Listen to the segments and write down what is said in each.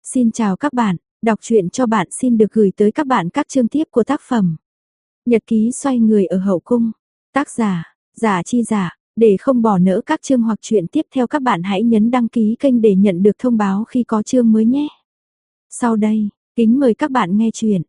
Xin chào các bạn, đọc truyện cho bạn xin được gửi tới các bạn các chương tiếp của tác phẩm Nhật ký xoay người ở hậu cung. Tác giả, Giả Chi Giả. Để không bỏ lỡ các chương hoặc truyện tiếp theo các bạn hãy nhấn đăng ký kênh để nhận được thông báo khi có chương mới nhé. Sau đây, kính mời các bạn nghe truyện.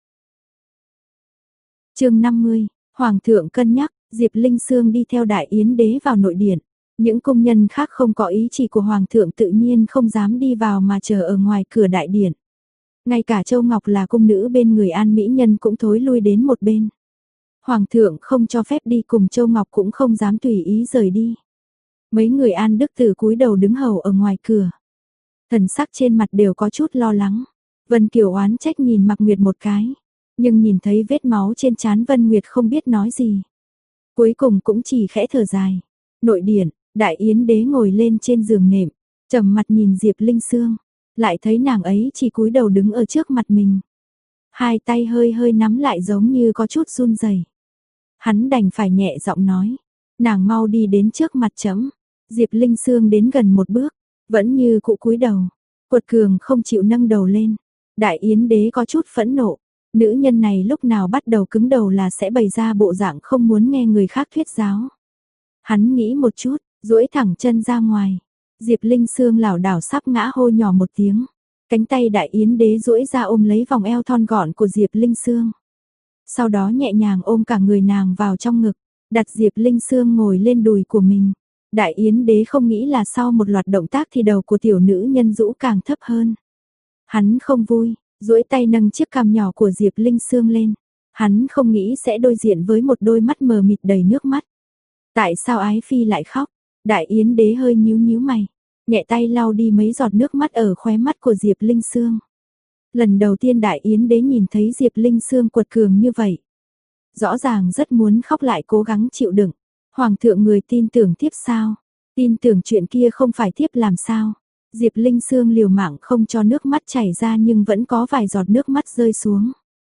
Chương 50, Hoàng thượng cân nhắc, Diệp Linh Sương đi theo Đại Yến đế vào nội điện. Những công nhân khác không có ý chỉ của Hoàng thượng tự nhiên không dám đi vào mà chờ ở ngoài cửa đại điện. Ngay cả Châu Ngọc là cung nữ bên người An Mỹ Nhân cũng thối lui đến một bên. Hoàng thượng không cho phép đi cùng Châu Ngọc cũng không dám tùy ý rời đi. Mấy người An Đức Tử cúi đầu đứng hầu ở ngoài cửa. Thần sắc trên mặt đều có chút lo lắng. Vân Kiều oán trách nhìn Mạc Nguyệt một cái. Nhưng nhìn thấy vết máu trên trán Vân Nguyệt không biết nói gì. Cuối cùng cũng chỉ khẽ thở dài. Nội điện, Đại Yến đế ngồi lên trên giường nệm, trầm mặt nhìn Diệp Linh Sương, lại thấy nàng ấy chỉ cúi đầu đứng ở trước mặt mình. Hai tay hơi hơi nắm lại giống như có chút run rẩy. Hắn đành phải nhẹ giọng nói, nàng mau đi đến trước mặt trẫm. Diệp Linh Sương đến gần một bước, vẫn như cũ cúi đầu, quật cường không chịu nâng đầu lên. Đại Yến đế có chút phẫn nộ, nữ nhân này lúc nào bắt đầu cứng đầu là sẽ bày ra bộ dạng không muốn nghe người khác thuyết giáo. Hắn nghĩ một chút, duỗi thẳng chân ra ngoài. Diệp Linh Sương lảo đảo sắp ngã hô nhỏ một tiếng. Cánh tay Đại Yến đế duỗi ra ôm lấy vòng eo thon gọn của Diệp Linh Sương. Sau đó nhẹ nhàng ôm cả người nàng vào trong ngực, đặt Diệp Linh Sương ngồi lên đùi của mình. Đại Yến đế không nghĩ là sau một loạt động tác thì đầu của tiểu nữ nhân rũ càng thấp hơn. Hắn không vui, duỗi tay nâng chiếc cằm nhỏ của Diệp Linh Sương lên. Hắn không nghĩ sẽ đối diện với một đôi mắt mờ mịt đầy nước mắt. Tại sao Ái Phi lại khóc? Đại Yến đế hơi nhíu nhíu mày, nhẹ tay lau đi mấy giọt nước mắt ở khóe mắt của Diệp Linh Sương. Lần đầu tiên Đại Yến đế nhìn thấy Diệp Linh Sương quật cường như vậy. Rõ ràng rất muốn khóc lại cố gắng chịu đựng. Hoàng thượng người tin tưởng thiếp sao? Tin tưởng chuyện kia không phải thiếp làm sao? Diệp Linh Sương liều mạng không cho nước mắt chảy ra nhưng vẫn có vài giọt nước mắt rơi xuống.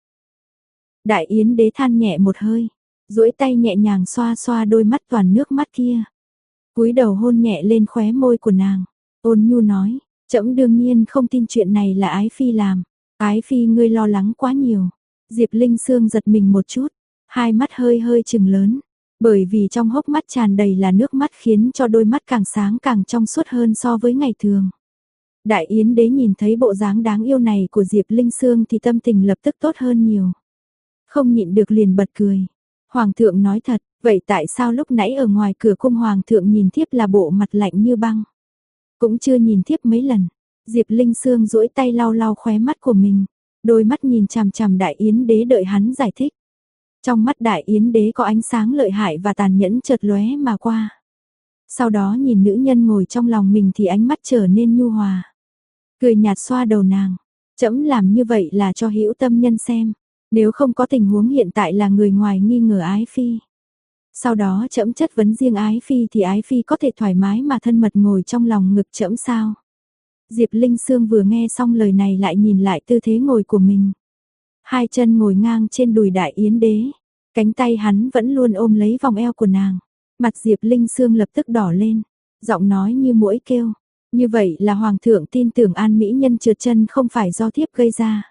Đại Yến đế than nhẹ một hơi, duỗi tay nhẹ nhàng xoa xoa đôi mắt toàn nước mắt kia. Cúi đầu hôn nhẹ lên khóe môi của nàng, ôn nhu nói, trẫm đương nhiên không tin chuyện này là Ái Phi làm. Ái Phi ngươi lo lắng quá nhiều. Diệp Linh Sương giật mình một chút, hai mắt hơi hơi trừng lớn, bởi vì trong hốc mắt tràn đầy là nước mắt khiến cho đôi mắt càng sáng càng trong suốt hơn so với ngày thường. Đại Yến đế nhìn thấy bộ dáng đáng yêu này của Diệp Linh Sương thì tâm tình lập tức tốt hơn nhiều. Không nhịn được liền bật cười. Hoàng thượng nói thật, vậy tại sao lúc nãy ở ngoài cửa cung Hoàng thượng nhìn thiếp là bộ mặt lạnh như băng? Cũng chưa nhìn thiếp mấy lần. Diệp Linh Sương duỗi tay lau lau khóe mắt của mình, đôi mắt nhìn chằm chằm Đại Yến đế đợi hắn giải thích. Trong mắt Đại Yến đế có ánh sáng lợi hại và tàn nhẫn chợt lóe mà qua. Sau đó nhìn nữ nhân ngồi trong lòng mình thì ánh mắt trở nên nhu hòa. Cười nhạt xoa đầu nàng, trẫm làm như vậy là cho hữu tâm nhân xem. Nếu không có tình huống hiện tại là người ngoài nghi ngờ Ái Phi. Sau đó trẫm chất vấn riêng Ái Phi thì Ái Phi có thể thoải mái mà thân mật ngồi trong lòng ngực trẫm sao? Diệp Linh Sương vừa nghe xong lời này lại nhìn lại tư thế ngồi của mình. Hai chân ngồi ngang trên đùi Đại Yến đế, cánh tay hắn vẫn luôn ôm lấy vòng eo của nàng. Mặt Diệp Linh Sương lập tức đỏ lên, giọng nói như muỗi kêu. Như vậy là Hoàng thượng tin tưởng An Mỹ Nhân trượt chân không phải do thiếp gây ra.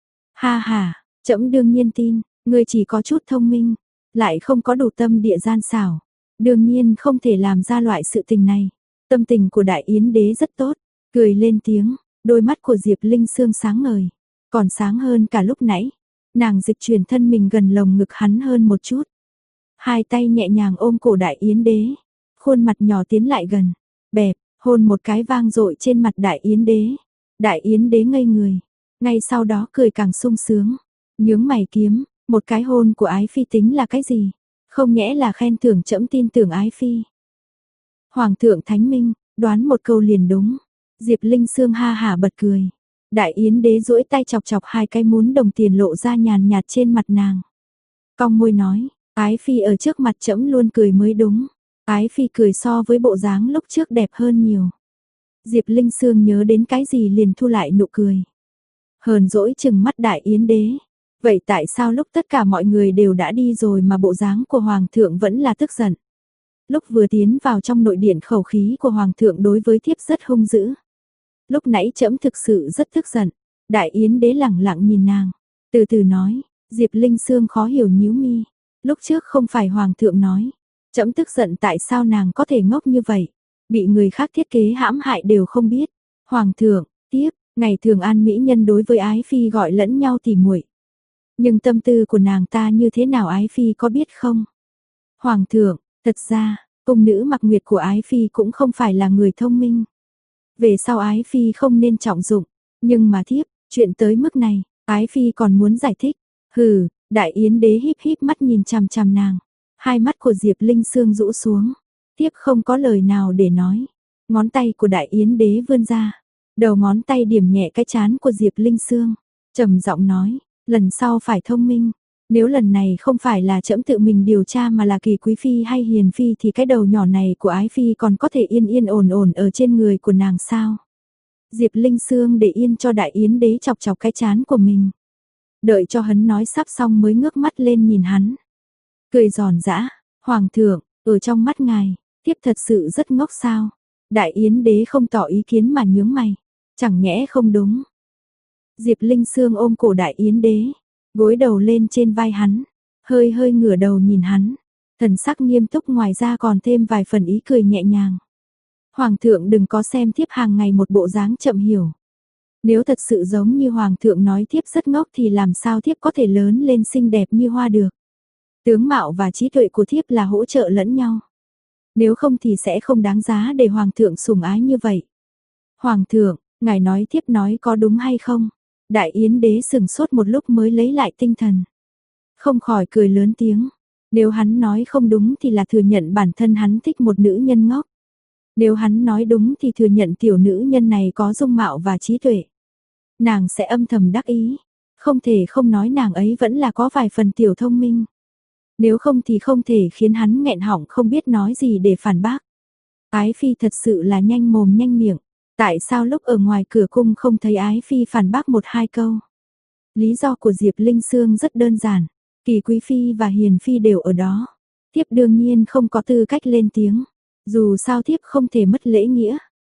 Ha ha, trẫm đương nhiên tin, ngươi chỉ có chút thông minh, lại không có đủ tâm địa gian xảo. Đương nhiên không thể làm ra loại sự tình này. Tâm tình của Đại Yến đế rất tốt, cười lên tiếng, đôi mắt của Diệp Linh Sương sáng ngời, còn sáng hơn cả lúc nãy. Nàng dịch chuyển thân mình gần lồng ngực hắn hơn một chút. Hai tay nhẹ nhàng ôm cổ Đại Yến đế, khuôn mặt nhỏ tiến lại gần, bẹp, hôn một cái vang dội trên mặt Đại Yến đế. Đại Yến đế ngây người, ngay sau đó cười càng sung sướng, nhướng mày kiếm, một cái hôn của Ái Phi tính là cái gì? Không nhẽ là khen thưởng trẫm tin tưởng Ái Phi. Hoàng thượng thánh minh, đoán một câu liền đúng. Diệp Linh Sương ha hả bật cười. Đại Yến đế duỗi tay chọc chọc hai cái múi đồng tiền lộ ra nhàn nhạt trên mặt nàng. Cong môi nói, Ái Phi ở trước mặt trẫm luôn cười mới đúng. Ái Phi cười so với bộ dáng lúc trước đẹp hơn nhiều. Diệp Linh Sương nhớ đến cái gì liền thu lại nụ cười. Hờn dỗi chừng mắt Đại Yến đế. Vậy tại sao lúc tất cả mọi người đều đã đi rồi mà bộ dáng của Hoàng thượng vẫn là tức giận? Lúc vừa tiến vào trong nội điện khẩu khí của Hoàng thượng đối với thiếp rất hung dữ. lúc nãy trẫm thực sự rất tức giận. Đại Yến đế lẳng lặng nhìn nàng, từ từ nói. Diệp Linh Sương khó hiểu nhíu mi. Lúc trước không phải hoàng thượng nói, trẫm tức giận tại sao nàng có thể ngốc như vậy, bị người khác thiết kế hãm hại đều không biết. Hoàng thượng, tiếp, ngày thường an mỹ nhân đối với ái phi gọi lẫn nhau tỉ muội. Nhưng tâm tư của nàng ta như thế nào ái phi có biết không? Hoàng thượng, thật ra, cung nữ Mặc Nguyệt của ái phi cũng không phải là người thông minh. Về sau ái phi không nên trọng dụng, nhưng mà thiếp, chuyện tới mức này, ái phi còn muốn giải thích. Hừ, Đại Yến đế híp híp mắt nhìn chằm chằm nàng, hai mắt của Diệp Linh Sương rũ xuống, thiếp không có lời nào để nói. Ngón tay của Đại Yến đế vươn ra, đầu ngón tay điểm nhẹ cái trán của Diệp Linh Sương, trầm giọng nói, lần sau phải thông minh, nếu lần này không phải là trẫm tự mình điều tra mà là Kỳ quý phi hay Hiền phi thì cái đầu nhỏ này của ái phi còn có thể yên yên ổn ổn ở trên người của nàng sao? Diệp Linh Sương để yên cho Đại Yến đế chọc chọc cái trán của mình. Đợi cho hắn nói sắp xong mới ngước mắt lên nhìn hắn. Cười giòn giã, hoàng thượng, ở trong mắt ngài, thiếp thật sự rất ngốc sao? Đại Yến đế không tỏ ý kiến mà nhướng mày, chẳng nhẽ không đúng. Diệp Linh Sương ôm cổ Đại Yến đế, gối đầu lên trên vai hắn, hơi hơi ngửa đầu nhìn hắn, thần sắc nghiêm túc ngoài ra còn thêm vài phần ý cười nhẹ nhàng. Hoàng thượng đừng có xem thiếp hàng ngày một bộ dáng chậm hiểu. Nếu thật sự giống như hoàng thượng nói thiếp rất ngốc thì làm sao thiếp có thể lớn lên xinh đẹp như hoa được. Tướng mạo và trí tuệ của thiếp là hỗ trợ lẫn nhau. Nếu không thì sẽ không đáng giá để hoàng thượng sủng ái như vậy. Hoàng thượng, ngài nói thiếp nói có đúng hay không? Đại Yến đế sừng sốt một lúc mới lấy lại tinh thần. Không khỏi cười lớn tiếng. Nếu hắn nói không đúng thì là thừa nhận bản thân hắn thích một nữ nhân ngốc. Nếu hắn nói đúng thì thừa nhận tiểu nữ nhân này có dung mạo và trí tuệ. Nàng sẽ âm thầm đắc ý. Không thể không nói nàng ấy vẫn là có vài phần tiểu thông minh. Nếu không thì không thể khiến hắn nghẹn họng không biết nói gì để phản bác. Ái phi thật sự là nhanh mồm nhanh miệng. Tại sao lúc ở ngoài cửa cung không thấy ái phi phản bác một hai câu? Lý do của Diệp Linh Sương rất đơn giản. Kỳ quý phi và Hiền phi đều ở đó. Thiếp đương nhiên không có tư cách lên tiếng. Dù sao thiếp không thể mất lễ nghĩa.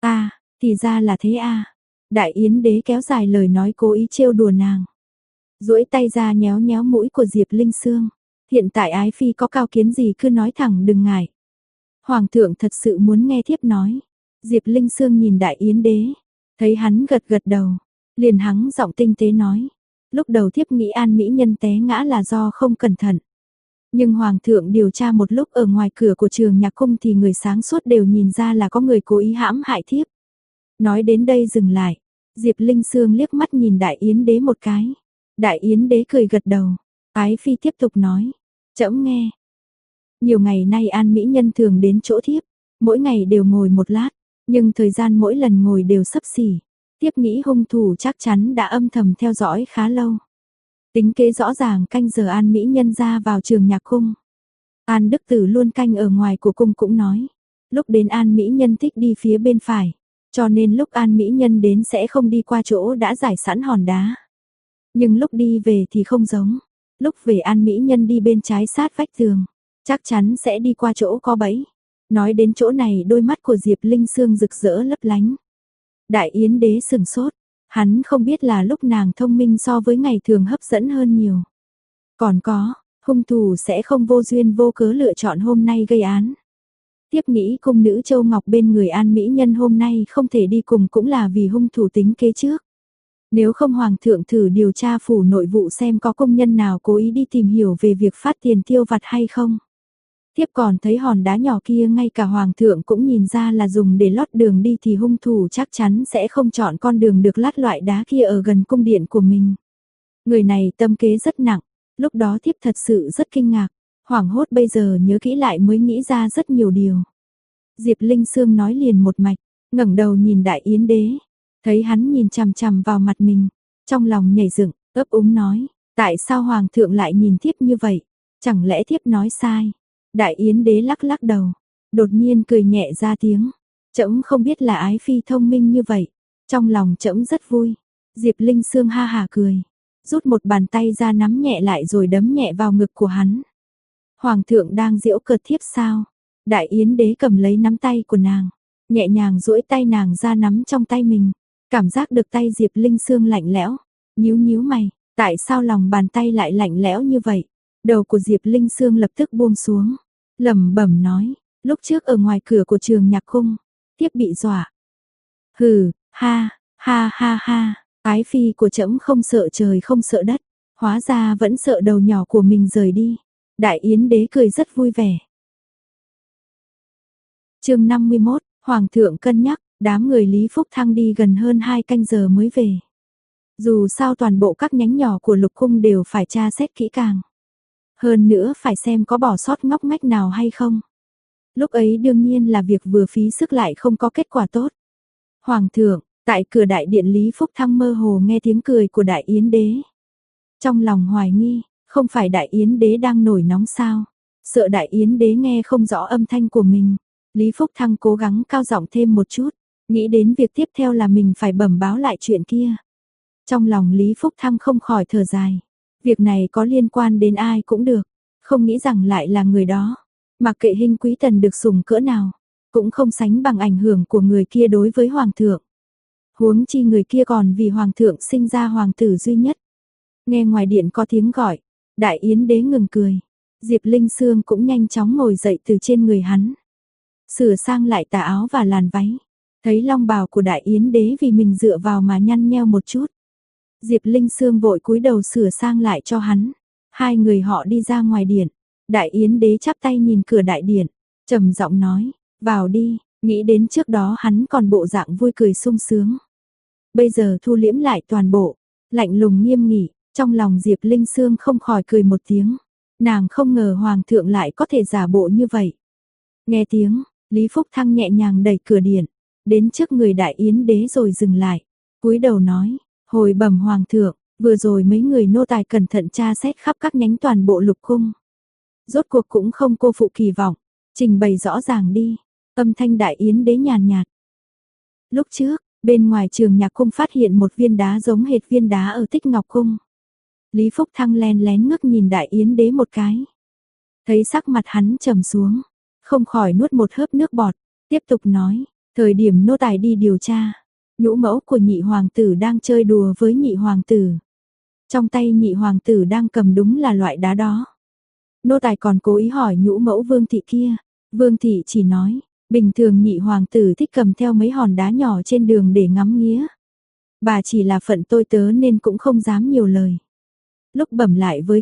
Thì ra là thế à. Đại Yến đế kéo dài lời nói cố ý trêu đùa nàng. Duỗi tay ra nhéo nhéo mũi của Diệp Linh Sương. Hiện tại ái phi có cao kiến gì cứ nói thẳng đừng ngại. Hoàng thượng thật sự muốn nghe thiếp nói. Diệp Linh Sương nhìn Đại Yến đế, thấy hắn gật gật đầu, liền hắng giọng tinh tế nói. Lúc đầu thiếp nghĩ an mỹ nhân té ngã là do không cẩn thận. Nhưng hoàng thượng điều tra một lúc ở ngoài cửa của trường nhạc cung thì người sáng suốt đều nhìn ra là có người cố ý hãm hại thiếp. Nói đến đây dừng lại, Diệp Linh Sương liếc mắt nhìn Đại Yến đế một cái. Đại Yến đế cười gật đầu, ái phi tiếp tục nói, trẫm nghe. Nhiều ngày nay an mỹ nhân thường đến chỗ thiếp, mỗi ngày đều ngồi một lát, nhưng thời gian mỗi lần ngồi đều xấp xỉ. Thiếp nghĩ hung thủ chắc chắn đã âm thầm theo dõi khá lâu. Tính kế rõ ràng canh giờ an mỹ nhân ra vào trường nhạc cung. An Đức Tử luôn canh ở ngoài của cung cũng nói. Lúc đến an mỹ nhân thích đi phía bên phải. Cho nên lúc an mỹ nhân đến sẽ không đi qua chỗ đã giải sẵn hòn đá. Nhưng lúc đi về thì không giống. Lúc về an mỹ nhân đi bên trái sát vách tường. Chắc chắn sẽ đi qua chỗ có bẫy. Nói đến chỗ này đôi mắt của Diệp Linh Sương rực rỡ lấp lánh. Đại Yến đế sừng sốt. Hắn không biết là lúc nàng thông minh so với ngày thường hấp dẫn hơn nhiều. Còn có, hung thủ sẽ không vô duyên vô cớ lựa chọn hôm nay gây án. Tiếp nghĩ cung nữ Châu Ngọc bên người an mỹ nhân hôm nay không thể đi cùng cũng là vì hung thủ tính kế trước. Nếu không hoàng thượng thử điều tra phủ nội vụ xem có công nhân nào cố ý đi tìm hiểu về việc phát tiền tiêu vặt hay không. Tiếp còn thấy hòn đá nhỏ kia ngay cả hoàng thượng cũng nhìn ra là dùng để lót đường đi thì hung thủ chắc chắn sẽ không chọn con đường được lát loại đá kia ở gần cung điện của mình. Người này tâm kế rất nặng, lúc đó Tiếp thật sự rất kinh ngạc, hoảng hốt bây giờ nhớ kỹ lại mới nghĩ ra rất nhiều điều. Diệp Linh Sương nói liền một mạch, ngẩng đầu nhìn Đại Yến đế, thấy hắn nhìn chằm chằm vào mặt mình, trong lòng nhảy dựng, ấp úng nói, tại sao hoàng thượng lại nhìn Tiếp như vậy, chẳng lẽ Tiếp nói sai? Đại Yến đế lắc lắc đầu, đột nhiên cười nhẹ ra tiếng, trẫm không biết là ái phi thông minh như vậy, trong lòng trẫm rất vui. Diệp Linh Sương ha hả cười, rút một bàn tay ra nắm nhẹ lại rồi đấm nhẹ vào ngực của hắn. Hoàng thượng đang giễu cợt Thiếp sao? Đại Yến đế cầm lấy nắm tay của nàng, nhẹ nhàng duỗi tay nàng ra nắm trong tay mình, cảm giác được tay Diệp Linh Sương lạnh lẽo, nhíu nhíu mày, tại sao lòng bàn tay lại lạnh lẽo như vậy? Đầu của Diệp Linh Sương lập tức buông xuống, lẩm bẩm nói, lúc trước ở ngoài cửa của trường nhạc cung, tiếp bị dọa. Hừ, ha, ha ha ha, ái phi của trẫm không sợ trời không sợ đất, hóa ra vẫn sợ đầu nhỏ của mình rời đi. Đại Yến đế cười rất vui vẻ. Chương 51, Hoàng thượng cân nhắc, đám người Lý Phúc Thăng đi gần hơn 2 canh giờ mới về. Dù sao toàn bộ các nhánh nhỏ của lục cung đều phải tra xét kỹ càng. Hơn nữa phải xem có bỏ sót ngóc ngách nào hay không. Lúc ấy đương nhiên là việc vừa phí sức lại không có kết quả tốt. Hoàng thượng, tại cửa đại điện Lý Phúc Thăng mơ hồ nghe tiếng cười của Đại Yến đế. Trong lòng hoài nghi, không phải Đại Yến đế đang nổi nóng sao? Sợ Đại Yến đế nghe không rõ âm thanh của mình. Lý Phúc Thăng cố gắng cao giọng thêm một chút, nghĩ đến việc tiếp theo là mình phải bẩm báo lại chuyện kia. Trong lòng Lý Phúc Thăng không khỏi thở dài. Việc này có liên quan đến ai cũng được, không nghĩ rằng lại là người đó. Mặc kệ Hinh Quý Tần được sủng cỡ nào, cũng không sánh bằng ảnh hưởng của người kia đối với Hoàng thượng. Huống chi người kia còn vì Hoàng thượng sinh ra hoàng tử duy nhất. Nghe ngoài điện có tiếng gọi, Đại Yến đế ngừng cười. Diệp Linh Sương cũng nhanh chóng ngồi dậy từ trên người hắn. Sửa sang lại tà áo và làn váy. Thấy long bào của Đại Yến đế vì mình dựa vào mà nhăn nheo một chút. Diệp Linh Sương vội cúi đầu sửa sang lại cho hắn. Hai người họ đi ra ngoài điện. Đại Yến đế chắp tay nhìn cửa đại điện, trầm giọng nói, vào đi, nghĩ đến trước đó hắn còn bộ dạng vui cười sung sướng. Bây giờ thu liễm lại toàn bộ, lạnh lùng nghiêm nghị, trong lòng Diệp Linh Sương không khỏi cười một tiếng. Nàng không ngờ Hoàng thượng lại có thể giả bộ như vậy. Nghe tiếng, Lý Phúc Thăng nhẹ nhàng đẩy cửa điện, đến trước người Đại Yến đế rồi dừng lại, cúi đầu nói, hồi bẩm Hoàng thượng, vừa rồi mấy người nô tài cẩn thận tra xét khắp các nhánh toàn bộ lục cung. Rốt cuộc cũng không cô phụ kỳ vọng, trình bày rõ ràng đi, âm thanh Đại Yến đế nhàn nhạt. Lúc trước, bên ngoài trường nhạc cung phát hiện một viên đá giống hệt viên đá ở Tích Ngọc cung. Lý Phúc Thăng len lén ngước nhìn Đại Yến đế một cái. Thấy sắc mặt hắn trầm xuống, không khỏi nuốt một hớp nước bọt, tiếp tục nói, thời điểm nô tài đi điều tra, nhũ mẫu của nhị hoàng tử đang chơi đùa với nhị hoàng tử. Trong tay nhị hoàng tử đang cầm đúng là loại đá đó. Nô tài còn cố ý hỏi nhũ mẫu Vương thị kia, Vương thị chỉ nói, bình thường nhị hoàng tử thích cầm theo mấy hòn đá nhỏ trên đường để ngắm nghía. Bà chỉ là phận tôi tớ nên cũng không dám nhiều lời. Lúc bẩm lại với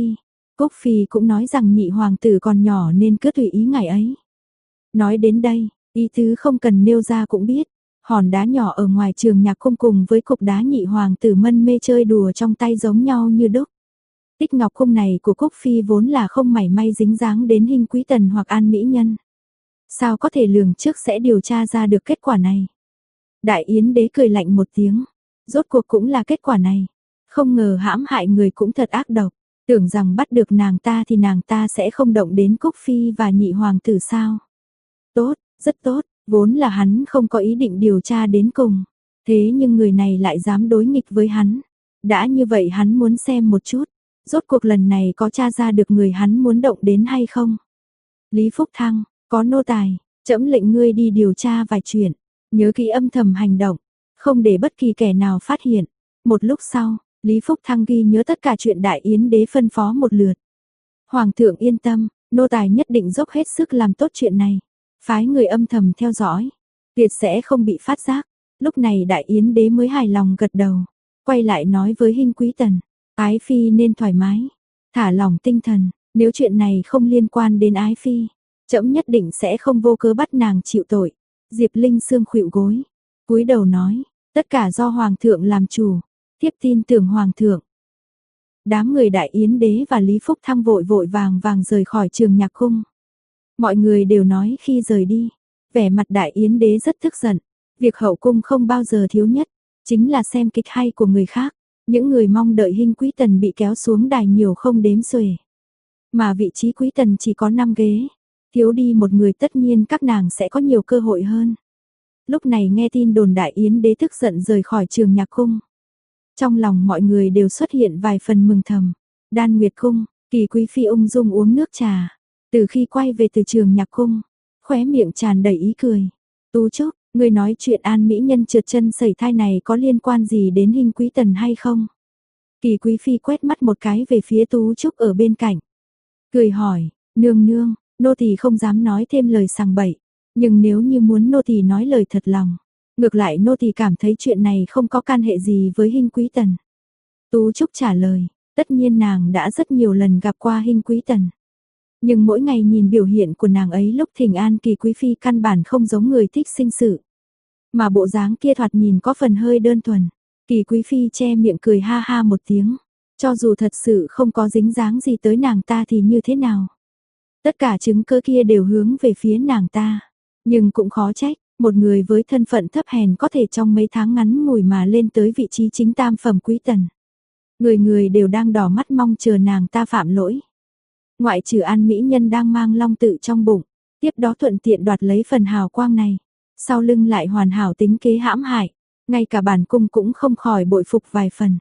Cúc Phi cũng nói rằng nhị hoàng tử còn nhỏ nên cứ tùy ý ngài ấy. Nói đến đây, ý tứ không cần nêu ra cũng biết, hòn đá nhỏ ở ngoài trường nhạc cung cùng với cục đá nhị hoàng tử mân mê chơi đùa trong tay giống nhau như đúc. Tích Ngọc cung này của Cúc Phi vốn là không mảy may dính dáng đến Hinh Quý Tần hoặc An Mỹ Nhân. Sao có thể lường trước sẽ điều tra ra được kết quả này? Đại Yến đế cười lạnh một tiếng, rốt cuộc cũng là kết quả này. Không ngờ hãm hại người cũng thật ác độc, tưởng rằng bắt được nàng ta thì nàng ta sẽ không động đến Cúc Phi và nhị hoàng tử sao? Tốt, rất tốt, vốn là hắn không có ý định điều tra đến cùng. Thế nhưng người này lại dám đối nghịch với hắn. Đã như vậy hắn muốn xem một chút, rốt cuộc lần này có tra ra được người hắn muốn động đến hay không? Lý Phúc Thăng, có nô tài, trẫm lệnh ngươi đi điều tra vài chuyện, nhớ kỹ âm thầm hành động, không để bất kỳ kẻ nào phát hiện. Một lúc sau, Lý Phúc Thăng ghi nhớ tất cả chuyện Đại Yến đế phân phó một lượt. Hoàng thượng yên tâm, nô tài nhất định dốc hết sức làm tốt chuyện này. Phái người âm thầm theo dõi, tuyệt sẽ không bị phát giác. Lúc này Đại Yến đế mới hài lòng gật đầu, quay lại nói với Hinh Quý Tần, Ái Phi nên thoải mái, thả lỏng tinh thần, nếu chuyện này không liên quan đến Ái Phi, trẫm nhất định sẽ không vô cớ bắt nàng chịu tội. Diệp Linh Sương khuỵu gối, cúi đầu nói, tất cả do Hoàng thượng làm chủ, tiếp tin tưởng Hoàng thượng. Đám người Đại Yến đế và Lý Phúc Thăng vội vội vàng vàng rời khỏi trường nhạc cung. Mọi người đều nói khi rời đi, vẻ mặt Đại Yến đế rất tức giận. Việc hậu cung không bao giờ thiếu nhất, chính là xem kịch hay của người khác. Những người mong đợi Hinh Quý Tần bị kéo xuống đài nhiều không đếm xuể. Mà vị trí Quý Tần chỉ có 5 ghế. Thiếu đi một người tất nhiên các nàng sẽ có nhiều cơ hội hơn. Lúc này nghe tin đồn Đại Yến đế tức giận rời khỏi trường nhạc cung. Trong lòng mọi người đều xuất hiện vài phần mừng thầm. Đan Nguyệt cung, Kỳ Quý Phi ung dung uống nước trà. Từ khi quay về từ trường nhạc cung, khóe miệng tràn đầy ý cười. Tú Trúc, Ngươi nói chuyện An mỹ nhân trượt chân sẩy thai này có liên quan gì đến Hinh Quý Tần hay không? Kỳ Quý Phi quét mắt một cái về phía Tú Trúc ở bên cạnh. Cười hỏi, nương nương, nô tỳ không dám nói thêm lời sằng bậy. Nhưng nếu như muốn nô tỳ nói lời thật lòng. Ngược lại nô tỳ cảm thấy chuyện này không có can hệ gì với Hinh Quý Tần. Tú Trúc trả lời, tất nhiên nàng đã rất nhiều lần gặp qua Hinh Quý Tần. Nhưng mỗi ngày nhìn biểu hiện của nàng ấy lúc thỉnh an Kỳ Quý Phi căn bản không giống người thích sinh sự. Mà bộ dáng kia thoạt nhìn có phần hơi đơn thuần. Kỳ Quý Phi che miệng cười ha ha một tiếng. Cho dù thật sự không có dính dáng gì tới nàng ta thì như thế nào? Tất cả chứng cứ kia đều hướng về phía nàng ta. Nhưng cũng khó trách, một người với thân phận thấp hèn có thể trong mấy tháng ngắn ngủi mà lên tới vị trí chính tam phẩm quý tần. Người người đều đang đỏ mắt mong chờ nàng ta phạm lỗi. Ngoại trừ An mỹ nhân đang mang long tự trong bụng, tiếp đó thuận tiện đoạt lấy phần hào quang này. Sau lưng lại hoàn hảo tính kế hãm hại, ngay cả bản cung cũng không khỏi bội phục vài phần.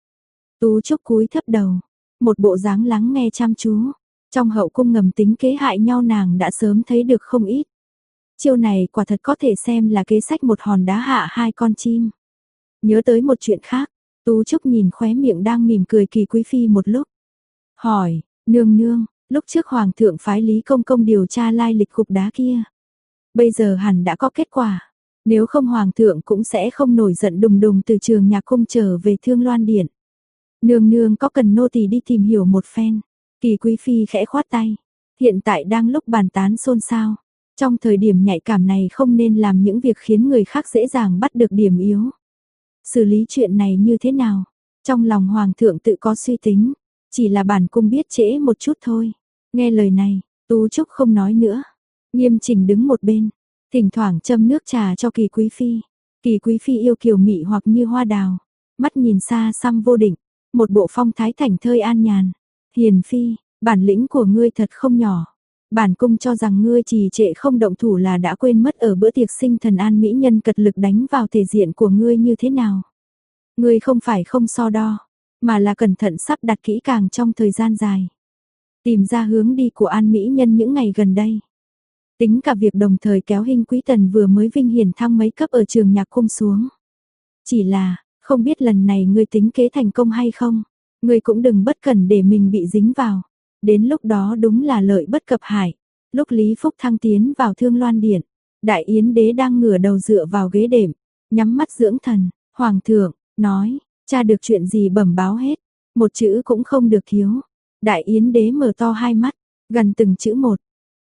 Tú Trúc cúi thấp đầu, một bộ dáng lắng nghe chăm chú. Trong hậu cung ngầm tính kế hại nhau nàng đã sớm thấy được không ít. Chiêu này quả thật có thể xem là kế sách một hòn đá hạ hai con chim. Nhớ tới một chuyện khác, Tú Trúc nhìn khóe miệng đang mỉm cười Kỳ Quý Phi một lúc. Hỏi, nương nương, lúc trước Hoàng thượng phái Lý Công Công điều tra lai lịch cục đá kia. Bây giờ hẳn đã có kết quả. Nếu không Hoàng thượng cũng sẽ không nổi giận đùng đùng từ Trường Nhạc Cung trở về Thương Loan Điện. Nương nương có cần nô tỳ đi tìm hiểu một phen. Kỳ Quý Phi khẽ khoát tay. Hiện tại đang lúc bàn tán xôn xao. Trong thời điểm nhạy cảm này không nên làm những việc khiến người khác dễ dàng bắt được điểm yếu. Xử lý chuyện này như thế nào? Trong lòng Hoàng thượng tự có suy tính. Chỉ là bản cung biết trễ một chút thôi. Nghe lời này, Tú Trúc không nói nữa. Nghiêm chỉnh đứng một bên. Thỉnh thoảng châm nước trà cho Kỳ Quý Phi. Kỳ Quý Phi yêu kiều mị hoặc như hoa đào. Mắt nhìn xa xăm vô định. Một bộ phong thái thảnh thơi an nhàn. Hiền Phi, bản lĩnh của ngươi thật không nhỏ. Bản cung cho rằng ngươi trì trệ không động thủ là đã quên mất ở bữa tiệc sinh thần An mỹ nhân cật lực đánh vào thể diện của ngươi như thế nào. Ngươi không phải không so đo, mà là cẩn thận sắp đặt kỹ càng trong thời gian dài. Tìm ra hướng đi của An mỹ nhân những ngày gần đây. Tính cả việc đồng thời kéo Hinh Quý Tần vừa mới vinh hiển thăng mấy cấp ở Trường Nhạc Cung xuống. Chỉ là, không biết lần này ngươi tính kế thành công hay không. Ngươi cũng đừng bất cẩn để mình bị dính vào. Đến lúc đó đúng là lợi bất cập hại. Lúc Lý Phúc Thăng tiến vào Thương Loan Điện, Đại Yến Đế đang ngửa đầu dựa vào ghế đệm, nhắm mắt dưỡng thần. Hoàng thượng, nói, cha được chuyện gì bẩm báo hết, một chữ cũng không được thiếu. Đại Yến Đế mở to hai mắt, gần từng chữ một.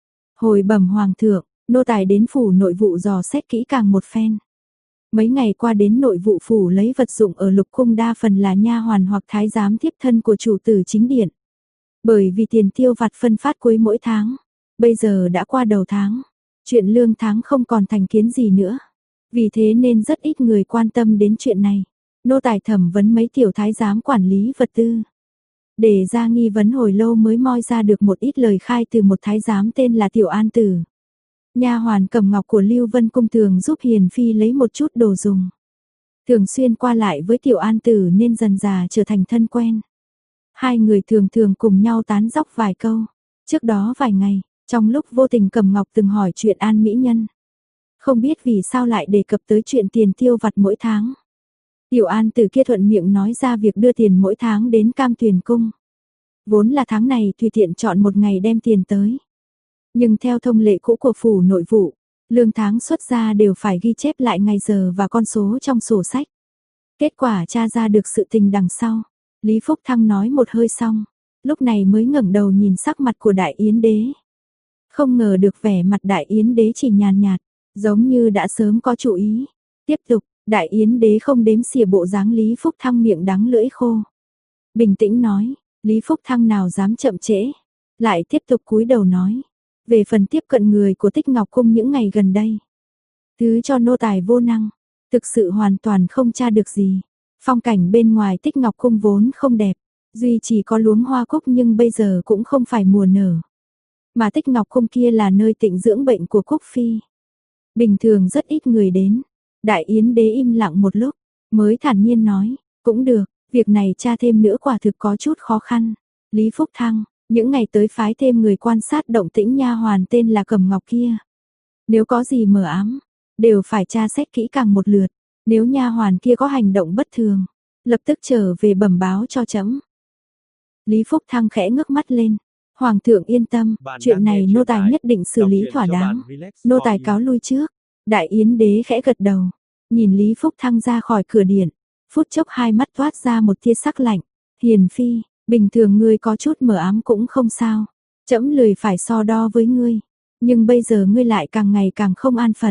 Hồi bẩm Hoàng thượng, nô tài đến phủ nội vụ dò xét kỹ càng một phen. Mấy ngày qua đến nội vụ phủ lấy vật dụng ở lục cung đa phần là nha hoàn hoặc thái giám thiếp thân của chủ tử chính điện. Bởi vì tiền tiêu vặt phân phát cuối mỗi tháng, bây giờ đã qua đầu tháng, chuyện lương tháng không còn thành kiến gì nữa. Vì thế nên rất ít người quan tâm đến chuyện này. Nô tài thẩm vấn mấy tiểu thái giám quản lý vật tư. Để ra nghi vấn hồi lâu mới moi ra được một ít lời khai từ một thái giám tên là Tiểu An Tử. Nha hoàn cầm ngọc của Lưu Vân Cung thường giúp Hiền Phi lấy một chút đồ dùng. Thường xuyên qua lại với Tiểu An Tử nên dần dà trở thành thân quen. Hai người thường thường cùng nhau tán dóc vài câu. Trước đó vài ngày, trong lúc vô tình cầm ngọc từng hỏi chuyện An mỹ nhân. Không biết vì sao lại đề cập tới chuyện tiền tiêu vặt mỗi tháng. Tiểu An Tử kia thuận miệng nói ra việc đưa tiền mỗi tháng đến Cam Tuyền Cung. Vốn là tháng này tùy tiện chọn một ngày đem tiền tới. Nhưng theo thông lệ cũ của phủ nội vụ, lương tháng xuất ra đều phải ghi chép lại ngày giờ và con số trong sổ sách. Kết quả tra ra được sự tình đằng sau. Lý Phúc Thăng nói một hơi xong, lúc này mới ngẩng đầu nhìn sắc mặt của Đại Yến Đế. Không ngờ được vẻ mặt Đại Yến Đế chỉ nhàn nhạt, giống như đã sớm có chủ ý. Tiếp tục, Đại Yến Đế không đếm xỉa bộ dáng Lý Phúc Thăng miệng đắng lưỡi khô. Bình tĩnh nói, Lý Phúc Thăng nào dám chậm trễ. Lại tiếp tục cúi đầu nói, về phần tiếp cận người của Tích Ngọc Cung những ngày gần đây. Thứ cho nô tài vô năng, thực sự hoàn toàn không tra được gì. Phong cảnh bên ngoài Tích Ngọc Cung vốn không đẹp, duy chỉ có luống hoa cúc nhưng bây giờ cũng không phải mùa nở. Mà Tích Ngọc Cung kia là nơi tịnh dưỡng bệnh của Cúc Phi. Bình thường rất ít người đến. Đại Yến Đế im lặng một lúc, mới thản nhiên nói, cũng được, việc này tra thêm nữa quả thực có chút khó khăn. Lý Phúc Thăng, những ngày tới phái thêm người quan sát động tĩnh nha hoàn tên là Cẩm Ngọc kia. Nếu có gì mờ ám, đều phải tra xét kỹ càng một lượt, nếu nha hoàn kia có hành động bất thường, lập tức trở về bẩm báo cho trẫm. Lý Phúc Thăng khẽ ngước mắt lên, hoàng thượng yên tâm, chuyện này nô tài nhất định xử lý thỏa đáng, nô tài cáo lui trước. Đại Yến đế khẽ gật đầu, nhìn Lý Phúc Thăng ra khỏi cửa điện, phút chốc hai mắt toát ra một tia sắc lạnh. Hiền phi, bình thường ngươi có chút mờ ám cũng không sao, trẫm lười phải so đo với ngươi, nhưng bây giờ ngươi lại càng ngày càng không an phận.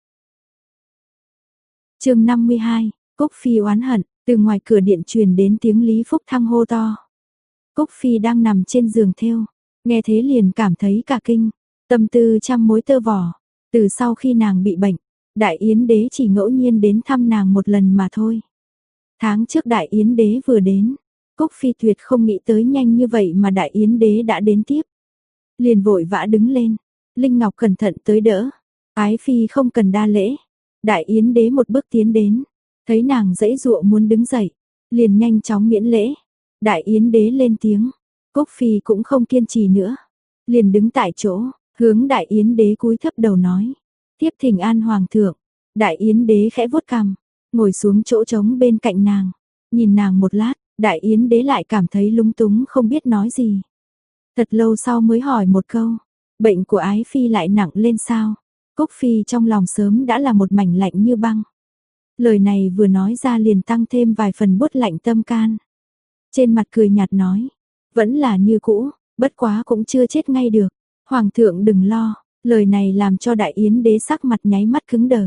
Chương 52, Cúc Phi oán hận, từ ngoài cửa điện truyền đến tiếng Lý Phúc Thăng hô to. Cúc Phi đang nằm trên giường thêu, nghe thế liền cảm thấy cả kinh, tâm tư trăm mối tơ vò. Từ sau khi nàng bị bệnh, Đại Yến đế chỉ ngẫu nhiên đến thăm nàng một lần mà thôi. Tháng trước Đại Yến đế vừa đến, Cúc Phi tuyệt không nghĩ tới nhanh như vậy mà Đại Yến đế đã đến tiếp. Liền vội vã đứng lên, Linh Ngọc cẩn thận tới đỡ. Ái Phi không cần đa lễ. Đại Yến đế một bước tiến đến, thấy nàng giãy giụa muốn đứng dậy, liền nhanh chóng miễn lễ. Đại Yến đế lên tiếng, Cúc Phi cũng không kiên trì nữa, liền đứng tại chỗ, hướng Đại Yến đế cúi thấp đầu nói, tiếp thỉnh an hoàng thượng. Đại Yến đế khẽ vuốt cằm, ngồi xuống chỗ trống bên cạnh nàng, nhìn nàng một lát, Đại Yến đế lại cảm thấy lúng túng không biết nói gì. Thật lâu sau mới hỏi một câu, bệnh của Ái Phi lại nặng lên sao? Cúc Phi trong lòng sớm đã là một mảnh lạnh như băng. Lời này vừa nói ra liền tăng thêm vài phần buốt lạnh tâm can. Trên mặt cười nhạt nói, vẫn là như cũ, bất quá cũng chưa chết ngay được. Hoàng thượng đừng lo, lời này làm cho Đại Yến đế sắc mặt nháy mắt cứng đờ.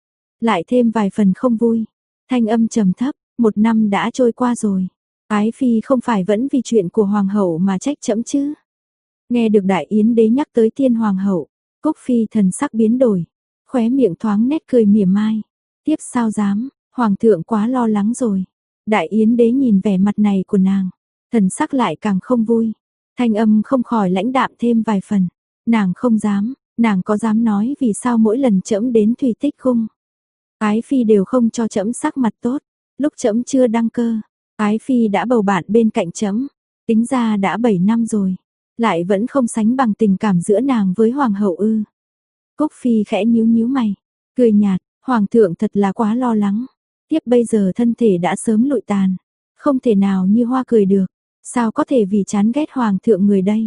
Lại thêm vài phần không vui, thanh âm trầm thấp, 1 năm đã trôi qua rồi. Ái Phi không phải vẫn vì chuyện của Hoàng hậu mà trách trẫm chứ. Nghe được Đại Yến đế nhắc tới Tiên Hoàng hậu, Cúc Phi thần sắc biến đổi, khóe miệng thoáng nét cười mỉa mai. Tiếp sao dám, Hoàng thượng quá lo lắng rồi. Đại Yến đế nhìn vẻ mặt này của nàng, thần sắc lại càng không vui. Thanh âm không khỏi lãnh đạm thêm vài phần. Nàng không dám, nàng có dám nói vì sao mỗi lần trẫm đến Thủy Tích Cung, Ái Phi đều không cho trẫm sắc mặt tốt. Lúc trẫm chưa đăng cơ, Ái Phi đã bầu bạn bên cạnh trẫm, tính ra đã 7 năm rồi, lại vẫn không sánh bằng tình cảm giữa nàng với Hoàng hậu ư. Cúc Phi khẽ nhíu nhíu mày, cười nhạt, Hoàng thượng thật là quá lo lắng. Tiếp bây giờ thân thể đã sớm lụi tàn, không thể nào như hoa cười được, sao có thể vì chán ghét Hoàng thượng người đây.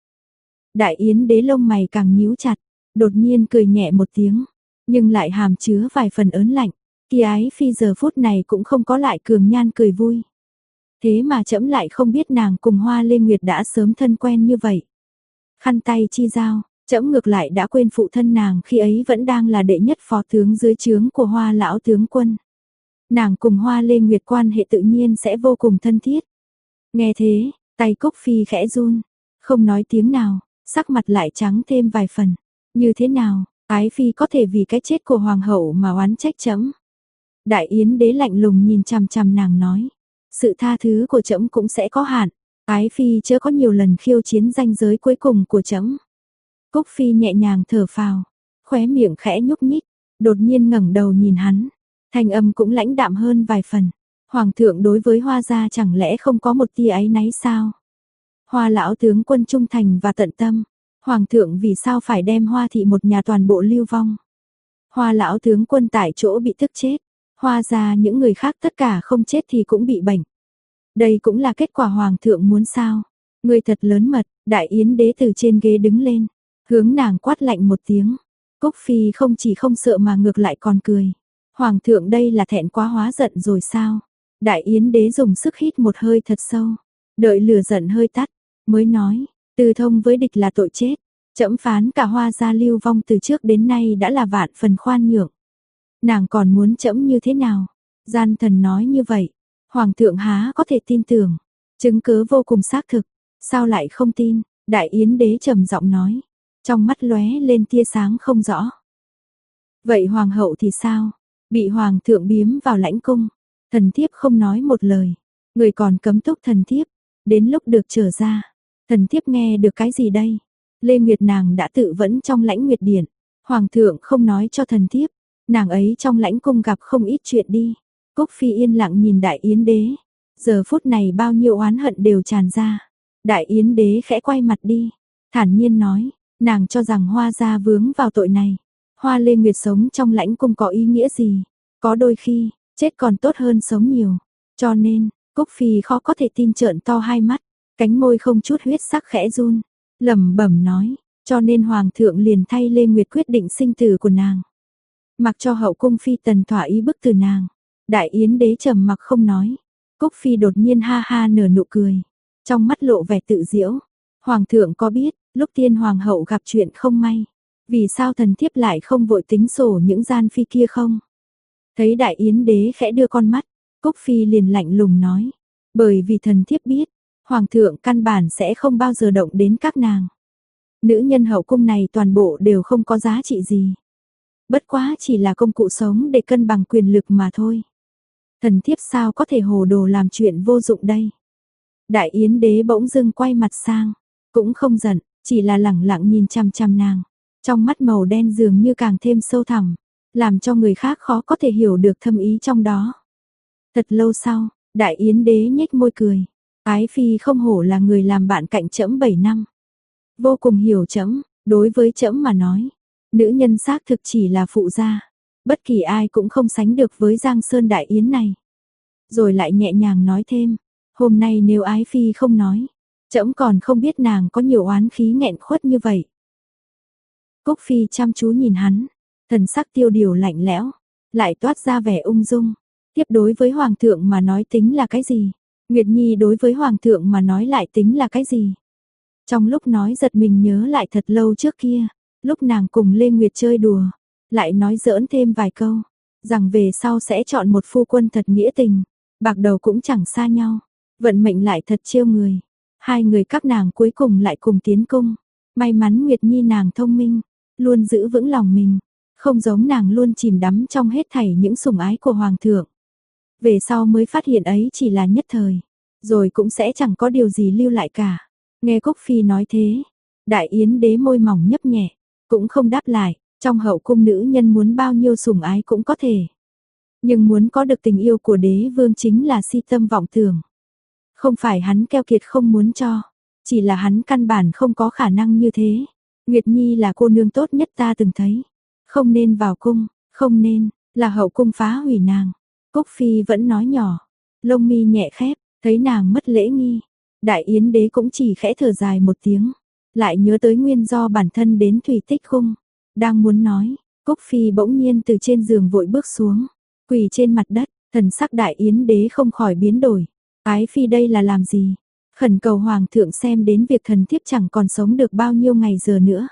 Đại Yến đế lông mày càng nhíu chặt, đột nhiên cười nhẹ một tiếng, nhưng lại hàm chứa vài phần ớn lạnh. Kia Ái Phi giờ phút này cũng không có lại cường nhan cười vui. Thế mà trẫm lại không biết nàng cùng Hoa Lê Nguyệt đã sớm thân quen như vậy. Khăn tay chi giao, trẫm ngược lại đã quên phụ thân nàng khi ấy vẫn đang là đệ nhất phó tướng dưới trướng của Hoa lão tướng quân. Nàng cùng Hoa Lê Nguyệt quan hệ tự nhiên sẽ vô cùng thân thiết. Nghe thế, tay Cúc Phi khẽ run, không nói tiếng nào, sắc mặt lại trắng thêm vài phần. Như thế nào, Ái Phi có thể vì cái chết của Hoàng hậu mà oán trách trẫm? Đại Yến đế lạnh lùng nhìn chằm chằm nàng nói, sự tha thứ của trẫm cũng sẽ có hạn. Ái Phi chớ có nhiều lần khiêu chiến ranh giới cuối cùng của trẫm. Cúc Phi nhẹ nhàng thở phào, khóe miệng khẽ nhúc nhích, đột nhiên ngẩng đầu nhìn hắn, thanh âm cũng lãnh đạm hơn vài phần. Hoàng thượng đối với Hoa gia chẳng lẽ không có một tia áy náy sao? Hoa lão tướng quân trung thành và tận tâm, Hoàng thượng vì sao phải đem Hoa thị một nhà toàn bộ lưu vong? Hoa lão tướng quân tại chỗ bị tức chết, Hoa gia những người khác tất cả không chết thì cũng bị bệnh. Đây cũng là kết quả Hoàng thượng muốn sao? Người thật lớn mật. Đại Yến đế từ trên ghế đứng lên, hướng nàng quát lạnh một tiếng. Cúc Phi không chỉ không sợ mà ngược lại còn cười. Hoàng thượng đây là thẹn quá hóa giận rồi sao? Đại Yến đế dùng sức hít một hơi thật sâu, đợi lửa giận hơi tắt, mới nói, tư thông với địch là tội chết. Trẫm phán cả Hoa gia lưu vong từ trước đến nay đã là vạn phần khoan nhượng. Nàng còn muốn trẫm như thế nào? Gian thần nói như vậy, Hoàng thượng há có thể tin tưởng, chứng cứ vô cùng xác thực, sao lại không tin? Đại Yến đế trầm giọng nói, trong mắt lóe lên tia sáng không rõ. Vậy Hoàng hậu thì sao? Bị Hoàng thượng biếm vào lãnh cung, thần thiếp không nói một lời, người còn cấm túc thần thiếp, đến lúc được trở ra, thần thiếp nghe được cái gì đây? Lê Nguyệt nàng đã tự vẫn trong lãnh nguyệt điện, Hoàng thượng không nói cho thần thiếp, nàng ấy trong lãnh cung gặp không ít chuyện đi. Cúc Phi yên lặng nhìn Đại Yến đế, giờ phút này bao nhiêu oán hận đều tràn ra. Đại Yến đế khẽ quay mặt đi, thản nhiên nói, nàng cho rằng Hoa gia vướng vào tội này. Hoa Lê Nguyệt sống trong lãnh cung có ý nghĩa gì? Có đôi khi, chết còn tốt hơn sống nhiều. Cho nên, Cúc Phi khó có thể tin trợn to hai mắt, cánh môi không chút huyết sắc khẽ run, lẩm bẩm nói, cho nên Hoàng thượng liền thay Lê Nguyệt quyết định sinh tử của nàng. Mặc cho hậu cung phi tần thỏa ý bức từ nàng. Đại Yến đế trầm mặc không nói. Cúc Phi đột nhiên ha ha nở nụ cười. Trong mắt lộ vẻ tự giễu. Hoàng thượng có biết, lúc tiên hoàng hậu gặp chuyện không may. Vì sao thần thiếp lại không vội tính sổ những gian phi kia không? Thấy Đại Yến đế khẽ đưa con mắt. Cúc Phi liền lạnh lùng nói. Bởi vì thần thiếp biết, Hoàng thượng căn bản sẽ không bao giờ động đến các nàng. Nữ nhân hậu cung này toàn bộ đều không có giá trị gì. Bất quá chỉ là công cụ sống để cân bằng quyền lực mà thôi. Thần thiếp sao có thể hồ đồ làm chuyện vô dụng đây. Đại Yến đế bỗng dưng quay mặt sang, cũng không giận, chỉ là lẳng lặng nhìn chằm chằm nàng. Trong mắt màu đen dường như càng thêm sâu thẳm, làm cho người khác khó có thể hiểu được thâm ý trong đó. Thật lâu sau, Đại Yến đế nhếch môi cười. Ái phi không hổ là người làm bạn cạnh trẫm 7 năm. Vô cùng hiểu trẫm, đối với trẫm mà nói, nữ nhân xác thực chỉ là phụ gia, bất kỳ ai cũng không sánh được với Giang Sơn Đại Yến này. Rồi lại nhẹ nhàng nói thêm, hôm nay nếu Ái phi không nói, trẫm còn không biết nàng có nhiều oán khí nghẹn khuất như vậy. Cúc Phi chăm chú nhìn hắn, thần sắc tiêu điều lạnh lẽo, lại toát ra vẻ ung dung. Tiếp đối với Hoàng thượng mà nói tính là cái gì? Nguyệt Nhi đối với Hoàng thượng mà nói lại tính là cái gì? Trong lúc nói giật mình nhớ lại thật lâu trước kia, lúc nàng cùng Lê Nguyệt chơi đùa, lại nói giỡn thêm vài câu, rằng về sau sẽ chọn một phu quân thật nghĩa tình, bạc đầu cũng chẳng xa nhau, vận mệnh lại thật trêu người. Hai người các nàng cuối cùng lại cùng tiến cung, may mắn Nguyệt Nhi nàng thông minh, luôn giữ vững lòng mình, không giống nàng luôn chìm đắm trong hết thảy những sủng ái của Hoàng thượng. Về sau mới phát hiện ấy chỉ là nhất thời, rồi cũng sẽ chẳng có điều gì lưu lại cả. Nghe Cúc Phi nói thế, Đại Yến đế môi mỏng nhấp nhẹ, cũng không đáp lại, trong hậu cung nữ nhân muốn bao nhiêu sủng ái cũng có thể. Nhưng muốn có được tình yêu của đế vương chính là si tâm vọng tưởng. Không phải hắn keo kiệt không muốn cho, chỉ là hắn căn bản không có khả năng như thế. Nguyệt Nhi là cô nương tốt nhất ta từng thấy, không nên vào cung, không nên, là hậu cung phá hủy nàng. Cúc Phi vẫn nói nhỏ, lông mi nhẹ khép, thấy nàng mất lễ nghi. Đại Yến đế cũng chỉ khẽ thở dài một tiếng, lại nhớ tới nguyên do bản thân đến Thủy Tích cung. Đang muốn nói, Cúc Phi bỗng nhiên từ trên giường vội bước xuống, quỳ trên mặt đất, thần sắc Đại Yến đế không khỏi biến đổi. Ái Phi đây là làm gì? Khẩn cầu Hoàng thượng xem đến việc thần thiếp chẳng còn sống được bao nhiêu ngày giờ nữa.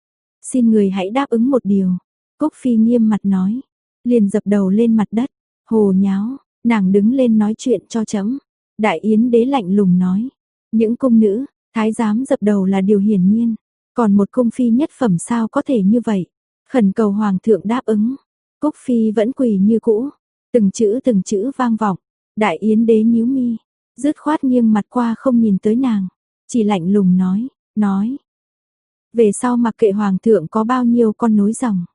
Xin người hãy đáp ứng một điều. Cúc Phi nghiêm mặt nói, liền dập đầu lên mặt đất, hồ nháo, nàng đứng lên nói chuyện cho trẫm. Đại Yến đế lạnh lùng nói, những cung nữ, thái giám dập đầu là điều hiển nhiên, còn một cung phi nhất phẩm sao có thể như vậy? Khẩn cầu Hoàng thượng đáp ứng. Cúc Phi vẫn quỳ như cũ, từng chữ vang vọng. Đại Yến đế nhíu mi, dứt khoát nghiêng mặt qua không nhìn tới nàng, chỉ lạnh lùng nói. Về sau mặc kệ Hoàng thượng có bao nhiêu con nối dòng.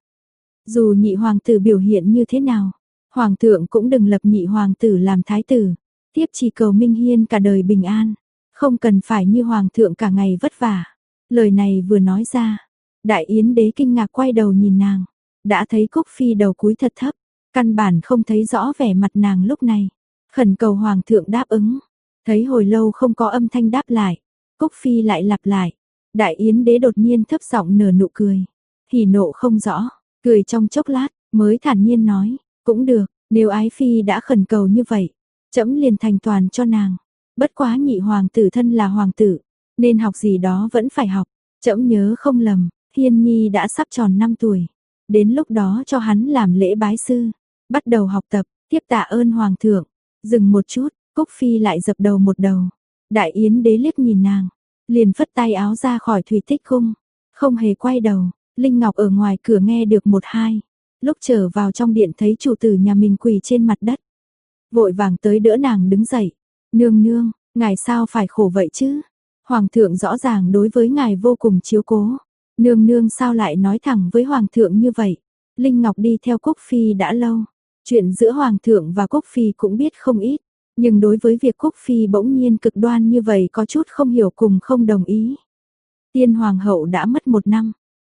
Dù nhị hoàng tử biểu hiện như thế nào, Hoàng thượng cũng đừng lập nhị hoàng tử làm thái tử. Tiếp chỉ cầu Minh Hiên cả đời bình an, không cần phải như Hoàng thượng cả ngày vất vả. Lời này vừa nói ra, Đại Yến đế kinh ngạc quay đầu nhìn nàng, đã thấy Cúc Phi đầu cúi thật thấp, căn bản không thấy rõ vẻ mặt nàng lúc này. Khẩn cầu Hoàng thượng đáp ứng, thấy hồi lâu không có âm thanh đáp lại, Cúc Phi lại lặp lại. Đại Yến đế đột nhiên thấp giọng nở nụ cười, hỉ nộ không rõ, cười trong chốc lát, mới thản nhiên nói, cũng được, nếu Ái Phi đã khẩn cầu như vậy, trẫm liền thành toàn cho nàng. Bất quá nhị hoàng tử thân là hoàng tử, nên học gì đó vẫn phải học. Trẫm nhớ không lầm, Hiên Nhi đã sắp tròn 5 tuổi, đến lúc đó cho hắn làm lễ bái sư, bắt đầu học tập, tiếp tạ ơn hoàng thượng. Dừng một chút, Cúc Phi lại dập đầu một đầu. Đại Yến đế liếc nhìn nàng, liền phất tay áo ra khỏi Thủy Tích cung, không hề quay đầu. Linh Ngọc ở ngoài cửa nghe được một hai, lúc trở vào trong điện thấy chủ tử nhà mình quỳ trên mặt đất, vội vàng tới đỡ nàng đứng dậy. Nương nương, ngài sao phải khổ vậy chứ? Hoàng thượng rõ ràng đối với ngài vô cùng chiếu cố. Nương nương sao lại nói thẳng với Hoàng thượng như vậy? Linh Ngọc đi theo Cúc Phi đã lâu, chuyện giữa Hoàng thượng và Cúc Phi cũng biết không ít, nhưng đối với việc Cúc Phi bỗng nhiên cực đoan như vậy có chút không hiểu cùng không đồng ý. Tiên Hoàng hậu đã mất 1 năm,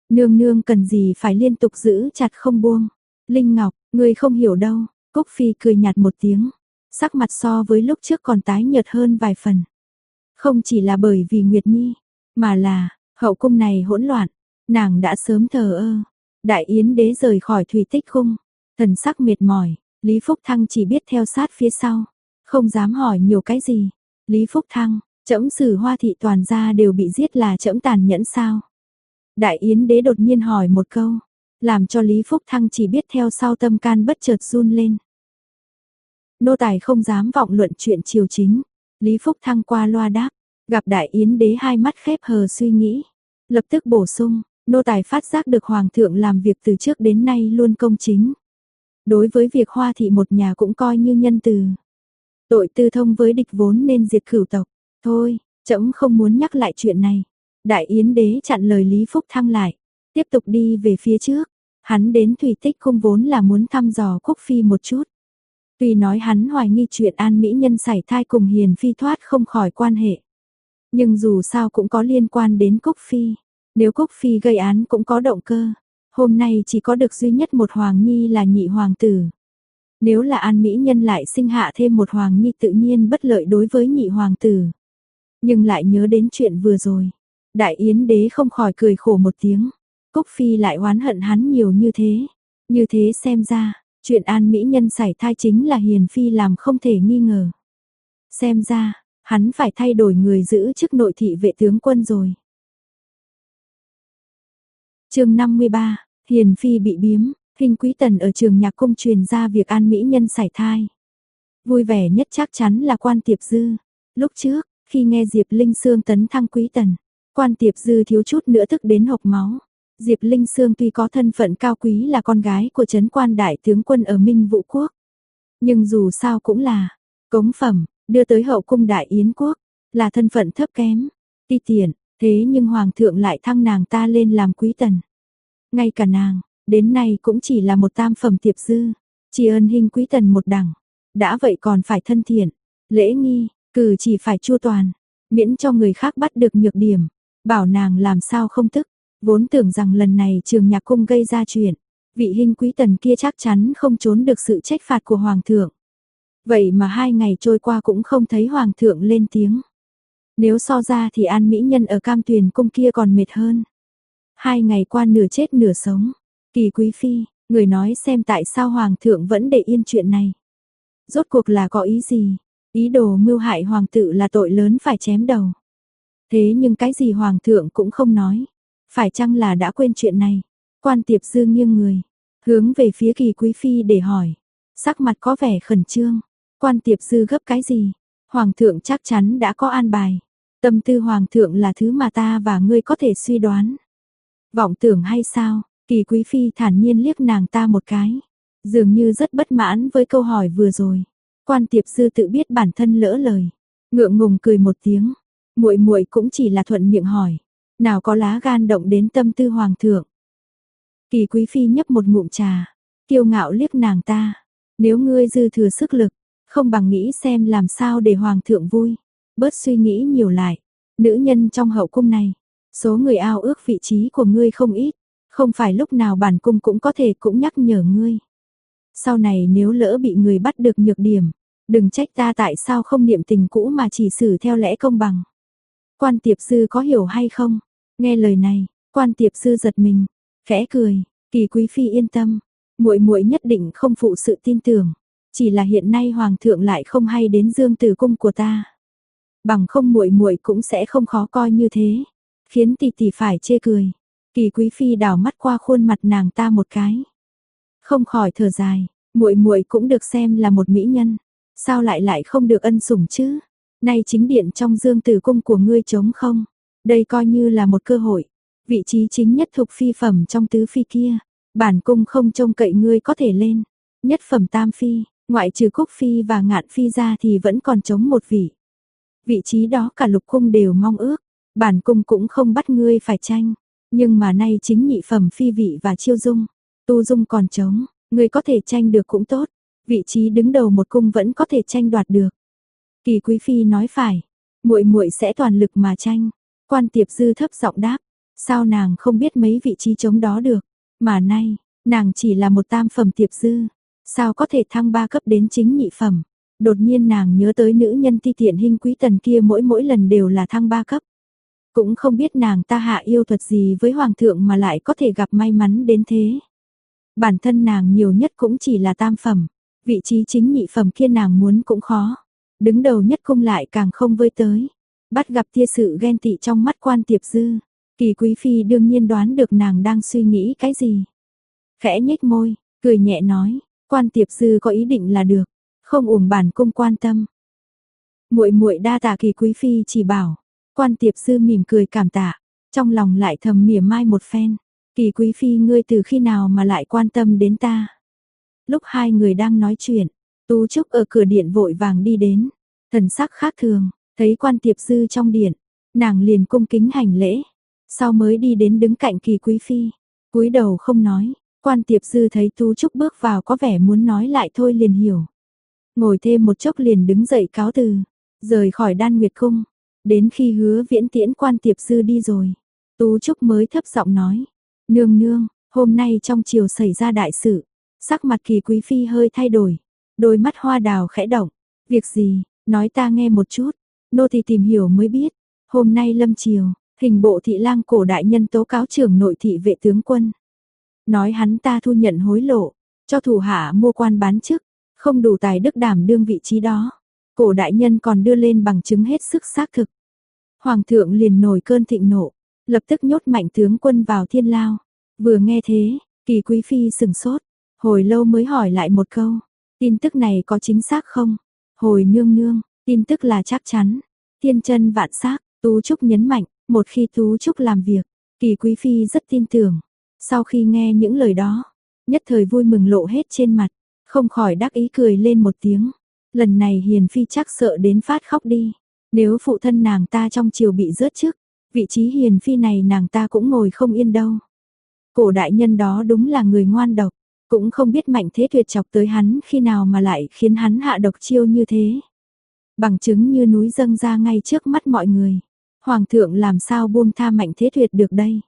Nương nương cần gì phải liên tục giữ chặt không buông. Linh Ngọc, ngươi không hiểu đâu. Cúc Phi cười nhạt một tiếng. Sắc mặt so với lúc trước còn tái nhợt hơn vài phần. Không chỉ là bởi vì Nguyệt Nhi, mà là, hậu cung này hỗn loạn. Nàng đã sớm thờ ơ. Đại Yến đế rời khỏi Thủy Tích cung. Thần sắc mệt mỏi, Lý Phúc Thăng chỉ biết theo sát phía sau. Không dám hỏi nhiều cái gì. Lý Phúc Thăng, trẫm xử Hoa thị toàn gia đều bị giết là trẫm tàn nhẫn sao? Đại Yến đế đột nhiên hỏi một câu, làm cho Lý Phúc Thăng chỉ biết theo sau tâm can bất chợt run lên. Nô tài không dám vọng luận chuyện triều chính. Lý Phúc Thăng qua loa đáp, gặp Đại Yến đế hai mắt khép hờ suy nghĩ. Lập tức bổ sung, nô tài phát giác được Hoàng thượng làm việc từ trước đến nay luôn công chính. Đối với việc Hoa thị một nhà cũng coi như nhân từ. Tội tư thông với địch vốn nên diệt cửu tộc. Thôi, trẫm không muốn nhắc lại chuyện này. Đại Yến đế chặn lời Lý Phúc Thăng lại, tiếp tục đi về phía trước. Hắn đến Thủy Tích cung vốn là muốn thăm dò Cúc Phi một chút. Tuy nói hắn hoài nghi chuyện An Mỹ Nhân sảy thai cùng Hiền Phi thoát không khỏi quan hệ. Nhưng dù sao cũng có liên quan đến Cúc Phi. Nếu Cúc Phi gây án cũng có động cơ. Hôm nay chỉ có được duy nhất một hoàng nhi là nhị hoàng tử. Nếu là An Mỹ Nhân lại sinh hạ thêm một hoàng nhi tự nhiên bất lợi đối với nhị hoàng tử. Nhưng lại nhớ đến chuyện vừa rồi. Đại Yến đế không khỏi cười khổ một tiếng. Cúc Phi lại oán hận hắn nhiều như thế. Như thế xem ra, chuyện An Mỹ Nhân sảy thai chính là Hiền Phi làm không thể nghi ngờ. Xem ra, hắn phải thay đổi người giữ chức nội thị vệ tướng quân rồi. Chương 53, Hiền Phi bị biếm, Hình Quý Tần ở Trường Nhạc cung truyền ra việc An Mỹ Nhân sảy thai. Vui vẻ nhất chắc chắn là Quan Tiệp Dư. Lúc trước, khi nghe Diệp Linh Sương tấn thăng Quý Tần, Quan Tiệp Dư thiếu chút nữa tức đến hộc máu. Diệp Linh Sương tuy có thân phận cao quý là con gái của trấn quan đại tướng quân ở Minh Vũ quốc, nhưng dù sao cũng là cống phẩm, đưa tới hậu cung Đại Yến quốc, là thân phận thấp kém, ti tiện, thế nhưng hoàng thượng lại thăng nàng ta lên làm Quý Tần. Ngay cả nàng, đến nay cũng chỉ là một tam phẩm Tiệp Dư, tri ân Hình Quý Tần một đẳng, đã vậy còn phải thân thiện, lễ nghi, cử chỉ phải chu toàn, miễn cho người khác bắt được nhược điểm, bảo nàng làm sao không tức. Vốn tưởng rằng lần này Trường Nhạc cung gây ra chuyện, vị Hình Quý Tần kia chắc chắn không trốn được sự trách phạt của hoàng thượng. Vậy mà 2 ngày trôi qua cũng không thấy hoàng thượng lên tiếng. Nếu so ra thì An Mỹ Nhân ở Cam Tuyền cung kia còn mệt hơn. 2 ngày qua nửa chết nửa sống. Kỳ Quý Phi, người nói xem tại sao hoàng thượng vẫn để yên chuyện này. Rốt cuộc là có ý gì? Ý đồ mưu hại hoàng tử là tội lớn phải chém đầu. Thế nhưng cái gì hoàng thượng cũng không nói. Phải chăng là đã quên chuyện này? Quan Tiệp Dư nghiêng người, hướng về phía Kỳ Quý Phi để hỏi. Sắc mặt có vẻ khẩn trương. Quan Tiệp Dư gấp cái gì? Hoàng thượng chắc chắn đã có an bài. Tâm tư hoàng thượng là thứ mà ta và ngươi có thể suy đoán. Vọng tưởng hay sao? Kỳ Quý Phi thản nhiên liếc nàng ta một cái. Dường như rất bất mãn với câu hỏi vừa rồi. Quan Tiệp Dư tự biết bản thân lỡ lời. Ngượng ngùng cười một tiếng. Muội muội cũng chỉ là thuận miệng hỏi. Nào có lá gan động đến tâm tư hoàng thượng. Kỳ Quý Phi nhấp một ngụm trà, kiêu ngạo liếc nàng ta. Nếu ngươi dư thừa sức lực, không bằng nghĩ xem làm sao để hoàng thượng vui. Bớt suy nghĩ nhiều lại. Nữ nhân trong hậu cung này, số người ao ước vị trí của ngươi không ít. Không phải lúc nào bản cung cũng có thể cũng nhắc nhở ngươi. Sau này nếu lỡ bị người bắt được nhược điểm, đừng trách ta tại sao không niệm tình cũ mà chỉ xử theo lẽ công bằng. Quan Tiệp Dư có hiểu hay không? Nghe lời này, Quan Tiệp Dư giật mình, khẽ cười, Kỳ Quý Phi yên tâm, muội muội nhất định không phụ sự tin tưởng, chỉ là hiện nay hoàng thượng lại không hay đến Dương Tử cung của ta. Bằng không muội muội cũng sẽ không khó coi như thế, khiến tỷ tỷ phải chê cười. Kỳ Quý Phi đảo mắt qua khuôn mặt nàng ta một cái, không khỏi thở dài, muội muội cũng được xem là một mỹ nhân, sao lại không được ân sủng chứ? Nay chính điện trong Dương Tử cung của ngươi trống không? Đây coi như là một cơ hội, vị trí chính nhất thuộc phi phẩm trong tứ phi kia, bản cung không trông cậy ngươi có thể lên. Nhất phẩm tam phi, ngoại trừ Cúc Phi và Ngạn Phi ra thì vẫn còn trống một vị. Vị trí đó cả lục cung đều mong ước, bản cung cũng không bắt ngươi phải tranh, nhưng mà nay chính nhị phẩm phi vị và Chiêu Dung, Tu Dung còn trống, ngươi có thể tranh được cũng tốt, vị trí đứng đầu một cung vẫn có thể tranh đoạt được. Kỳ Quý Phi nói phải, muội muội sẽ toàn lực mà tranh. Quan Tiệp Dư thấp giọng đáp, Sao nàng không biết mấy vị trí trống đó được, mà nay, nàng chỉ là một tam phẩm tiệp dư, sao có thể thăng 3 cấp đến chính nhị phẩm. Đột nhiên nàng nhớ tới nữ nhân ti tiện hình quý tần kia mỗi lần đều là thăng 3 cấp. Cũng không biết nàng ta hạ yêu thuật gì với hoàng thượng mà lại có thể gặp may mắn đến thế. Bản thân nàng nhiều nhất cũng chỉ là tam phẩm, vị trí chính nhị phẩm kia nàng muốn cũng khó. Đứng đầu nhất cung lại càng không với tới. Bắt gặp tia sự ghen tị trong mắt quan tiệp dư. Kỳ quý phi đương nhiên đoán được nàng đang suy nghĩ cái gì. Khẽ nhếch môi, cười nhẹ nói, quan tiệp dư có ý định là được, không uổng bản cung quan tâm. Muội muội đa tạ kỳ quý phi chỉ bảo. Quan tiệp dư mỉm cười cảm tạ, trong lòng lại thầm mỉa mai một phen. Kỳ quý phi ngươi từ khi nào mà lại quan tâm đến ta? Lúc hai người đang nói chuyện, Tú Trúc ở cửa điện vội vàng đi đến, thần sắc khác thường, thấy quan tiệp dư trong điện, nàng liền cung kính hành lễ, sau mới đi đến đứng cạnh kỳ quý phi, cúi đầu không nói. Quan tiệp dư thấy Tú Trúc bước vào có vẻ muốn nói lại thôi liền hiểu. Ngồi thêm một chốc liền đứng dậy cáo từ, rời khỏi Đan Nguyệt cung. Đến khi Hứa Viễn tiễn quan tiệp dư đi rồi, Tú Trúc mới thấp giọng nói, nương nương, hôm nay trong triều xảy ra đại sự. Sắc mặt kỳ quý phi hơi thay đổi, đôi mắt hoa đào khẽ động, việc gì, nói ta nghe một chút, nô tỳ tìm hiểu mới biết, hôm nay lâm triều, hình bộ thị lang cổ đại nhân tố cáo trưởng nội thị vệ tướng quân. Nói hắn ta thu nhận hối lộ, cho thủ hạ mua quan bán chức, không đủ tài đức đảm đương vị trí đó. Cổ đại nhân còn đưa lên bằng chứng hết sức xác thực. Hoàng thượng liền nổi cơn thịnh nộ, lập tức nhốt Mạnh tướng quân vào thiên lao. Vừa nghe thế, kỳ quý phi sừng sốt, hồi lâu mới hỏi lại một câu, tin tức này có chính xác không? Hồi nương nương, tin tức là chắc chắn, thiên chân vạn xác. Tú Trúc nhấn mạnh, một khi Tú Trúc làm việc, kỳ quý phi rất tin tưởng. Sau khi nghe những lời đó, nhất thời vui mừng lộ hết trên mặt, không khỏi đắc ý cười lên một tiếng. Lần này hiền phi chắc sợ đến phát khóc đi. Nếu phụ thân nàng ta trong triều bị rớt chức, vị trí hiền phi này nàng ta cũng ngồi không yên đâu. Cổ đại nhân đó đúng là người ngoan độc, cũng không biết Mạnh Thế Tuyệt chọc tới hắn khi nào mà lại khiến hắn hạ độc chiêu như thế. Bằng chứng như núi dâng ra ngay trước mắt mọi người. Hoàng thượng làm sao buông tha Mạnh Thế Tuyệt được đây?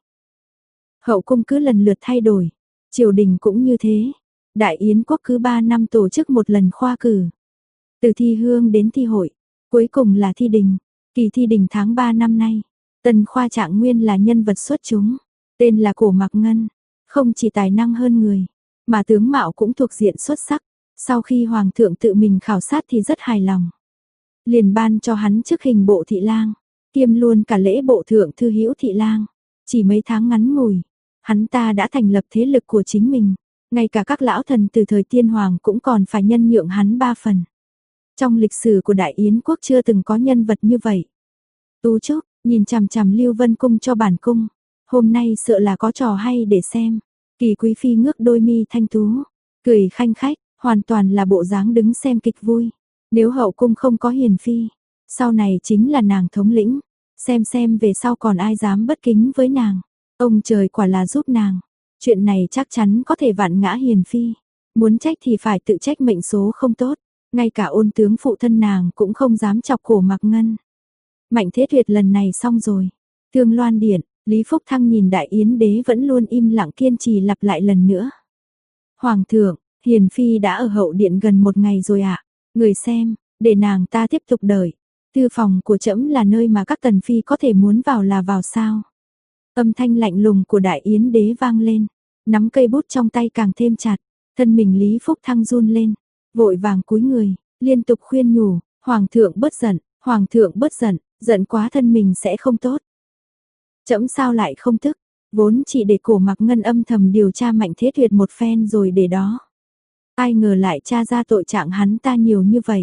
Hậu cung cứ lần lượt thay đổi, triều đình cũng như thế. Đại Yến quốc cứ 3 năm tổ chức một lần khoa cử. Từ thi hương đến thi hội, cuối cùng là thi đình. Kỳ thi đình tháng 3 năm nay, Tần Khoa Trạng Nguyên là nhân vật xuất chúng, tên là Cổ Mạc Ngân, không chỉ tài năng hơn người, mà tướng mạo cũng thuộc diện xuất sắc. Sau khi hoàng thượng tự mình khảo sát thì rất hài lòng, liền ban cho hắn chức hình bộ thị lang, kiêm luôn cả lễ bộ thượng thư hữu thị lang. Chỉ mấy tháng ngắn ngủi, hắn ta đã thành lập thế lực của chính mình, ngay cả các lão thần từ thời tiên hoàng cũng còn phải nhân nhượng hắn 3 phần. Trong lịch sử của Đại Yến quốc chưa từng có nhân vật như vậy. Tú Trúc nhìn chằm chằm Lưu Vân cung cho bản cung, hôm nay sợ là có trò hay để xem. Kỳ quý phi ngước đôi mi thanh tú, cười khanh khách, hoàn toàn là bộ dáng đứng xem kịch vui. Nếu hậu cung không có hiền phi, sau này chính là nàng thống lĩnh, xem về sau còn ai dám bất kính với nàng. Ông trời quả là giúp nàng, chuyện này chắc chắn có thể vạn ngã hiền phi. Muốn trách thì phải tự trách mệnh số không tốt, ngay cả ôn tướng phụ thân nàng cũng không dám chọc Cổ Mạc Ngân. Mạnh Thế Tuyệt lần này xong rồi. Thương Loan điện, Lý Phúc Thăng nhìn Đại Yến đế vẫn luôn im lặng kiên trì lặp lại lần nữa. Hoàng thượng, hiền phi đã ở hậu điện gần 1 ngày rồi ạ. Người xem, để nàng ta tiếp tục đợi. Thư phòng của trẫm là nơi mà các tần phi có thể muốn vào là vào sao? Âm thanh lạnh lùng của Đại Yến đế vang lên, nắm cây bút trong tay càng thêm chặt, thân mình Lý Phúc Thăng run lên, vội vàng cúi người, liên tục khuyên nhủ, hoàng thượng bớt giận, hoàng thượng bớt giận, giận quá thân mình sẽ không tốt. Trẫm sao lại không tức, vốn chỉ để Cổ Mạc Ngân âm thầm điều tra Mạnh Thế Tuyệt một phen rồi để đó. Ai ngờ lại tra ra tội trạng hắn ta nhiều như vậy.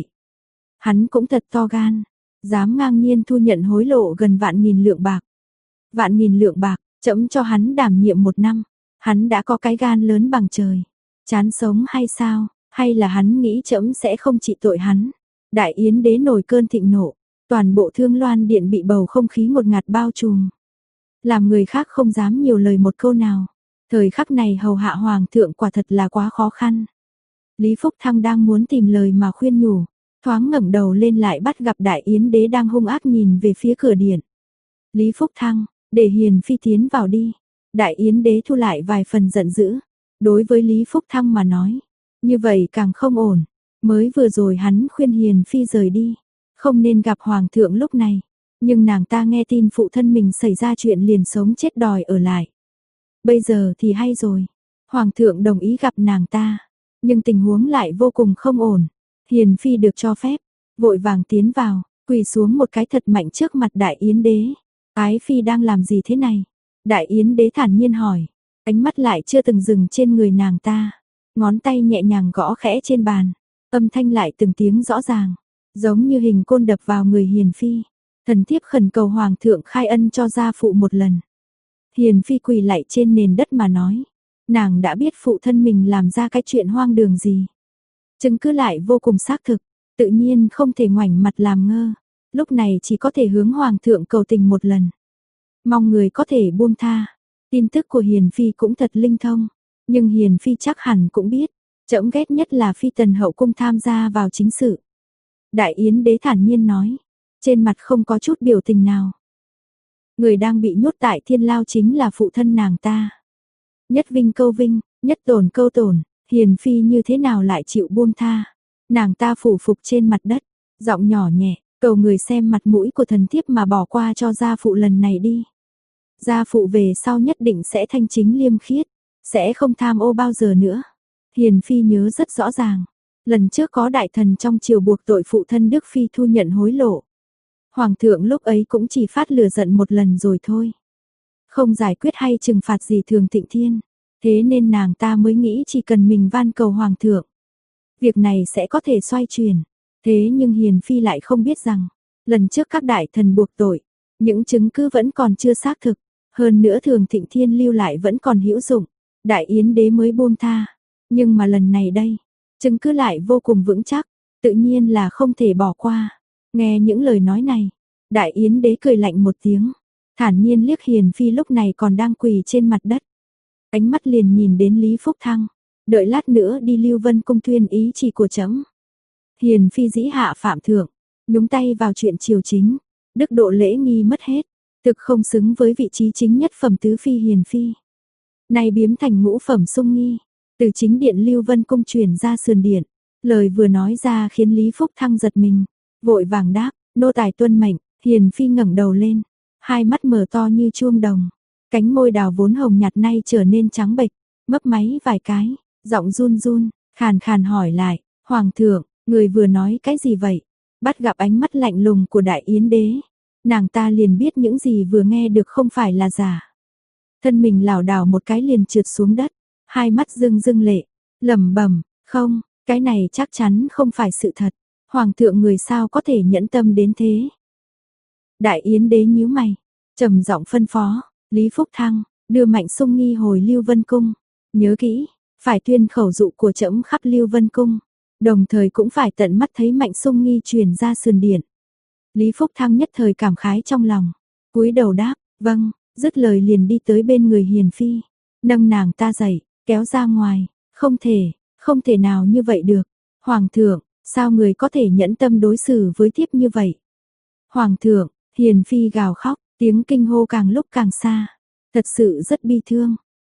Hắn cũng thật to gan, dám ngang nhiên thu nhận hối lộ gần 1.000 lượng bạc. 1.000 lượng bạc, trẫm cho hắn đảm nhiệm 1 năm, hắn đã có cái gan lớn bằng trời. Chán sống hay sao, hay là hắn nghĩ trẫm sẽ không trị tội hắn. Đại Yến đế nổi cơn thịnh nộ, toàn bộ Thương Loan điện bị bầu không khí ngột ngạt bao trùm. Làm người khác không dám nhiều lời một câu nào. Thời khắc này hầu hạ hoàng thượng quả thật là quá khó khăn. Lý Phúc Thăng đang muốn tìm lời mà khuyên nhủ, thoáng ngẩng đầu lên lại bắt gặp Đại Yến đế đang hung ác nhìn về phía cửa điện. Lý Phúc Thăng, để Hiền Phi tiến vào đi. Đại Yến đế thu lại vài phần giận dữ. Đối với Lý Phúc Thăng mà nói, như vậy càng không ổn. Mới vừa rồi hắn khuyên Hiền Phi rời đi, không nên gặp Hoàng thượng lúc này. Nhưng nàng ta nghe tin phụ thân mình xảy ra chuyện liền sống chết đòi ở lại. Bây giờ thì hay rồi, Hoàng thượng đồng ý gặp nàng ta, nhưng tình huống lại vô cùng không ổn. Hiền Phi được cho phép, vội vàng tiến vào, quỳ xuống một cái thật mạnh trước mặt Đại Yến đế. Ái Phi đang làm gì thế này? Đại Yến đế thản nhiên hỏi, ánh mắt lại chưa từng dừng trên người nàng ta. Ngón tay nhẹ nhàng gõ khẽ trên bàn, âm thanh lại từng tiếng rõ ràng, giống như hình côn đập vào người Hiền Phi. Thần thiếp khẩn cầu Hoàng thượng khai ân cho gia phụ một lần. Hiền Phi quỳ lạy trên nền đất mà nói, nàng đã biết phụ thân mình làm ra cái chuyện hoang đường gì. Chứng cứ lại vô cùng xác thực, tự nhiên không thể ngoảnh mặt làm ngơ. Lúc này chỉ có thể hướng Hoàng thượng cầu tình một lần. Mong người có thể buông tha. Tin tức của Hiền Phi cũng thật linh thông, nhưng Hiền Phi chắc hẳn cũng biết, trẫm ghét nhất là Phi tần hậu cung tham gia vào chính sự. Đại Yến đế thản nhiên nói, trên mặt không có chút biểu tình nào. Người đang bị nhốt tại thiên lao chính là phụ thân nàng ta. Nhất vinh câu vinh, nhất tổn câu tổn, Hiền Phi như thế nào lại chịu buông tha. Nàng ta phủ phục trên mặt đất, giọng nhỏ nhẹ, cầu người xem mặt mũi của thần thiếp mà bỏ qua cho gia phụ lần này đi. Gia phụ về sau nhất định sẽ thanh chính liêm khiết, sẽ không tham ô bao giờ nữa. Hiền Phi nhớ rất rõ ràng, lần trước có đại thần trong triều buộc tội phụ thân Đức Phi thu nhận hối lộ. Hoàng thượng lúc ấy cũng chỉ phát lửa giận một lần rồi thôi. Không giải quyết hay trừng phạt gì Thường Thịnh Thiên. Thế nên nàng ta mới nghĩ chỉ cần mình van cầu Hoàng thượng, việc này sẽ có thể xoay chuyển. Thế nhưng Hiền Phi lại không biết rằng, lần trước các đại thần buộc tội, những chứng cứ vẫn còn chưa xác thực. Hơn nữa Thường Thịnh Thiên lưu lại vẫn còn hữu dụng. Đại Yến đế mới buông tha. Nhưng mà lần này đây, chứng cứ lại vô cùng vững chắc, tự nhiên là không thể bỏ qua. Nghe những lời nói này, Đại Yến đế cười lạnh một tiếng, thản nhiên liếc Hiền Phi lúc này còn đang quỳ trên mặt đất. Ánh mắt liền nhìn đến Lý Phúc Thăng, đợi lát nữa đi Lưu Vân cung tuyên ý chỉ của trẫm. Hiền Phi dĩ hạ phạm thượng, nhúng tay vào chuyện triều chính, đức độ lễ nghi mất hết, thực không xứng với vị trí chính nhất phẩm tứ phi Hiền Phi. Nay biếm thành ngũ phẩm sung nghi, từ chính điện Lưu Vân cung truyền ra sườn điện, lời vừa nói ra khiến Lý Phúc Thăng giật mình, vội vàng đáp, nô tài tuân mệnh. Hiền Phi ngẩng đầu lên, hai mắt mở to như chuông đồng, cánh môi đào vốn hồng nhạt nay trở nên trắng bệch, mấp máy vài cái, giọng run run, khàn khàn hỏi lại, Hoàng thượng, người vừa nói cái gì vậy? Bắt gặp ánh mắt lạnh lùng của Đại Yến đế, nàng ta liền biết những gì vừa nghe được không phải là giả. Thân mình lảo đảo một cái liền trượt xuống đất, hai mắt rưng rưng lệ, lẩm bẩm, không, cái này chắc chắn không phải sự thật. Hoàng thượng người sao có thể nhẫn tâm đến thế? Đại Yến đế nhíu mày, trầm giọng phân phó, Lý Phúc Thăng, đưa Mạnh Sung Nghi hồi Lưu Vân cung, nhớ kỹ, phải tuyên khẩu dụ của trẫm khắp Lưu Vân cung, đồng thời cũng phải tận mắt thấy Mạnh Sung Nghi truyền ra sườn điện. Lý Phúc Thăng nhất thời cảm khái trong lòng, cúi đầu đáp, vâng, dứt lời liền đi tới bên người Hiền Phi, nâng nàng ta dậy, kéo ra ngoài, không thể nào như vậy được. Hoàng thượng, sao người có thể nhẫn tâm đối xử với thiếp như vậy? Hoàng thượng, Hiền Phi gào khóc, tiếng kinh hô càng lúc càng xa, thật sự rất bi thương.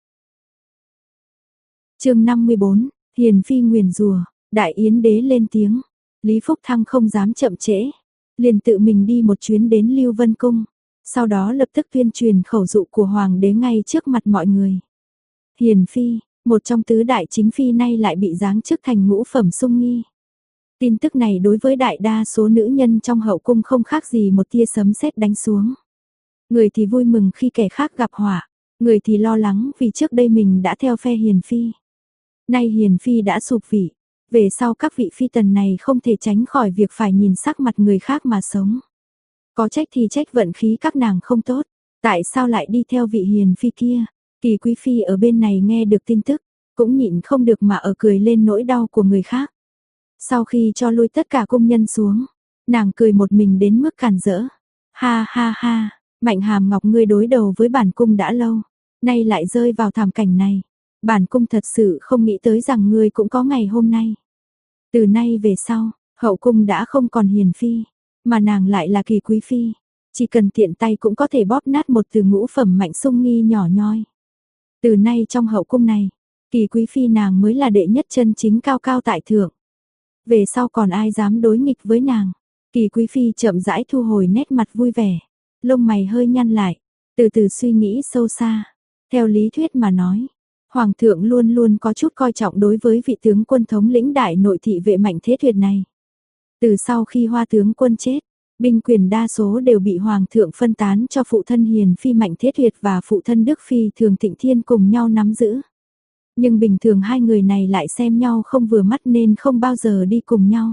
Chương 54, Hiền Phi nguyền rủa, Đại Yến đế lên tiếng, Lý Phúc Thăng không dám chậm trễ, liền tự mình đi một chuyến đến Lưu Vân cung, sau đó lập tức tuyên truyền khẩu dụ của hoàng đế ngay trước mặt mọi người. Hiền Phi, một trong tứ đại chính phi nay lại bị giáng chức thành ngũ phẩm sung nghi. Tin tức này đối với đại đa số nữ nhân trong hậu cung không khác gì một tia sấm sét đánh xuống. Người thì vui mừng khi kẻ khác gặp họa, người thì lo lắng vì trước đây mình đã theo phe Hiền Phi. Nay Hiền Phi đã sụp vị, về sau các vị phi tần này không thể tránh khỏi việc phải nhìn sắc mặt người khác mà sống. Có trách thì trách vận khí các nàng không tốt, tại sao lại đi theo vị Hiền Phi kia? Kỳ quý phi ở bên này nghe được tin tức, cũng nhịn không được mà ở cười lên nỗi đau của người khác. Sau khi cho lui tất cả cung nhân xuống, nàng cười một mình đến mức càn rỡ. Ha ha ha, Mạnh Hàm Ngọc ngươi đối đầu với bản cung đã lâu, nay lại rơi vào thảm cảnh này. Bản cung thật sự không nghĩ tới rằng ngươi cũng có ngày hôm nay. Từ nay về sau, hậu cung đã không còn Hiền Phi, mà nàng lại là Kỳ quý phi. chỉ cần tiện tay cũng có thể bóp nát một từ ngũ phẩm Mạnh Sung Nghi nhỏ nhoi. Từ nay trong hậu cung này, Kỳ quý phi nàng mới là đệ nhất chân chính cao cao tại thượng. Về sau còn ai dám đối nghịch với nàng. Kỳ quý phi chậm rãi thu hồi nét mặt vui vẻ, lông mày hơi nhăn lại, từ từ suy nghĩ sâu xa. Theo lý thuyết mà nói, hoàng thượng luôn luôn có chút coi trọng đối với vị tướng quân thống lĩnh đại nội thị vệ Mạnh Thế Tuyệt này. Từ sau khi Hoa tướng quân chết, binh quyền đa số đều bị hoàng thượng phân tán cho phụ thân hiền phi Mạnh Thế Tuyệt và phụ thân Đức phi Thường Thịnh Thiên cùng nhau nắm giữ. Nhưng bình thường hai người này lại xem nhau không vừa mắt nên không bao giờ đi cùng nhau.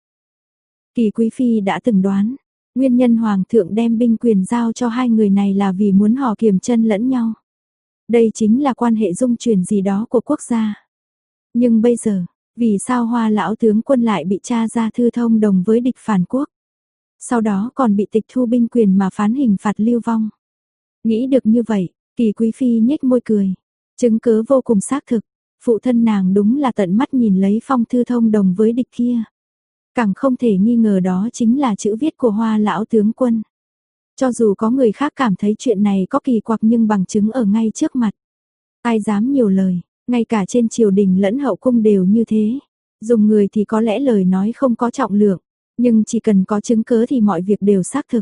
Kỳ quý phi đã từng đoán, nguyên nhân hoàng thượng đem binh quyền giao cho hai người này là vì muốn họ kiềm chân lẫn nhau. Đây chính là quan hệ dung chuyển gì đó của quốc gia. Nhưng bây giờ, vì sao Hoa lão tướng quân lại bị tra ra thư thông đồng với địch phản quốc? Sau đó còn bị tịch thu binh quyền mà phán hình phạt lưu vong. Nghĩ được như vậy, Kỳ quý phi nhếch môi cười. Chứng cứ vô cùng xác thực, phụ thân nàng đúng là tận mắt nhìn lấy phong thư thông đồng với địch kia. Càng không thể nghi ngờ đó chính là chữ viết của Hoa lão tướng quân. Cho dù có người khác cảm thấy chuyện này có kỳ quặc nhưng bằng chứng ở ngay trước mặt. Ai dám nhiều lời, ngay cả trên triều đình lẫn hậu cung đều như thế. Dùng người thì có lẽ lời nói không có trọng lượng, nhưng chỉ cần có chứng cứ thì mọi việc đều xác thực.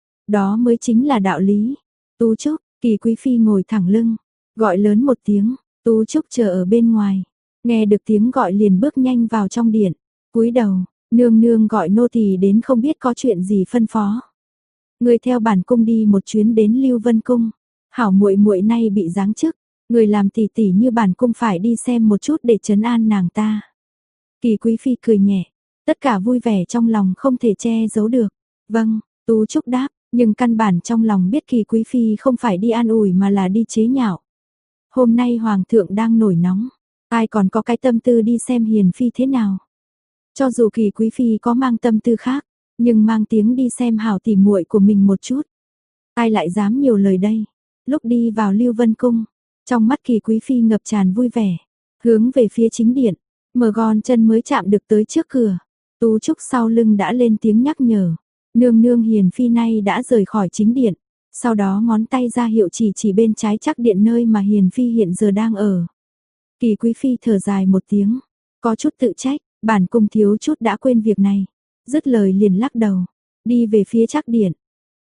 Đó mới chính là đạo lý. Tú Trúc, Kỳ quý phi ngồi thẳng lưng, gọi lớn một tiếng, Tú Trúc chờ ở bên ngoài. Nghe được tiếng gọi liền bước nhanh vào trong điện, cúi đầu, nương nương gọi nô tỳ đến không biết có chuyện gì phân phó. Người theo bản cung đi một chuyến đến Lưu Vân cung. Hảo muội muội nay bị giáng chức, người làm tỷ tỷ như bản cung phải đi xem một chút để trấn an nàng ta. Kỳ quý phi cười nhẹ, tất cả vui vẻ trong lòng không thể che giấu được. Vâng, Tú Trúc đáp, nhưng căn bản trong lòng biết Kỳ quý phi không phải đi an ủi mà là đi chế nhạo. Hôm nay hoàng thượng đang nổi nóng, ai còn có cái tâm tư đi xem hiền phi thế nào. Cho dù Kỳ quý phi có mang tâm tư khác, nhưng mang tiếng đi xem hảo tỉ muội của mình một chút. Ai lại dám nhiều lời đây? Lúc đi vào Lưu Vân cung, trong mắt Kỳ quý phi ngập tràn vui vẻ, hướng về phía chính điện, mở gòn chân mới chạm được tới trước cửa. Tú Trúc sau lưng đã lên tiếng nhắc nhở, nương nương hiền phi nay đã rời khỏi chính điện. Sau đó ngón tay ra hiệu chỉ bên trái chắc điện nơi mà hiền phi hiện giờ đang ở. Kỳ quý phi thở dài một tiếng, có chút tự trách, bản cung thiếu chút đã quên việc này. Dứt lời liền lắc đầu, đi về phía chắc điện.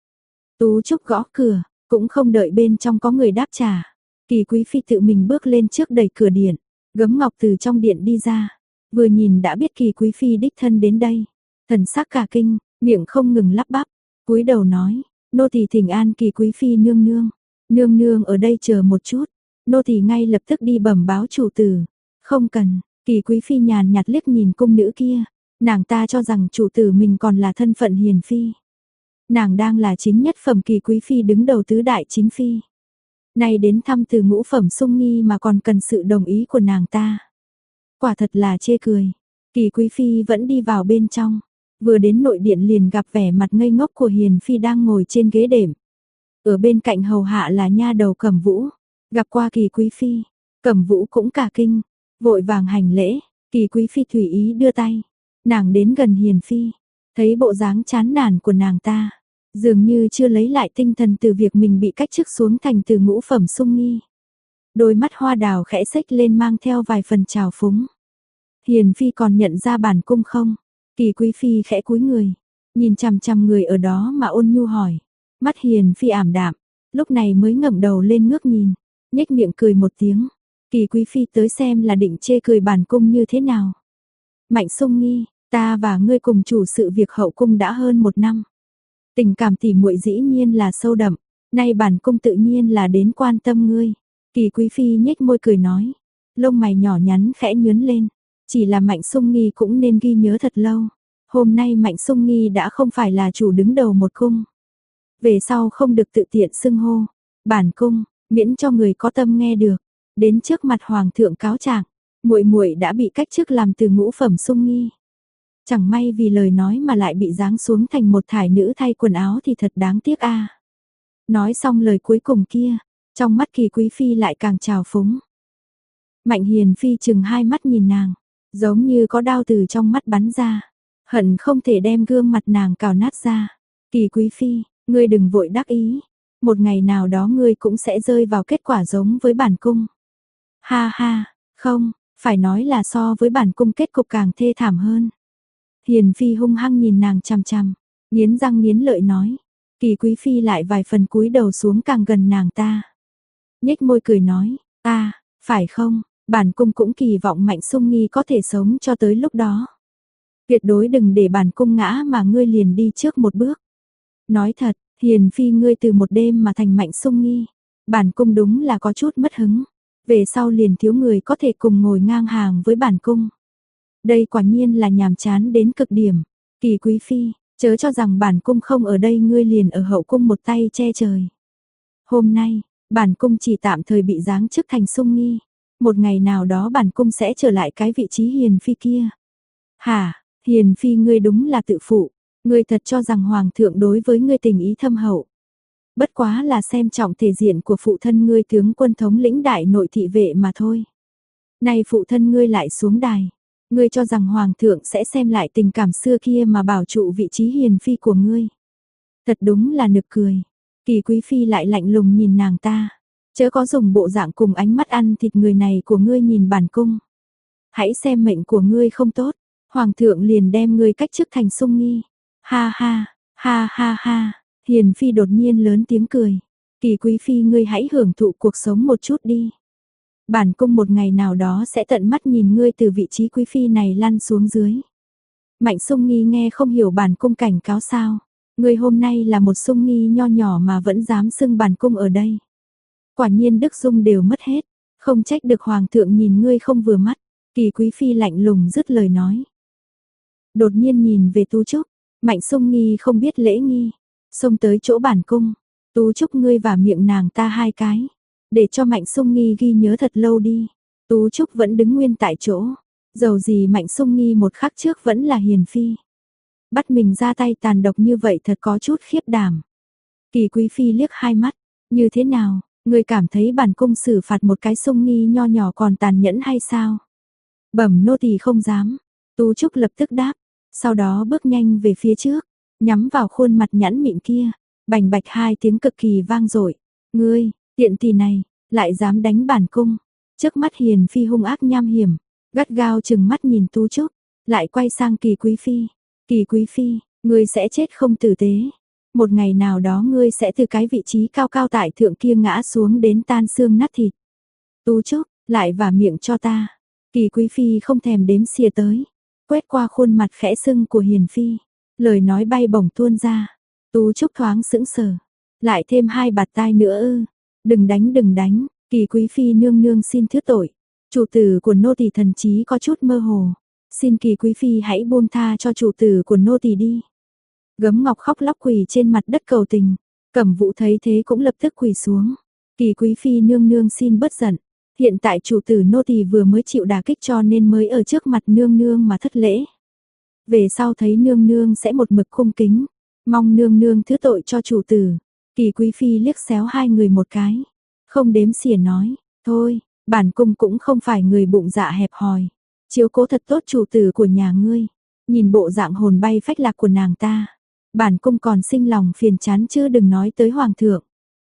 Tú Trúc gõ cửa, cũng không đợi bên trong có người đáp trả. Kỳ quý phi tự mình bước lên trước đẩy cửa điện, Gấm Ngọc từ trong điện đi ra, vừa nhìn đã biết Kỳ quý phi đích thân đến đây. Thần sắc cả kinh, miệng không ngừng lắp bắp, cúi đầu nói, nô tỳ thỉnh an Kỳ quý phi nương nương. Nương nương ở đây chờ một chút, nô tỳ ngay lập tức đi bẩm báo chủ tử. Không cần, Kỳ quý phi nhàn nhạt liếc nhìn cung nữ kia. Nàng ta cho rằng chủ tử mình còn là thân phận hiền phi. Nàng đang là chính nhất phẩm Kỳ quý phi đứng đầu tứ đại chính phi. Nay đến thăm từ ngũ phẩm Sung Nghi mà còn cần sự đồng ý của nàng ta. Quả thật là chê cười. Kỳ quý phi vẫn đi vào bên trong. Vừa đến nội điện liền gặp vẻ mặt ngây ngốc của hiền phi đang ngồi trên ghế đệm. Ở bên cạnh hầu hạ là nha đầu Cẩm Vũ. Gặp qua Kỳ quý phi, Cẩm Vũ cũng cả kinh, vội vàng hành lễ. Kỳ quý phi tùy ý đưa tay. Nàng đến gần hiền phi, thấy bộ dáng chán nản của nàng ta, dường như chưa lấy lại tinh thần từ việc mình bị cách chức xuống thành từ ngũ phẩm Sung Nghi. Đôi mắt hoa đào khẽ xếch lên mang theo vài phần trào phúng. Hiền phi còn nhận ra bản cung không? Kỳ quý phi khẽ cúi người, nhìn chằm chằm người ở đó mà ôn nhu hỏi. Mắt hiền phi ảm đạm, lúc này mới ngẩng đầu lên ngước nhìn, nhếch miệng cười một tiếng. Kỳ quý phi tới xem là định chê cười bản cung như thế nào? Mạnh Sung Nghi, ta và ngươi cùng chủ sự việc hậu cung đã hơn 1 năm. Tình cảm tỉ muội dĩ nhiên là sâu đậm, nay bản cung tự nhiên là đến quan tâm ngươi. Kỳ quý phi nhếch môi cười nói, lông mày nhỏ nhắn khẽ nhướng lên, chỉ là Mạnh Sung Nghi cũng nên ghi nhớ thật lâu. Hôm nay Mạnh Sung Nghi đã không phải là chủ đứng đầu một cung. Về sau không được tự tiện xưng hô, bản cung, miễn cho người có tâm nghe được. Đến trước mặt hoàng thượng cáo trạng, muội muội đã bị cách chức làm từ ngũ phẩm Sung Nghi. Chẳng may vì lời nói mà lại bị giáng xuống thành một thải nữ thay quần áo thì thật đáng tiếc a. Nói xong lời cuối cùng kia, trong mắt Kỳ quý phi lại càng trào phúng. Mạnh hiền phi chừng hai mắt nhìn nàng, giống như có đao từ trong mắt bắn ra, hận không thể đem gương mặt nàng cào nát ra. Kỳ quý phi, ngươi đừng vội đắc ý, một ngày nào đó ngươi cũng sẽ rơi vào kết quả giống với bản cung. Ha ha, không, phải nói là so với bản cung kết cục càng thê thảm hơn. Hiền phi hung hăng nhìn nàng chằm chằm, nghiến răng nghiến lợi nói. Kỳ quý phi lại vài phần cúi đầu xuống càng gần nàng ta. Nhếch môi cười nói, ta, phải không, bản cung cũng kỳ vọng Mạnh Sung Nghi có thể sống cho tới lúc đó. Tuyệt đối đừng để bản cung ngã mà ngươi liền đi trước một bước. Nói thật, hiền phi ngươi từ một đêm mà thành Mạnh Sung Nghi, bản cung đúng là có chút mất hứng. Về sau liền thiếu người có thể cùng ngồi ngang hàng với bản cung. Đây quả nhiên là nhàm chán đến cực điểm. Kỳ quý phi, chớ cho rằng bản cung không ở đây ngươi liền ở hậu cung một tay che trời. Hôm nay, bản cung chỉ tạm thời bị giáng chức thành Sung Nghi. Một ngày nào đó bản cung sẽ trở lại cái vị trí hiền phi kia. Hả, hiền phi ngươi đúng là tự phụ. Ngươi thật cho rằng hoàng thượng đối với ngươi tình ý thâm hậu. Bất quá là xem trọng thể diện của phụ thân ngươi tướng quân thống lĩnh đại nội thị vệ mà thôi. Nay phụ thân ngươi lại xuống đài. Ngươi cho rằng hoàng thượng sẽ xem lại tình cảm xưa kia mà bảo trụ vị trí hiền phi của ngươi. Thật đúng là nực cười. Kỳ quý phi lại lạnh lùng nhìn nàng ta. Chớ có dùng bộ dạng cùng ánh mắt ăn thịt người này của ngươi nhìn bản cung. Hãy xem mệnh của ngươi không tốt. Hoàng thượng liền đem ngươi cách chức thành Sung Nghi. Ha ha, ha ha ha. Hiền phi đột nhiên lớn tiếng cười. Kỳ quý phi ngươi hãy hưởng thụ cuộc sống một chút đi. Bản cung một ngày nào đó sẽ tận mắt nhìn ngươi từ vị trí quý phi này lăn xuống dưới. Mạnh Sung Nghi nghe không hiểu bản cung cảnh cáo sao. Ngươi hôm nay là một Sung Nghi nho nhỏ mà vẫn dám xưng bản cung ở đây. Quả nhiên đức dung đều mất hết. Không trách được hoàng thượng nhìn ngươi không vừa mắt. Kỳ quý phi lạnh lùng dứt lời nói. Đột nhiên nhìn về Tú Trúc. Mạnh Sung Nghi không biết lễ nghi. Xông tới chỗ bản cung. Tú Trúc ngươi và miệng nàng ta hai cái. Để cho Mạnh Sung Nghi ghi nhớ thật lâu đi. Tú Trúc vẫn đứng nguyên tại chỗ. Dầu gì Mạnh Sung Nghi một khắc trước vẫn là hiền phi. Bắt mình ra tay tàn độc như vậy thật có chút khiếp đảm. Kỳ quý phi liếc hai mắt. Như thế nào, ngươi cảm thấy bản cung xử phạt một cái Sung Nghi nho nhỏ còn tàn nhẫn hay sao? Bẩm nô tỳ không dám. Tú Trúc lập tức đáp. Sau đó bước nhanh về phía trước. Nhắm vào khuôn mặt nhẵn mịn kia. Bành bạch hai tiếng cực kỳ vang dội. Ngươi, tiện tỳ này, lại dám đánh bản cung. Trước mắt hiền phi hung ác nham hiểm, gắt gao chừng mắt nhìn Tú Trúc, lại quay sang Kỳ quý phi. Kỳ quý phi, ngươi sẽ chết không tử tế. Một ngày nào đó ngươi sẽ từ cái vị trí cao cao tại thượng kia ngã xuống đến tan xương nát thịt. Tú Trúc, lại vả miệng cho ta. Kỳ quý phi không thèm đếm xỉa tới, quét qua khuôn mặt khẽ sưng của hiền phi, lời nói bay bổng tuôn ra. Tú Trúc thoáng sững sờ, lại thêm hai bạt tai nữa ư? Đừng đánh đừng đánh, Kỳ quý phi nương nương xin thứ tội. Chủ tử của nô tỳ thần trí có chút mơ hồ, xin Kỳ quý phi hãy buông tha cho chủ tử của nô tỳ đi. Gấm Ngọc khóc lóc quỳ trên mặt đất cầu tình, Cẩm Vũ thấy thế cũng lập tức quỳ xuống. Kỳ quý phi nương nương xin bớt giận, hiện tại chủ tử nô tỳ vừa mới chịu đả kích cho nên mới ở trước mặt nương nương mà thất lễ. Về sau thấy nương nương sẽ một mực cung kính, mong nương nương thứ tội cho chủ tử. Kỳ quý phi liếc xéo hai người một cái, không đếm xỉa nói, thôi, bản cung cũng không phải người bụng dạ hẹp hòi, chiếu cố thật tốt chủ tử của nhà ngươi. Nhìn bộ dạng hồn bay phách lạc của nàng ta, bản cung còn sinh lòng phiền chán chứ đừng nói tới hoàng thượng.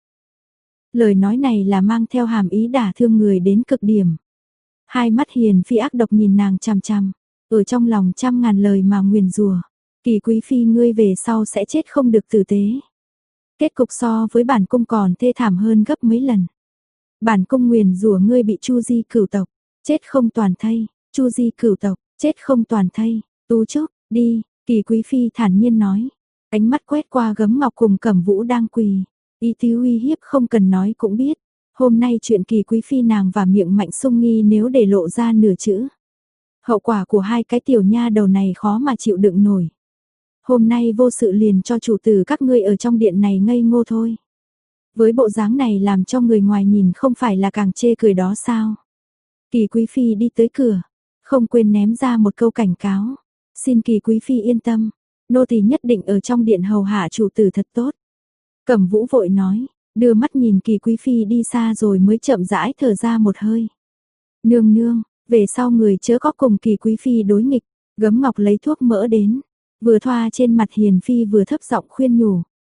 Lời nói này là mang theo hàm ý đả thương người đến cực điểm. Hai mắt hiền phi ác độc nhìn nàng chằm chằm, ở trong lòng trăm ngàn lời mà nguyền rủa. Kỳ quý phi ngươi về sau sẽ chết không được tử tế. Kết cục so với bản cung còn thê thảm hơn gấp mấy lần. Bản cung nguyền rủa ngươi bị Chu Di cửu tộc, chết không toàn thây. Chu Di cửu tộc, chết không toàn thây. Tú Trúc, đi, Kỳ quý phi thản nhiên nói. Ánh mắt quét qua Gấm Ngọc cùng Cẩm Vũ đang quỳ. Y tứ uy hiếp không cần nói cũng biết. Hôm nay chuyện Kỳ quý phi nàng và miệng Mạnh Sung Nghi nếu để lộ ra nửa chữ, hậu quả của hai cái tiểu nha đầu này khó mà chịu đựng nổi. Hôm nay vô sự liền cho chủ tử các ngươi ở trong điện này ngây ngô thôi. Với bộ dáng này làm cho người ngoài nhìn không phải là càng chê cười đó sao? Kỳ quý phi đi tới cửa, không quên ném ra một câu cảnh cáo. Xin Kỳ quý phi yên tâm, nô tỳ nhất định ở trong điện hầu hạ chủ tử thật tốt. Cẩm Vũ vội nói, đưa mắt nhìn Kỳ quý phi đi xa rồi mới chậm rãi thở ra một hơi. Nương nương, về sau người chớ có cùng Kỳ quý phi đối nghịch. Gấm Ngọc lấy thuốc mỡ đến, vừa thoa trên mặt hiền phi vừa thấp giọng khuyên nhủ.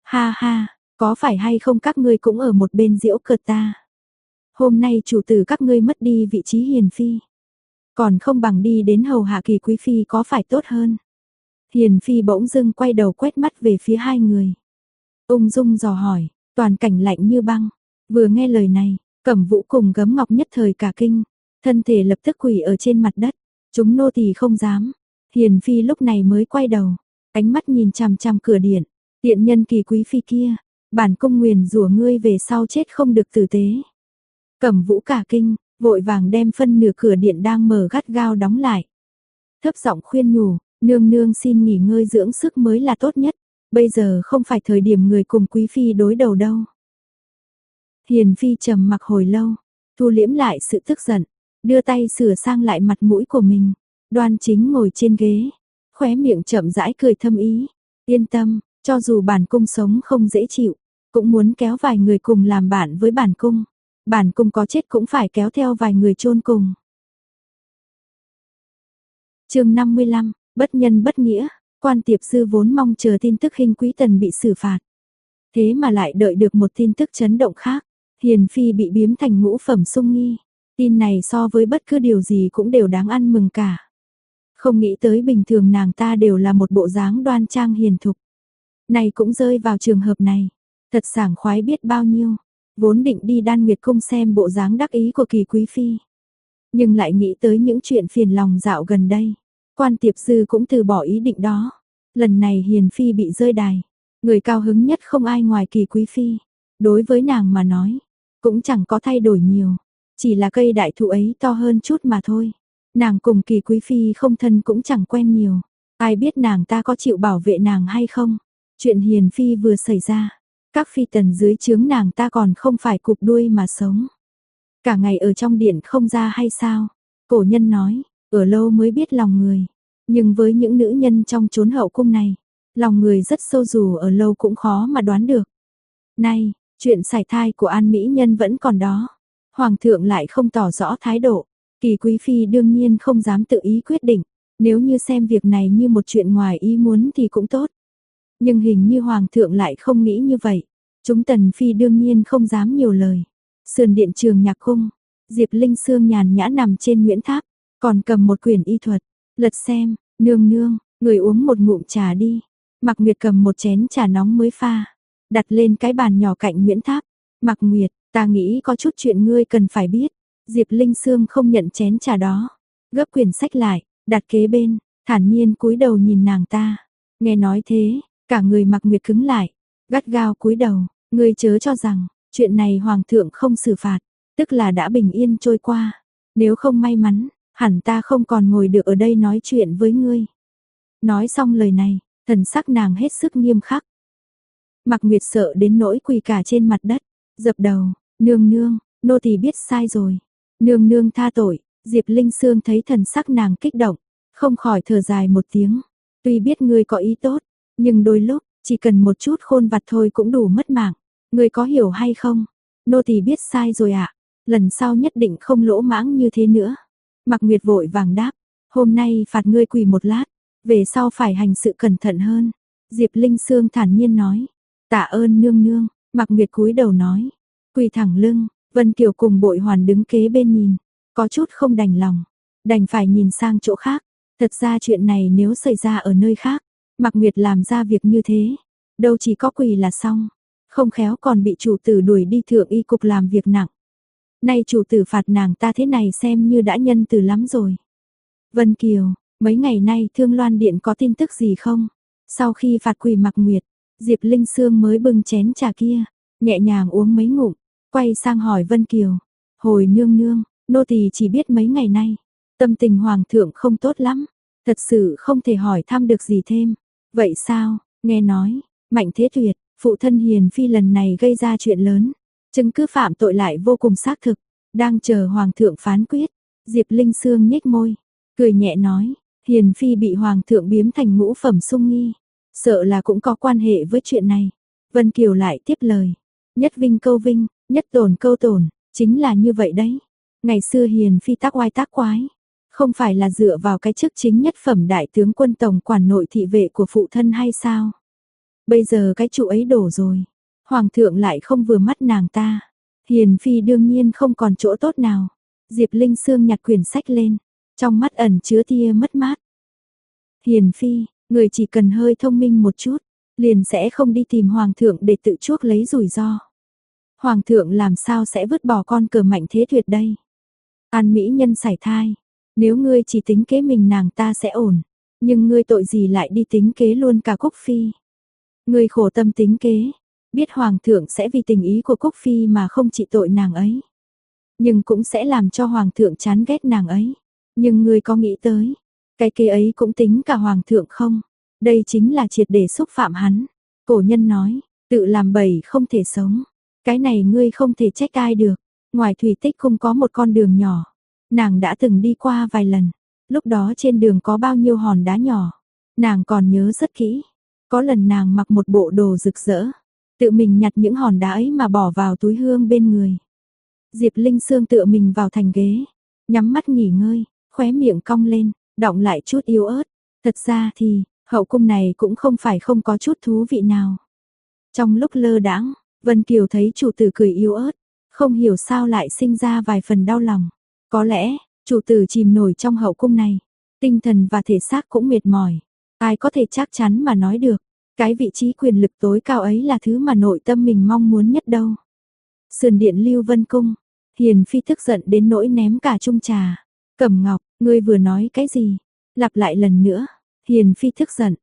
Ha ha, có phải hay không các ngươi cũng ở một bên giễu cợt ta. Hôm nay chủ tử các ngươi mất đi vị trí hiền phi. Còn không bằng đi đến hầu hạ Kỳ quý phi có phải tốt hơn. Hiền phi bỗng dưng quay đầu quét mắt về phía hai người. Ung dung dò hỏi, toàn cảnh lạnh như băng. Vừa nghe lời này, Cẩm Vũ cùng Gấm Ngọc nhất thời cả kinh, thân thể lập tức quỳ ở trên mặt đất. Chúng nô tỳ không dám. Hiền phi lúc này mới quay đầu, ánh mắt nhìn chằm chằm cửa điện. Tiện nhân Kỳ quý phi kia, bản cung nguyền rủa ngươi về sau chết không được tử tế. Cẩm Vũ cả kinh, vội vàng đem phân nửa cửa điện đang mở gắt gao đóng lại. Thấp giọng khuyên nhủ, nương nương xin nghỉ ngơi dưỡng sức mới là tốt nhất. Bây giờ không phải thời điểm người cùng quý phi đối đầu đâu. Hiền phi trầm mặc hồi lâu, thu liễm lại sự tức giận, đưa tay sửa sang lại mặt mũi của mình, đoan chính ngồi trên ghế, khóe miệng chậm rãi cười thâm ý. Yên tâm, cho dù bản cung sống không dễ chịu, cũng muốn kéo vài người cùng làm bạn với bản cung. Bản cung có chết cũng phải kéo theo vài người chôn cùng. Chương 55, bất nhân bất nghĩa. Quan Tiệp Dư vốn mong chờ tin tức Khinh Quý Tần bị xử phạt. Thế mà lại đợi được một tin tức chấn động khác. Hiền phi bị biếm thành ngũ phẩm sung nghi. Tin này so với bất cứ điều gì cũng đều đáng ăn mừng cả. Không nghĩ tới bình thường nàng ta đều là một bộ dáng đoan trang hiền thục. Này cũng rơi vào trường hợp này. Thật sảng khoái biết bao nhiêu. Vốn định đi Đan Nguyệt cung xem bộ dáng đắc ý của Kỳ quý phi. Nhưng lại nghĩ tới những chuyện phiền lòng dạo gần đây. Quan Tiệp Dư cũng từ bỏ ý định đó. Lần này Hiền phi bị rơi đài. Người cao hứng nhất không ai ngoài Kỳ quý phi. Đối với nàng mà nói, cũng chẳng có thay đổi nhiều. Chỉ là cây đại thụ ấy to hơn chút mà thôi. Nàng cùng Kỳ quý phi không thân cũng chẳng quen nhiều. Ai biết nàng ta có chịu bảo vệ nàng hay không. Chuyện Hiền phi vừa xảy ra, các phi tần dưới trướng nàng ta còn không phải cụp đuôi mà sống. Cả ngày ở trong điện không ra hay sao? Cổ nhân nói, ở lâu mới biết lòng người. Nhưng với những nữ nhân trong chốn hậu cung này, lòng người rất sâu dù ở lâu cũng khó mà đoán được. Nay, chuyện sảy thai của An Mỹ Nhân vẫn còn đó. Hoàng thượng lại không tỏ rõ thái độ. Kỳ quý phi đương nhiên không dám tự ý quyết định. Nếu như xem việc này như một chuyện ngoài ý muốn thì cũng tốt. Nhưng hình như Hoàng thượng lại không nghĩ như vậy. Chúng tần phi đương nhiên không dám nhiều lời. Sườn điện Trường Nhạc cung, Diệp Linh Sương nhàn nhã nằm trên Nguyễn Tháp, còn cầm một quyển y thuật, lật xem. Nương nương, người uống một ngụm trà đi. Mạc Nguyệt cầm một chén trà nóng mới pha, đặt lên cái bàn nhỏ cạnh Nguyễn Tháp. Mạc Nguyệt, ta nghĩ có chút chuyện ngươi cần phải biết. Diệp Linh Sương không nhận chén trà đó, gấp quyển sách lại, đặt kế bên, thản nhiên cúi đầu nhìn nàng ta. Nghe nói thế, cả người Mạc Nguyệt cứng lại, gắt gao cúi đầu. Ngươi chớ cho rằng chuyện này Hoàng thượng không xử phạt, tức là đã bình yên trôi qua. Nếu không may mắn, hẳn ta không còn ngồi được ở đây nói chuyện với ngươi. Nói xong lời này, thần sắc nàng hết sức nghiêm khắc. Mạc Nguyệt sợ đến nỗi quỳ cả trên mặt đất, dập đầu, nương nương, nô tỳ biết sai rồi. Nương nương tha tội. Diệp Linh Sương thấy thần sắc nàng kích động, không khỏi thở dài một tiếng. Tuy biết ngươi có ý tốt, nhưng đôi lúc, chỉ cần một chút khôn vặt thôi cũng đủ mất mạng. Ngươi có hiểu hay không? Nô tỳ biết sai rồi ạ. Lần sau nhất định không lỗ mãng như thế nữa. Mạc Nguyệt vội vàng đáp. Hôm nay phạt ngươi quỳ một lát. Về sau phải hành sự cẩn thận hơn. Diệp Linh Sương thản nhiên nói. Tạ ơn nương nương. Mạc Nguyệt cúi đầu nói. Quỳ thẳng lưng. Vân Kiều cùng Bội Hoàn đứng kế bên nhìn. Có chút không đành lòng. Đành phải nhìn sang chỗ khác. Thật ra chuyện này nếu xảy ra ở nơi khác, Mạc Nguyệt làm ra việc như thế, đâu chỉ có quỳ là xong. Không khéo còn bị chủ tử đuổi đi thượng y cục làm việc nặng. Nay chủ tử phạt nàng ta thế này xem như đã nhân từ lắm rồi. Vân Kiều, mấy ngày nay Thương Loan Điện có tin tức gì không? Sau khi phạt quỳ Mạc Nguyệt, Diệp Linh Sương mới bưng chén trà kia, nhẹ nhàng uống mấy ngụm, quay sang hỏi Vân Kiều. Hồi nương nương, nô tỳ chỉ biết mấy ngày nay, tâm tình Hoàng thượng không tốt lắm, thật sự không thể hỏi thăm được gì thêm. Vậy sao, nghe nói, Mạnh Thế Tuyệt, phụ thân Hiền phi lần này gây ra chuyện lớn, chứng cứ phạm tội lại vô cùng xác thực, đang chờ Hoàng thượng phán quyết. Diệp Linh Sương nhếch môi, cười nhẹ nói, Hiền phi bị Hoàng thượng biếm thành ngũ phẩm sung nghi, sợ là cũng có quan hệ với chuyện này. Vân Kiều lại tiếp lời, nhất vinh câu vinh, nhất tổn câu tổn, chính là như vậy đấy. Ngày xưa Hiền phi tác oai tác quái, không phải là dựa vào cái chức chính nhất phẩm đại tướng quân tổng quản nội thị vệ của phụ thân hay sao? Bây giờ cái trụ ấy đổ rồi, hoàng thượng lại không vừa mắt nàng ta. Hiền phi đương nhiên không còn chỗ tốt nào. Diệp Linh Sương nhặt quyển sách lên, trong mắt ẩn chứa tia mất mát. Hiền phi, người chỉ cần hơi thông minh một chút, liền sẽ không đi tìm hoàng thượng để tự chuốc lấy rủi ro. Hoàng thượng làm sao sẽ vứt bỏ con cờ mạnh thế tuyệt đây? An mỹ nhân sảy thai, nếu ngươi chỉ tính kế mình nàng ta sẽ ổn, nhưng ngươi tội gì lại đi tính kế luôn cả Cúc phi? Ngươi khổ tâm tính kế, biết hoàng thượng sẽ vì tình ý của Cúc phi mà không trị tội nàng ấy, nhưng cũng sẽ làm cho hoàng thượng chán ghét nàng ấy. Nhưng ngươi có nghĩ tới, cái kế ấy cũng tính cả hoàng thượng không? Đây chính là triệt để xúc phạm hắn. Cổ nhân nói, tự làm bậy không thể sống. Cái này ngươi không thể trách ai được. Ngoài Thủy Tích Cung có một con đường nhỏ, nàng đã từng đi qua vài lần. Lúc đó trên đường có bao nhiêu hòn đá nhỏ, nàng còn nhớ rất kỹ. Có lần nàng mặc một bộ đồ rực rỡ, tự mình nhặt những hòn đá ấy mà bỏ vào túi hương bên người. Diệp Linh Sương tựa mình vào thành ghế, nhắm mắt nghỉ ngơi, khóe miệng cong lên, đọng lại chút yếu ớt. Thật ra thì, hậu cung này cũng không phải không có chút thú vị nào. Trong lúc lơ đãng, Vân Kiều thấy chủ tử cười yếu ớt, không hiểu sao lại sinh ra vài phần đau lòng. Có lẽ, chủ tử chìm nổi trong hậu cung này, tinh thần và thể xác cũng mệt mỏi. Ai có thể chắc chắn mà nói được, cái vị trí quyền lực tối cao ấy là thứ mà nội tâm mình mong muốn nhất đâu. Sườn điện Lưu Vân Cung, Hiền phi tức giận đến nỗi ném cả chung trà. Cẩm Ngọc, ngươi vừa nói cái gì? Lặp lại lần nữa. Hiền phi tức giận,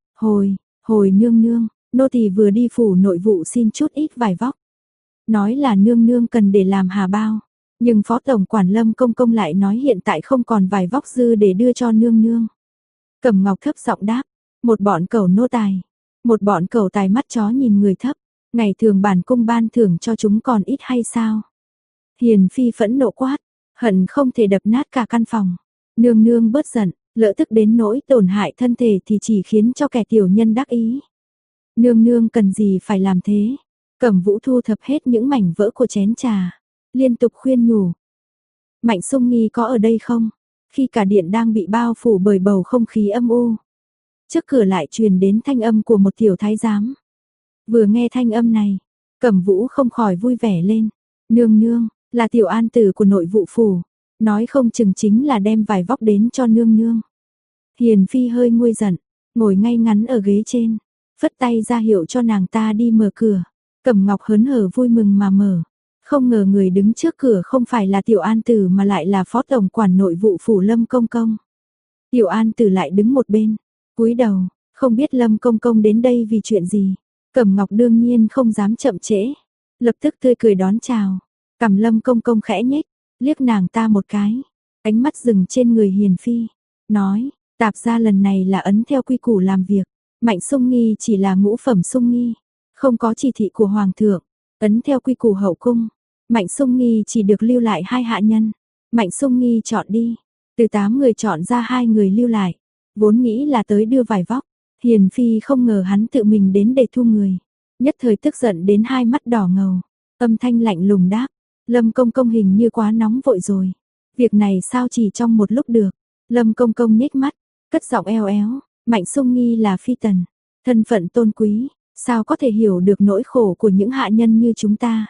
hồi nương nương, nô tỳ vừa đi phủ nội vụ xin chút ít vải vóc. Nói là nương nương cần để làm hà bao, nhưng phó tổng quản Lâm công công lại nói hiện tại không còn vải vóc dư để đưa cho nương nương. Cẩm Ngọc thấp giọng đáp, một bọn cẩu nô tài, một bọn cẩu tài mắt chó nhìn người thấp, ngày thường bản cung ban thưởng cho chúng còn ít hay sao? Hiền phi phẫn nộ quát, hận không thể đập nát cả căn phòng. Nương nương bớt giận, lỡ tức đến nỗi tổn hại thân thể thì chỉ khiến cho kẻ tiểu nhân đắc ý. Nương nương cần gì phải làm thế? Cẩm Vũ thu thập hết những mảnh vỡ của chén trà, liên tục khuyên nhủ. Mạnh Sung Nghi có ở đây không? Khi cả điện đang bị bao phủ bởi bầu không khí âm u, trước cửa lại truyền đến thanh âm của một tiểu thái giám. Vừa nghe thanh âm này, Cẩm Vũ không khỏi vui vẻ lên. Nương nương, là tiểu an tử của nội vụ phủ, nói không chừng chính là đem vải vóc đến cho nương nương. Hiền phi hơi nguôi giận, ngồi ngay ngắn ở ghế trên, phất tay ra hiệu cho nàng ta đi mở cửa. Cẩm Ngọc hớn hở vui mừng mà mở, không ngờ người đứng trước cửa không phải là tiểu an tử mà lại là phó tổng quản nội vụ phủ Lâm công công. Tiểu an tử lại đứng một bên, cúi đầu, không biết Lâm công công đến đây vì chuyện gì. Cẩm Ngọc đương nhiên không dám chậm trễ, lập tức tươi cười đón chào. Cằm Lâm công công khẽ nhếch, liếc nàng ta một cái, ánh mắt dừng trên người Hiền phi, nói, tạp gia lần này là ấn theo quy củ làm việc, Mạnh Sung Nghi chỉ là ngũ phẩm Sung Nghi, không có chỉ thị của hoàng thượng, ấn theo quy củ hậu cung, Mạnh Sung Nghi chỉ được lưu lại 2 hạ nhân. Mạnh Sung Nghi chọn đi, từ 8 người chọn ra 2 người lưu lại, vốn nghĩ là tới đưa vải vóc, Hiền phi không ngờ hắn tự mình đến để thu người, nhất thời tức giận đến hai mắt đỏ ngầu, âm thanh lạnh lùng đáp, Lâm công công hình như quá nóng vội rồi, việc này sao chỉ trong một lúc được. Lâm công công nhếch mắt, cất giọng eo éo, Mạnh Sung Nghi là phi tần, thân phận tôn quý, sao có thể hiểu được nỗi khổ của những hạ nhân như chúng ta.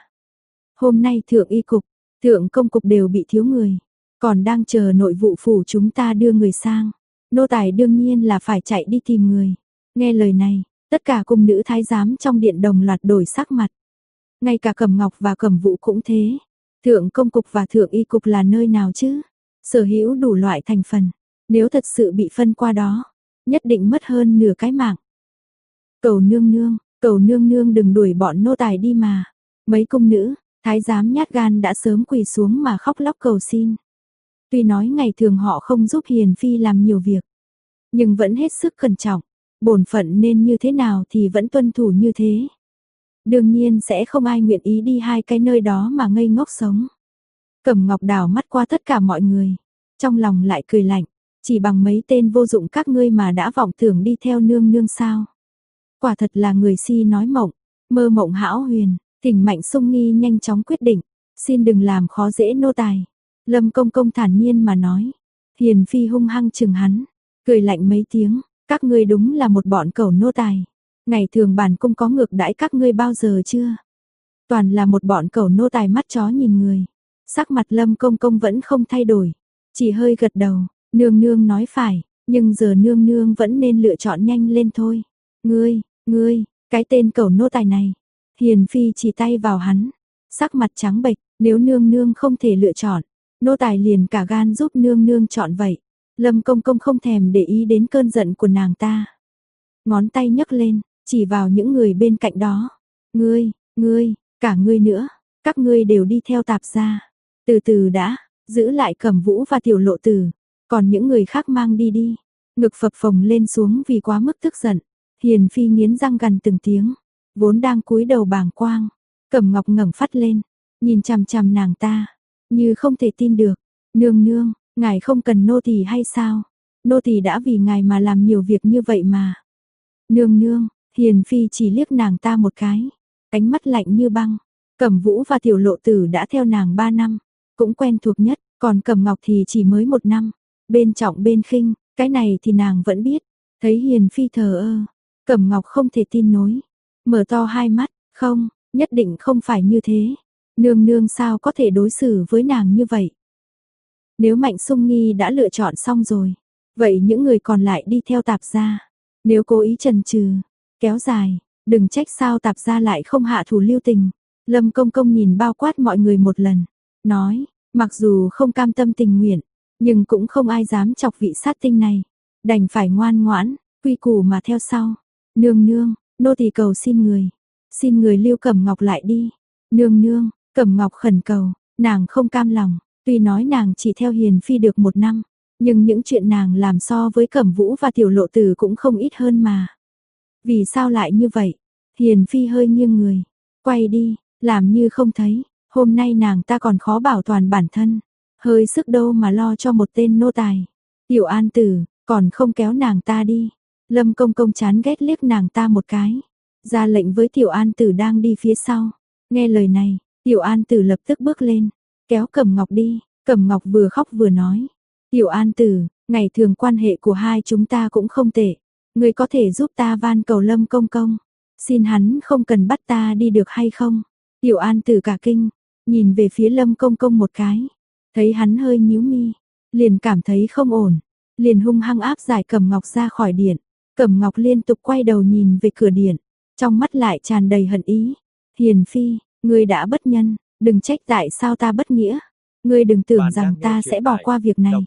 Hôm nay thượng y cục, thượng công cục đều bị thiếu người, còn đang chờ nội vụ phủ chúng ta đưa người sang. Nô tài đương nhiên là phải chạy đi tìm người. Nghe lời này, tất cả cung nữ thái giám trong điện đồng loạt đổi sắc mặt. Ngay cả Cẩm Ngọc và Cẩm Vũ cũng thế. Thượng công cục và thượng y cục là nơi nào chứ? Sở hữu đủ loại thành phần. Nếu thật sự bị phân qua đó, nhất định mất hơn nửa cái mạng. Cầu nương nương đừng đuổi bọn nô tài đi mà. Mấy cung nữ, thái giám nhát gan đã sớm quỳ xuống mà khóc lóc cầu xin. Tuy nói ngày thường họ không giúp Hiền phi làm nhiều việc, nhưng vẫn hết sức cẩn trọng, bổn phận nên như thế nào thì vẫn tuân thủ như thế. Đương nhiên sẽ không ai nguyện ý đi hai cái nơi đó mà ngây ngốc sống. Cẩm Ngọc đảo mắt qua tất cả mọi người, trong lòng lại cười lạnh, chỉ bằng mấy tên vô dụng các ngươi mà đã vọng tưởng đi theo nương nương sao? Quả thật là người si nói mộng, mơ mộng hão huyền. Thỉnh Mạnh Sung Nghi nhanh chóng quyết định, xin đừng làm khó dễ nô tài. Lâm công công thản nhiên mà nói. Hiền phi hung hăng chừng hắn, cười lạnh mấy tiếng, các ngươi đúng là một bọn cẩu nô tài. Ngày thường bản cung có ngược đãi các ngươi bao giờ chưa? Toàn là một bọn cẩu nô tài mắt chó nhìn người. Sắc mặt Lâm Công Công vẫn không thay đổi, chỉ hơi gật đầu, nương nương nói phải, nhưng giờ nương nương vẫn nên lựa chọn nhanh lên thôi. Ngươi, cái tên cẩu nô tài này. Hiền phi chỉ tay vào hắn, sắc mặt trắng bệch, nếu nương nương không thể lựa chọn, nô tài liền cả gan giúp nương nương chọn vậy. Lâm Công Công không thèm để ý đến cơn giận của nàng ta. Ngón tay nhấc lên, chỉ vào những người bên cạnh đó. Ngươi, cả ngươi nữa, các ngươi đều đi theo tạp gia. Từ từ đã, giữ lại Cẩm Vũ và Tiểu Lộ Tử, còn những người khác mang đi đi. Ngực phập phồng lên xuống vì quá mức tức giận. Hiền phi nghiến răng gằn từng tiếng, vốn đang cúi đầu bàng quang. Cẩm Ngọc ngẩng phát lên, nhìn chằm chằm nàng ta, như không thể tin được. Nương nương, ngài không cần nô tỳ hay sao? Nô tỳ đã vì ngài mà làm nhiều việc như vậy mà. Nương nương, Hiền phi chỉ liếc nàng ta một cái, ánh mắt lạnh như băng. Cẩm Vũ và Tiểu Lộ Tử đã theo nàng 3 năm, cũng quen thuộc nhất, còn Cẩm Ngọc thì chỉ mới 1 năm. Bên trọng bên khinh, cái này thì nàng vẫn biết. Thấy Hiền phi thờ ơ, Cẩm Ngọc không thể tin nổi, mở to hai mắt, không, nhất định không phải như thế. Nương nương sao có thể đối xử với nàng như vậy? Nếu Mạnh Sung Nghi đã lựa chọn xong rồi, vậy những người còn lại đi theo tạp gia. Nếu cố ý chần chừ, kéo dài, đừng trách sao tạp gia lại không hạ thủ lưu tình. Lâm Công Công nhìn bao quát mọi người một lần, nói, mặc dù không cam tâm tình nguyện, nhưng cũng không ai dám chọc vị sát tinh này. Đành phải ngoan ngoãn, quy củ mà theo sau. Nương nương, nô tỳ cầu xin người lưu Cẩm Ngọc lại đi. Nương nương, Cẩm Ngọc khẩn cầu, nàng không cam lòng, tuy nói nàng chỉ theo Hiền phi được 1 năm, nhưng những chuyện nàng làm so với Cẩm Vũ và Tiểu Lộ Tử cũng không ít hơn mà. Vì sao lại như vậy? Hiền phi hơi nghiêng người, quay đi, làm như không thấy, hôm nay nàng ta còn khó bảo toàn bản thân, hơi sức đâu mà lo cho một tên nô tài. Tiểu An Tử, còn không kéo nàng ta đi. Lâm Công Công chán ghét liếc nàng ta một cái, ra lệnh với Tiểu An Tử đang đi phía sau. Nghe lời này, Tiểu An Tử lập tức bước lên, kéo Cẩm Ngọc đi. Cẩm Ngọc vừa khóc vừa nói, Tiểu An Tử, ngày thường quan hệ của hai chúng ta cũng không tệ, ngươi có thể giúp ta van cầu Lâm Công Công, xin hắn không cần bắt ta đi được hay không? Tiểu An Tử cả kinh, nhìn về phía Lâm Công Công một cái, thấy hắn hơi nhíu mi, liền cảm thấy không ổn, liền hung hăng áp giải Cẩm Ngọc ra khỏi điện. Cẩm Ngọc liên tục quay đầu nhìn về cửa điện, trong mắt lại tràn đầy hận ý. Hiền phi, ngươi đã bất nhân, đừng trách tại sao ta bất nghĩa. Ngươi đừng tưởng rằng ta sẽ bỏ qua việc này.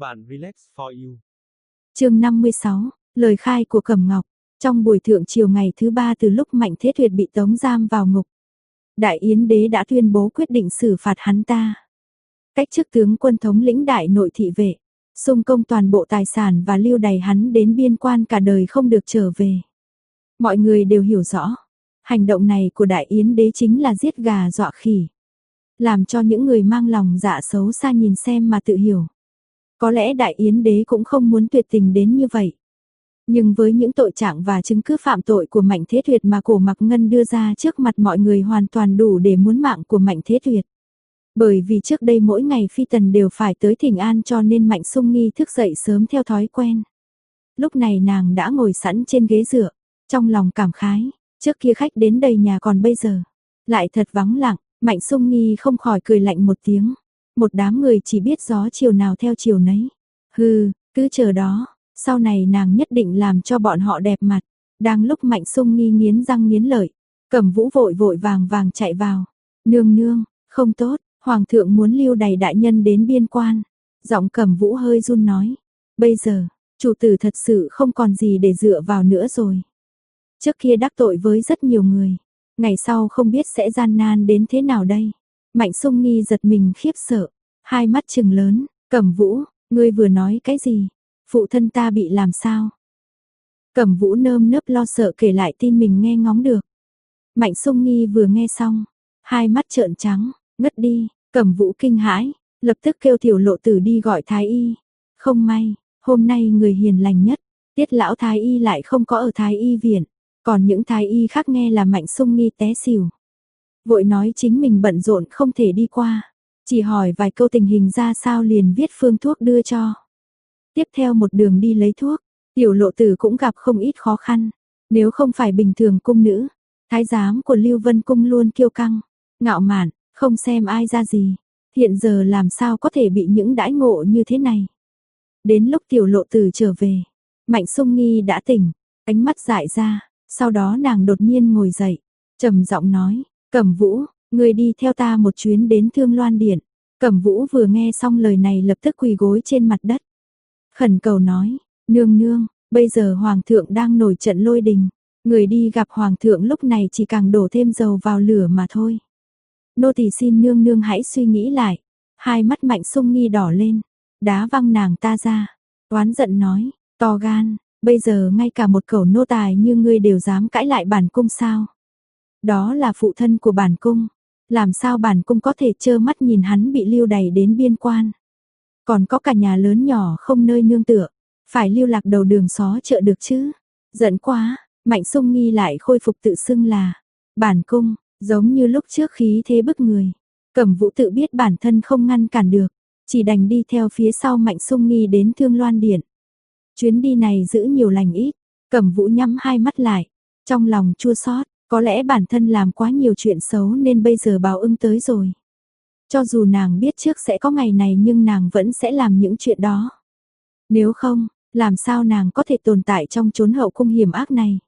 Chương 56, lời khai của Cẩm Ngọc. Trong buổi thượng chiều ngày thứ 3 từ lúc Mạnh Thế Tuyệt bị tống giam vào ngục, Đại Yến Đế đã tuyên bố quyết định xử phạt hắn ta. Cách chức tướng quân thống lĩnh đại nội thị vệ, xung công toàn bộ tài sản và lưu đày hắn đến biên quan cả đời không được trở về. Mọi người đều hiểu rõ, hành động này của Đại Yến Đế chính là giết gà dọa khỉ, làm cho những người mang lòng dạ xấu xa nhìn xem mà tự hiểu. Có lẽ Đại Yến Đế cũng không muốn tuyệt tình đến như vậy. Nhưng với những tội trạng và chứng cứ phạm tội của Mạnh Thế Tuyệt mà Cổ Mặc Ngân đưa ra trước mặt mọi người hoàn toàn đủ để muốn mạng của Mạnh Thế Tuyệt. Bởi vì trước đây mỗi ngày phi tần đều phải tới thỉnh an cho nên Mạnh Sung Nghi thức dậy sớm theo thói quen. Lúc này nàng đã ngồi sẵn trên ghế dựa, trong lòng cảm khái, trước kia khách đến đầy nhà còn bây giờ lại thật vắng lặng. Mạnh Sung Nghi không khỏi cười lạnh một tiếng. Một đám người chỉ biết gió chiều nào theo chiều nấy. Hừ, cứ chờ đó, sau này nàng nhất định làm cho bọn họ đẹp mặt. Đang lúc Mạnh Sung Nghi nghiến răng nghiến lợi, Cẩm Vũ vội vội vàng vàng chạy vào. Nương nương, không tốt, Hoàng thượng muốn lưu đày đại nhân đến biên quan. Giọng Cẩm Vũ hơi run nói. Bây giờ, chủ tử thật sự không còn gì để dựa vào nữa rồi. Trước kia đắc tội với rất nhiều người, ngày sau không biết sẽ gian nan đến thế nào đây. Mạnh Sung Nghi giật mình khiếp sợ, hai mắt trừng lớn. Cẩm Vũ, ngươi vừa nói cái gì? Phụ thân ta bị làm sao? Cẩm Vũ nơm nớp lo sợ kể lại tin mình nghe ngóng được. Mạnh Sung Nghi vừa nghe xong, hai mắt trợn trắng, ngất đi. Cẩm Vũ kinh hãi, lập tức kêu Tiểu Lộ Tử đi gọi thái y. Không may, hôm nay người hiền lành nhất, Tiết lão thái y lại không có ở thái y viện, còn những thái y khác nghe là Mạnh Sung Nghi té xỉu. Vội nói chính mình bận rộn không thể đi qua, chỉ hỏi vài câu tình hình ra sao liền viết phương thuốc đưa cho. Tiếp theo một đường đi lấy thuốc, Tiểu Lộ Tử cũng gặp không ít khó khăn, Nếu không phải bình thường cung nữ, thái giám của Lưu Vân Cung luôn kiêu căng, ngạo mạn, không xem ai ra gì. Hiện giờ làm sao có thể bị những đãi ngộ như thế này. Đến lúc Tiểu Lộ Tử trở về, Mạnh Sung Nghi đã tỉnh, ánh mắt dại ra, sau đó nàng đột nhiên ngồi dậy, trầm giọng nói, Cẩm Vũ, ngươi đi theo ta một chuyến đến Thương Loan Điện. Cẩm Vũ vừa nghe xong lời này lập tức quỳ gối trên mặt đất. Khẩn cầu nói, nương nương, bây giờ Hoàng thượng đang nổi trận lôi đình, người đi gặp Hoàng thượng lúc này chỉ càng đổ thêm dầu vào lửa mà thôi. Nô tỳ xin nương nương hãy suy nghĩ lại. Hai mắt Mạnh Sung Nghi đỏ lên, đá văng nàng ta ra, oán giận nói, to gan, bây giờ ngay cả một cẩu nô tài như ngươi đều dám cãi lại bản cung sao? Đó là phụ thân của bản cung, làm sao bản cung có thể trơ mắt nhìn hắn bị lưu đày đến biên quan? Còn có cả nhà lớn nhỏ không nơi nương tựa, phải lưu lạc đầu đường xó chợ được chứ? Giận quá, Mạnh Sung Nghi lại khôi phục tự xưng là bản cung, giống như lúc trước khí thế bức người. Cẩm Vũ tự biết bản thân không ngăn cản được, chỉ đành đi theo phía sau Mạnh Sung Nghi đến Thương Loan Điện. Chuyến đi này giữ nhiều lành ít, Cẩm Vũ nhắm hai mắt lại, trong lòng chua xót, có lẽ bản thân làm quá nhiều chuyện xấu nên bây giờ báo ứng tới rồi. Cho dù nàng biết trước sẽ có ngày này nhưng nàng vẫn sẽ làm những chuyện đó. Nếu không, làm sao nàng có thể tồn tại trong chốn hậu cung hiểm ác này.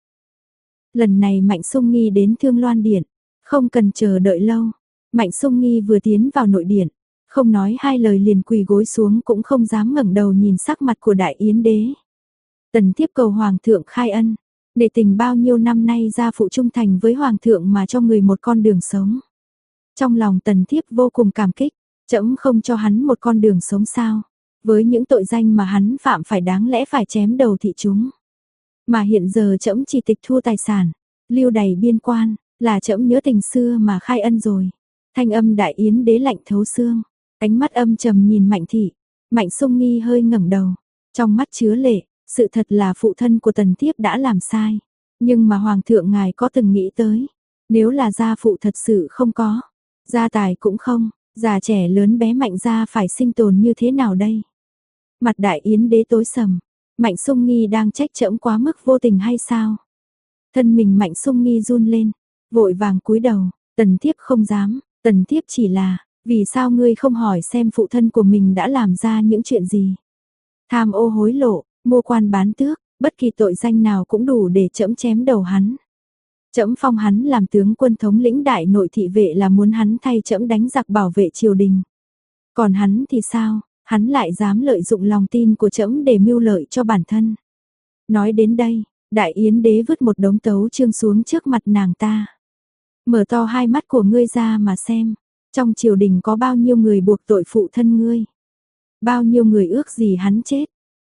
Lần này Mạnh Sung Nghi đến Thương Loan Điện, không cần chờ đợi lâu. Mạnh Sung Nghi vừa tiến vào nội điện, không nói hai lời liền quỳ gối xuống cũng không dám ngẩng đầu nhìn sắc mặt của Đại Yến Đế. Tần thiếp cầu Hoàng thượng khai ân, nể tình bao nhiêu năm nay gia phụ trung thành với Hoàng thượng mà cho người một con đường sống. Trong lòng tần thiếp vô cùng cảm kích, trẫm không cho hắn một con đường sống sao, với những tội danh mà hắn phạm phải đáng lẽ phải chém đầu thị chúng. Mà hiện giờ trẫm chỉ tịch thu tài sản, lưu đày biên quan, là trẫm nhớ tình xưa mà khai ân rồi. Thanh âm Đại Yến Đế lạnh thấu xương, ánh mắt âm trầm nhìn Mạnh thị. Mạnh Sung Nghi hơi ngẩng đầu, trong mắt chứa lệ, sự thật là phụ thân của tần thiếp đã làm sai, nhưng mà Hoàng thượng ngài có từng nghĩ tới, nếu là gia phụ thật sự không có, gia tài cũng không, già trẻ lớn bé Mạnh gia phải sinh tồn như thế nào đây? Mặt Đại Yến Đế tối sầm, Mạnh Sung Nghi đang trách trẫm quá mức vô tình hay sao? Thân mình Mạnh Sung Nghi run lên, vội vàng cúi đầu, tần thiếp không dám, tần thiếp chỉ là, vì sao ngươi không hỏi xem phụ thân của mình đã làm ra những chuyện gì? Tham ô hối lộ, mua quan bán tước, bất kỳ tội danh nào cũng đủ để trẫm chém đầu hắn. Trẫm phong hắn làm tướng quân thống lĩnh đại nội thị vệ là muốn hắn thay trẫm đánh giặc bảo vệ triều đình. Còn hắn thì sao? Hắn lại dám lợi dụng lòng tin của trẫm để mưu lợi cho bản thân. Nói đến đây, Đại Yến Đế vứt một đống tấu chương xuống trước mặt nàng ta. Mở to hai mắt của ngươi ra mà xem, trong triều đình có bao nhiêu người buộc tội phụ thân ngươi? Bao nhiêu người ước gì hắn chết?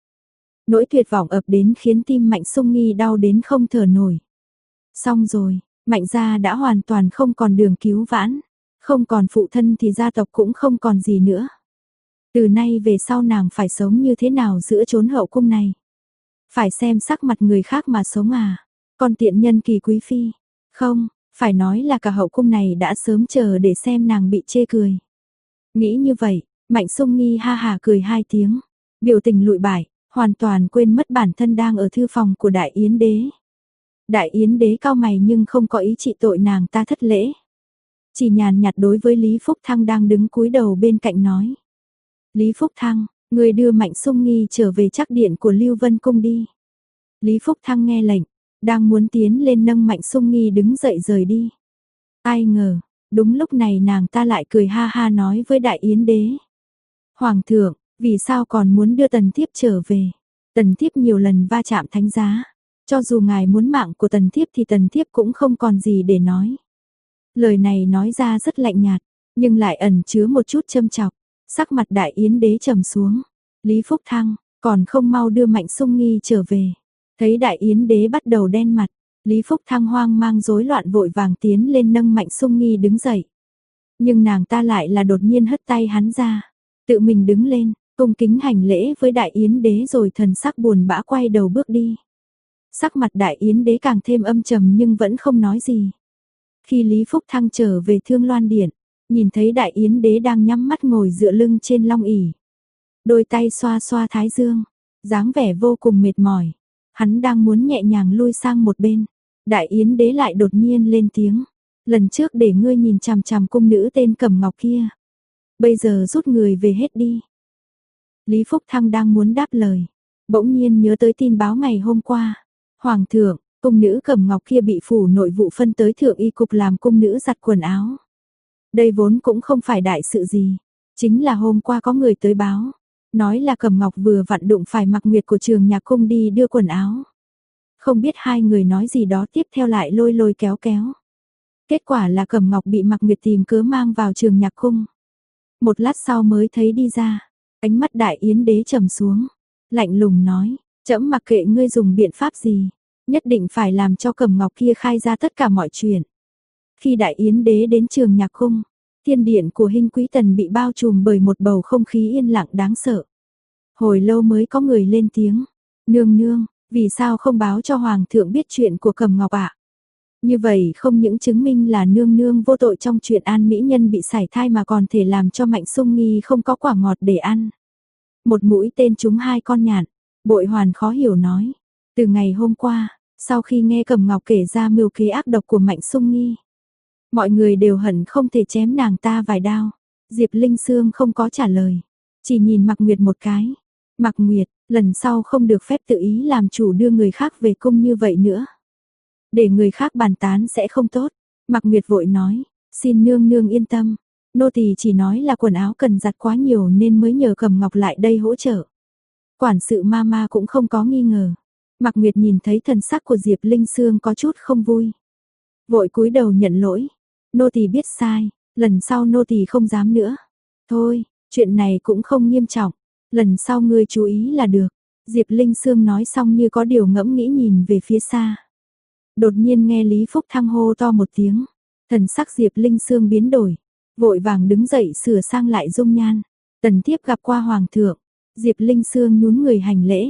Nỗi tuyệt vọng ập đến khiến tim Mạnh Sung Nghi đau đến không thở nổi. Xong rồi, Mạnh gia đã hoàn toàn không còn đường cứu vãn, không còn phụ thân thì gia tộc cũng không còn gì nữa. Từ nay về sau nàng phải sống như thế nào giữa chốn hậu cung này? Phải xem sắc mặt người khác mà sống à? Con tiện nhân Kỳ quý phi? Không, phải nói là cả hậu cung này đã sớm chờ để xem nàng bị chê cười. Nghĩ như vậy, Mạnh Sung Nghi ha hà cười hai tiếng, biểu tình lụi bại, hoàn toàn quên mất bản thân đang ở thư phòng của Đại Yến Đế. Đại Yến Đế cau mày nhưng không có ý trị tội nàng ta thất lễ. Chỉ nhàn nhạt đối với Lý Phúc Thăng đang đứng cúi đầu bên cạnh nói. Lý Phúc Thăng, người đưa Mạnh Sung Nghi trở về trắc điện của Lưu Vân Cung đi. Lý Phúc Thăng nghe lệnh, đang muốn tiến lên nâng Mạnh Sung Nghi đứng dậy rời đi. Ai ngờ, đúng lúc này nàng ta lại cười ha ha nói với Đại Yến Đế. Hoàng thượng, vì sao còn muốn đưa tần thiếp trở về? Tần thiếp nhiều lần va chạm thánh giá. Cho dù ngài muốn mạng của tần thiếp thì tần thiếp cũng không còn gì để nói. Lời này nói ra rất lạnh nhạt, nhưng lại ẩn chứa một chút châm chọc. Sắc mặt Đại Yến Đế trầm xuống. Lý Phúc Thăng, còn không mau đưa Mạnh Sung Nghi trở về. Thấy Đại Yến Đế bắt đầu đen mặt, Lý Phúc Thăng hoang mang rối loạn vội vàng tiến lên nâng Mạnh Sung Nghi đứng dậy. Nhưng nàng ta lại là đột nhiên hất tay hắn ra, tự mình đứng lên, cung kính hành lễ với Đại Yến Đế rồi thần sắc buồn bã quay đầu bước đi. Sắc mặt Đại Yến Đế càng thêm âm trầm nhưng vẫn không nói gì. Khi Lý Phúc Thăng trở về Thương Loan Điện, nhìn thấy Đại Yến Đế đang nhắm mắt ngồi dựa lưng trên long ỷ, đôi tay xoa xoa thái dương, dáng vẻ vô cùng mệt mỏi. Hắn đang muốn nhẹ nhàng lui sang một bên. Đại Yến đế lại đột nhiên lên tiếng. Lần trước để ngươi nhìn chằm chằm cung nữ tên Cẩm Ngọc kia. Bây giờ rút người về hết đi. Lý Phúc Thăng đang muốn đáp lời. Bỗng nhiên nhớ tới tin báo ngày hôm qua. Hoàng thượng, cung nữ Cẩm Ngọc kia bị phủ nội vụ phân tới thượng y cục làm cung nữ giặt quần áo. Đây vốn cũng không phải đại sự gì. Chính là hôm qua có người tới báo. Nói là Cẩm Ngọc vừa vặn đụng phải Mặc Nguyệt của Trường Nhạc Cung đi đưa quần áo. Không biết hai người nói gì đó tiếp theo lại lôi lôi kéo kéo. Kết quả là Cẩm Ngọc bị Mặc Nguyệt tìm cớ mang vào Trường Nhạc Cung. Một lát sau mới thấy đi ra. Ánh mắt Đại Yến đế trầm xuống. Lạnh lùng nói, trẫm mặc kệ ngươi dùng biện pháp gì. Nhất định phải làm cho Cẩm Ngọc kia khai ra tất cả mọi chuyện. Khi Đại Yến đế đến Trường Nhạc Cung, thiên điện của Hinh Quý Tần bị bao trùm bởi một bầu không khí yên lặng đáng sợ. Hồi lâu mới có người lên tiếng. Nương nương, vì sao không báo cho Hoàng thượng biết chuyện của Cẩm Ngọc ạ? Như vậy không những chứng minh là nương nương vô tội trong chuyện An Mỹ Nhân bị sảy thai mà còn thể làm cho Mạnh Sung Nghi không có quả ngọt để ăn. Một mũi tên trúng hai con nhạn. Bội Hoàn khó hiểu nói. Từ ngày hôm qua, sau khi nghe Cẩm Ngọc kể ra mưu kế ác độc của Mạnh Sung Nghi, mọi người đều hận không thể chém nàng ta vài đao. Diệp Linh Sương không có trả lời, chỉ nhìn Mạc Nguyệt một cái. Mạc Nguyệt, lần sau không được phép tự ý làm chủ đưa người khác về cung như vậy nữa. Để người khác bàn tán sẽ không tốt. Mạc Nguyệt vội nói, xin nương nương yên tâm. Nô tỳ chỉ nói là quần áo cần giặt quá nhiều nên mới nhờ Cẩm Ngọc lại đây hỗ trợ. Quản sự Mama cũng không có nghi ngờ. Mạc Nguyệt nhìn thấy thần sắc của Diệp Linh Sương có chút không vui. Vội cúi đầu nhận lỗi. Nô tỳ biết sai, lần sau nô tỳ không dám nữa. Thôi, chuyện này cũng không nghiêm trọng. Lần sau ngươi chú ý là được. Diệp Linh Sương nói xong như có điều ngẫm nghĩ nhìn về phía xa. Đột nhiên nghe Lý Phúc Thăng hô to một tiếng. Thần sắc Diệp Linh Sương biến đổi. Vội vàng đứng dậy sửa sang lại dung nhan. Tần thiếp gặp qua Hoàng thượng. Diệp Linh Sương nhún người hành lễ.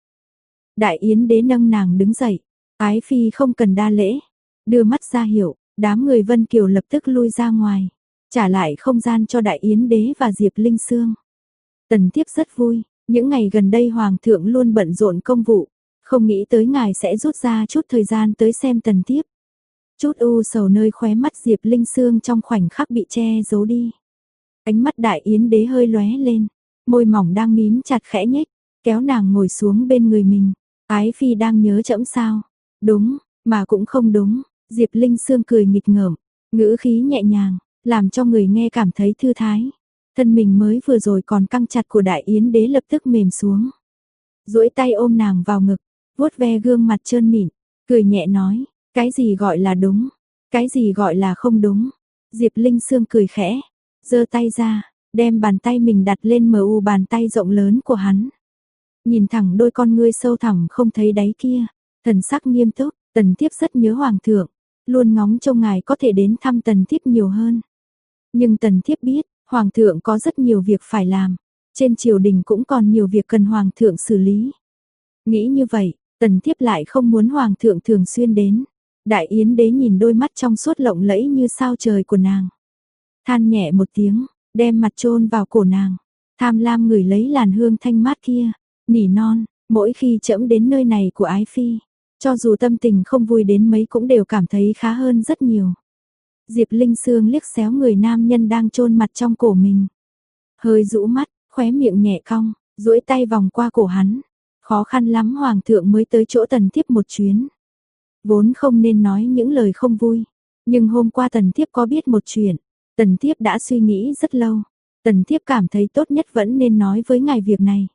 Đại Yến đế nâng nàng đứng dậy. Ái phi không cần đa lễ. Đưa mắt ra hiệu, đám người Vân Kiều lập tức lui ra ngoài. Trả lại không gian cho Đại Yến đế và Diệp Linh Sương. Tần thiếp rất vui. Những ngày gần đây Hoàng thượng luôn bận rộn công vụ. Không nghĩ tới ngài sẽ rút ra chút thời gian tới xem tần thiếp. Chút u sầu nơi khóe mắt Diệp Linh Sương trong khoảnh khắc bị che giấu đi. Ánh mắt Đại Yến đế hơi lóe lên. Môi mỏng đang mím chặt khẽ nhếch. Kéo nàng ngồi xuống bên người mình. Ái phi đang nhớ trẫm sao? Đúng, mà cũng không đúng. Diệp Linh Sương cười nghịch ngợm. Ngữ khí nhẹ nhàng. Làm cho người nghe cảm thấy thư thái. Thân mình mới vừa rồi còn căng chặt của Đại Yến đế lập tức mềm xuống. Duỗi tay ôm nàng vào ngực. Vuốt ve gương mặt trơn mịn. Cười nhẹ nói. Cái gì gọi là đúng? Cái gì gọi là không đúng? Diệp Linh Sương cười khẽ. Giơ tay ra. Đem bàn tay mình đặt lên mu bàn tay rộng lớn của hắn. Nhìn thẳng đôi con ngươi sâu thẳm không thấy đáy kia. Thần sắc nghiêm túc. Tần thiếp rất nhớ Hoàng thượng. Luôn ngóng trông ngài có thể đến thăm tần thiếp nhiều hơn. Nhưng tần thiếp biết. Hoàng thượng có rất nhiều việc phải làm. Trên triều đình cũng còn nhiều việc cần Hoàng thượng xử lý. Nghĩ như vậy, tần thiếp lại không muốn Hoàng thượng thường xuyên đến. Đại Yến đế nhìn đôi mắt trong suốt lộng lẫy như sao trời của nàng. Than nhẹ một tiếng, đem mặt chôn vào cổ nàng. Tham lam ngửi lấy làn hương thanh mát kia. Nỉ non, mỗi khi trẫm đến nơi này của ái phi. Cho dù tâm tình không vui đến mấy cũng đều cảm thấy khá hơn rất nhiều. Diệp Linh Sương liếc xéo người nam nhân đang chôn mặt trong cổ mình. Hơi rũ mắt, khóe miệng nhẹ cong, duỗi tay vòng qua cổ hắn. Khó khăn lắm Hoàng thượng mới tới chỗ tần thiếp một chuyến. Vốn không nên nói những lời không vui. Nhưng hôm qua tần thiếp có biết một chuyện. Tần thiếp đã suy nghĩ rất lâu. Tần thiếp cảm thấy tốt nhất vẫn nên nói với ngài việc này.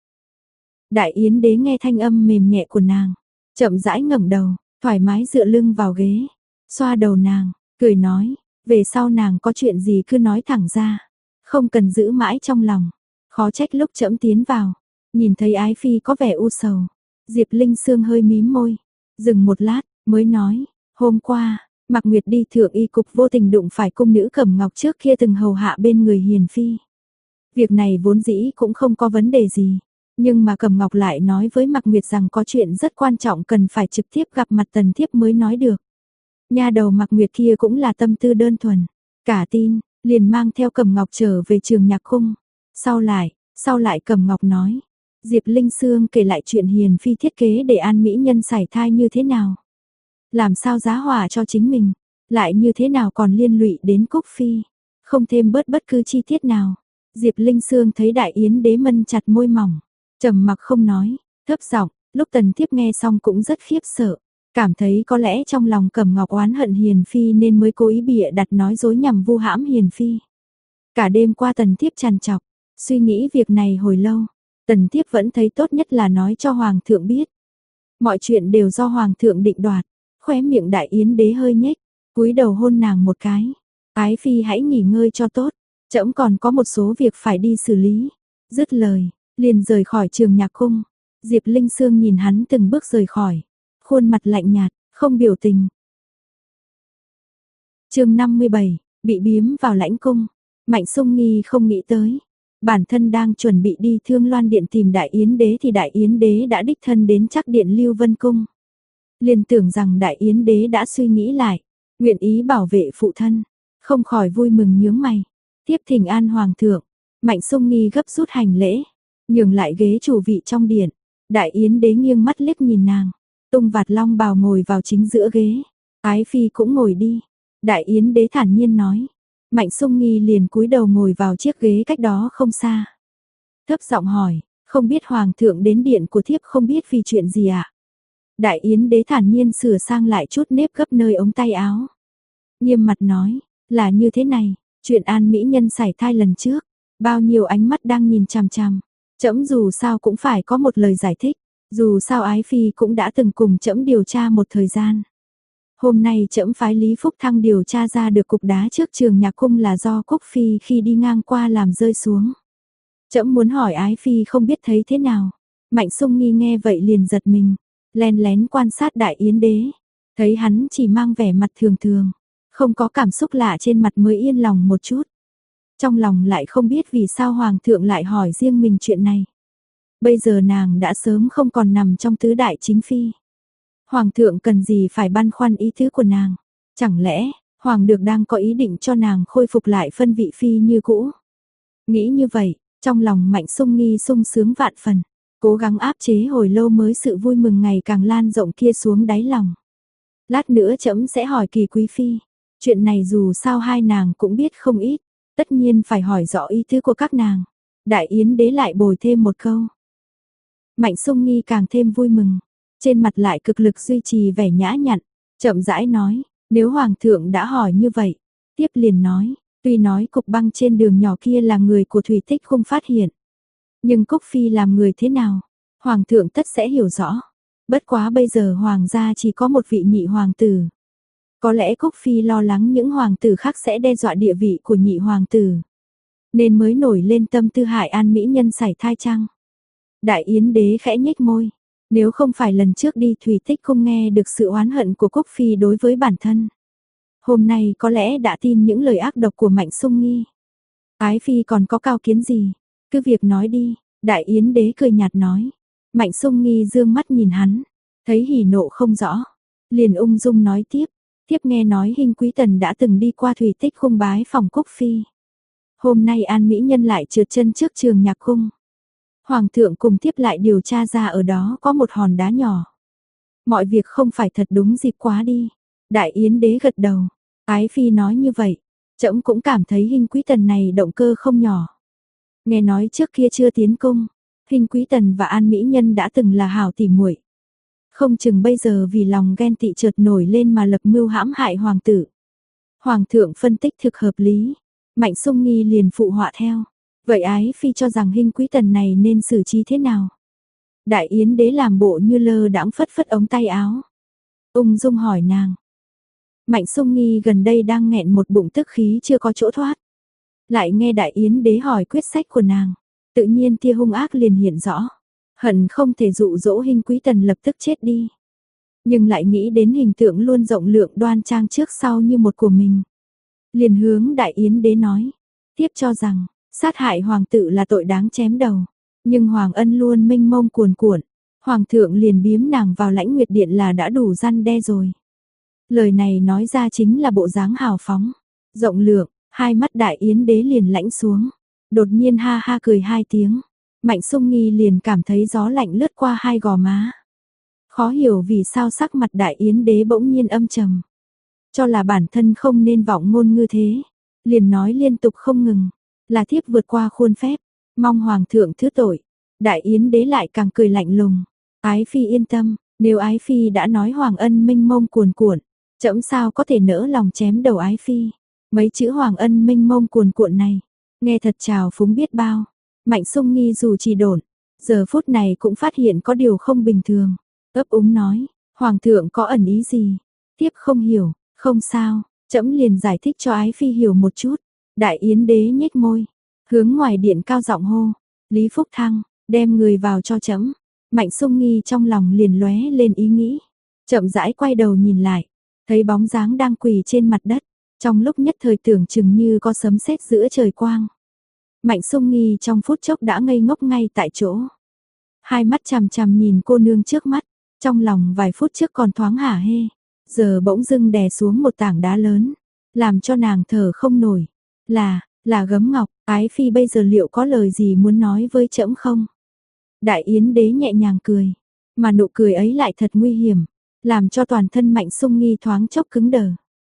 Đại Yến đế nghe thanh âm mềm nhẹ của nàng. Chậm rãi ngẩng đầu, thoải mái dựa lưng vào ghế. Xoa đầu nàng, cười nói. Về sau nàng có chuyện gì cứ nói thẳng ra. Không cần giữ mãi trong lòng. Khó trách lúc trẫm tiến vào. Nhìn thấy ái phi có vẻ u sầu. Diệp Linh Sương hơi mím môi. Dừng một lát, mới nói. Hôm qua, Mạc Nguyệt đi thượng y cục vô tình đụng phải cung nữ Cẩm Ngọc trước kia từng hầu hạ bên người hiền phi. Việc này vốn dĩ cũng không có vấn đề gì. Nhưng mà Cẩm Ngọc lại nói với Mạc Nguyệt rằng có chuyện rất quan trọng cần phải trực tiếp gặp mặt tần thiếp mới nói được. Nha đầu Mạc Nguyệt kia cũng là tâm tư đơn thuần. Cả tin, liền mang theo Cẩm Ngọc trở về Trường Nhạc Cung. Sau lại Cẩm Ngọc nói. Diệp Linh Sương kể lại chuyện Hiền Phi thiết kế để An Mỹ Nhân sảy thai như thế nào. Làm sao giá hòa cho chính mình, lại như thế nào còn liên lụy đến Cúc Phi. Không thêm bớt bất cứ chi tiết nào. Diệp Linh Sương thấy Đại Yến Đế mân chặt môi mỏng, trầm mặc không nói, thấp giọng. Lúc Tần Thiếp nghe xong cũng rất khiếp sợ, cảm thấy có lẽ trong lòng Cẩm Ngọc oán hận Hiền Phi nên mới cố ý bịa đặt nói dối nhằm vu hãm Hiền Phi. Cả đêm qua Tần Thiếp trằn trọc, suy nghĩ việc này hồi lâu. Tần Thiếp vẫn thấy tốt nhất là nói cho Hoàng thượng biết. Mọi chuyện đều do Hoàng thượng định đoạt. Khóe miệng Đại Yến Đế hơi nhếch, cúi đầu hôn nàng một cái. Ái Phi hãy nghỉ ngơi cho tốt, trẫm còn có một số việc phải đi xử lý. Dứt lời, liền rời khỏi Trường Nhạc Cung. Diệp Linh Sương nhìn hắn từng bước rời khỏi, khuôn mặt lạnh nhạt, không biểu tình. Chương 57, bị biếm vào lãnh cung. Mạnh Sung Nghi không nghĩ tới, bản thân đang chuẩn bị đi Thương Loan Điện tìm Đại Yến Đế thì Đại Yến Đế đã đích thân đến Trắc Điện Lưu Vân Cung. Liền tưởng rằng Đại Yến Đế đã suy nghĩ lại, nguyện ý bảo vệ phụ thân, không khỏi vui mừng nhướng mày. Tiếp thỉnh an Hoàng thượng. Mạnh Sung Nghi gấp rút hành lễ, nhường lại ghế chủ vị trong điện. Đại Yến Đế nghiêng mắt liếc nhìn nàng, tung vạt long bào ngồi vào chính giữa ghế. Ái Phi cũng ngồi đi. Đại Yến Đế thản nhiên nói. Mạnh Sung Nghi liền cúi đầu ngồi vào chiếc ghế cách đó không xa. Thấp giọng hỏi, không biết Hoàng thượng đến điện của thiếp không biết vì chuyện gì ạ? Đại Yến Đế thản nhiên sửa sang lại chút nếp gấp nơi ống tay áo. Nghiêm mặt nói, là như thế này, chuyện An Mỹ Nhân sảy thai lần trước, bao nhiêu ánh mắt đang nhìn chằm chằm. Trẫm dù sao cũng phải có một lời giải thích, dù sao Ái Phi cũng đã từng cùng trẫm điều tra một thời gian. Hôm nay trẫm phái Lý Phúc Thăng điều tra ra được cục đá trước Trường Nhạc Cung là do Cúc Phi khi đi ngang qua làm rơi xuống. Trẫm muốn hỏi Ái Phi không biết thấy thế nào. Mạnh Sung Nghi nghe vậy liền giật mình, len lén quan sát Đại Yến Đế, thấy hắn chỉ mang vẻ mặt thường thường, không có cảm xúc lạ trên mặt mới yên lòng một chút. Trong lòng lại không biết vì sao Hoàng thượng lại hỏi riêng mình chuyện này. Bây giờ nàng đã sớm không còn nằm trong tứ đại chính phi. Hoàng thượng cần gì phải băn khoăn ý tứ của nàng? Chẳng lẽ, Hoàng được đang có ý định cho nàng khôi phục lại phân vị phi như cũ? Nghĩ như vậy, trong lòng Mạnh Sung Nghi sung sướng vạn phần, cố gắng áp chế hồi lâu mới sự vui mừng ngày càng lan rộng kia xuống đáy lòng. Lát nữa trẫm sẽ hỏi Kỳ quý phi, chuyện này dù sao hai nàng cũng biết không ít, tất nhiên phải hỏi rõ ý tứ của các nàng. Đại Yến Đế lại bồi thêm một câu. Mạnh Sung Nghi càng thêm vui mừng, trên mặt lại cực lực duy trì vẻ nhã nhặn, chậm rãi nói, nếu Hoàng thượng đã hỏi như vậy, tiếp liền nói, tuy nói cục băng trên đường nhỏ kia là người của Thủy Tích không phát hiện, nhưng Cúc Phi làm người thế nào, Hoàng thượng tất sẽ hiểu rõ. Bất quá bây giờ Hoàng gia chỉ có một vị nhị hoàng tử. Có lẽ Cúc Phi lo lắng những hoàng tử khác sẽ đe dọa địa vị của nhị hoàng tử, nên mới nổi lên tâm tư hại An Mỹ Nhân sảy thai chăng? Đại Yến Đế khẽ nhếch môi, nếu không phải lần trước đi Thủy Tích Cung nghe được sự oán hận của Cúc Phi đối với bản thân, hôm nay có lẽ đã tin những lời ác độc của Mạnh Sung Nghi. Ái Phi còn có cao kiến gì? Cứ việc nói đi. Đại Yến Đế cười nhạt nói. Mạnh Sung Nghi dương mắt nhìn hắn, thấy hỉ nộ không rõ, liền ung dung nói tiếp. Tiếp nghe nói Hinh Quý Tần đã từng đi qua Thủy Tích Cung bái phòng Cúc Phi. Hôm nay An Mỹ Nhân lại trượt chân trước Trường Nhạc Cung. Hoàng thượng cùng tiếp lại điều tra ra ở đó có một hòn đá nhỏ. Mọi việc không phải thật đúng dịp quá đi. Đại Yến Đế gật đầu. Ái Phi nói như vậy, trẫm cũng cảm thấy Hinh Quý Tần này động cơ không nhỏ. Nghe nói trước kia chưa tiến cung, Hinh Quý Tần và An Mỹ Nhân đã từng là hảo tỉ muội. Không chừng bây giờ vì lòng ghen tị chợt nổi lên mà lập mưu hãm hại hoàng tử. Hoàng thượng phân tích thực hợp lý, Mạnh Sung Nghi liền phụ họa theo. Vậy Ái Phi cho rằng Hinh Quý Tần này nên xử trí thế nào? Đại Yến Đế làm bộ như lơ đãng phất phất ống tay áo, ung dung hỏi nàng. Mạnh Sung Nghi gần đây đang nghẹn một bụng tức khí chưa có chỗ thoát, lại nghe Đại Yến Đế hỏi quyết sách của nàng, tự nhiên tia hung ác liền hiện rõ, hận không thể dụ dỗ Hinh Quý Tần lập tức chết đi, nhưng lại nghĩ đến hình tượng luôn rộng lượng đoan trang trước sau như một của mình, liền hướng Đại Yến Đế nói, tiếp cho rằng sát hại hoàng tử là tội đáng chém đầu, nhưng Hoàng Ân luôn mênh mông cuồn cuộn, Hoàng thượng liền biếm nàng vào Lãnh Nguyệt Điện là đã đủ răn đe rồi. Lời này nói ra chính là bộ dáng hào phóng, rộng lượng, hai mắt Đại Yến Đế liền lãnh xuống, đột nhiên ha ha cười hai tiếng, Mạnh Sung Nghi liền cảm thấy gió lạnh lướt qua hai gò má. Khó hiểu vì sao sắc mặt Đại Yến đế bỗng nhiên âm trầm. Cho là bản thân không nên vọng ngôn ngư thế. Liền nói liên tục không ngừng. Là thiếp vượt qua khuôn phép. Mong Hoàng thượng thứ tội. Đại Yến đế lại càng cười lạnh lùng. Ái phi yên tâm, nếu ái phi đã nói Hoàng ân minh mông cuồn cuộn, trẫm sao có thể nỡ lòng chém đầu ái phi. Mấy chữ Hoàng ân minh mông cuồn cuộn này, nghe thật trào phúng biết bao. Mạnh Sung Nghi dù chỉ độn, giờ phút này cũng phát hiện có điều không bình thường. Ấp úng nói, Hoàng thượng có ẩn ý gì? Tiếp không hiểu, không sao, trẫm liền giải thích cho ái phi hiểu một chút. Đại Yến đế nhếch môi, hướng ngoài điện cao giọng hô, Lý Phúc Thăng, đem người vào cho trẫm. Mạnh Sung Nghi trong lòng liền lóe lên ý nghĩ, chậm rãi quay đầu nhìn lại, thấy bóng dáng đang quỳ trên mặt đất, trong lúc nhất thời tưởng chừng như có sấm sét giữa trời quang. Mạnh Sung Nghi trong phút chốc đã ngây ngốc ngay tại chỗ. Hai mắt chằm chằm nhìn cô nương trước mắt, trong lòng vài phút trước còn thoáng hả hê, giờ bỗng dưng đè xuống một tảng đá lớn, làm cho nàng thở không nổi. Là Gấm Ngọc, ái phi bây giờ liệu có lời gì muốn nói với trẫm không? Đại Yến đế nhẹ nhàng cười, mà nụ cười ấy lại thật nguy hiểm, làm cho toàn thân Mạnh Sung Nghi thoáng chốc cứng đờ.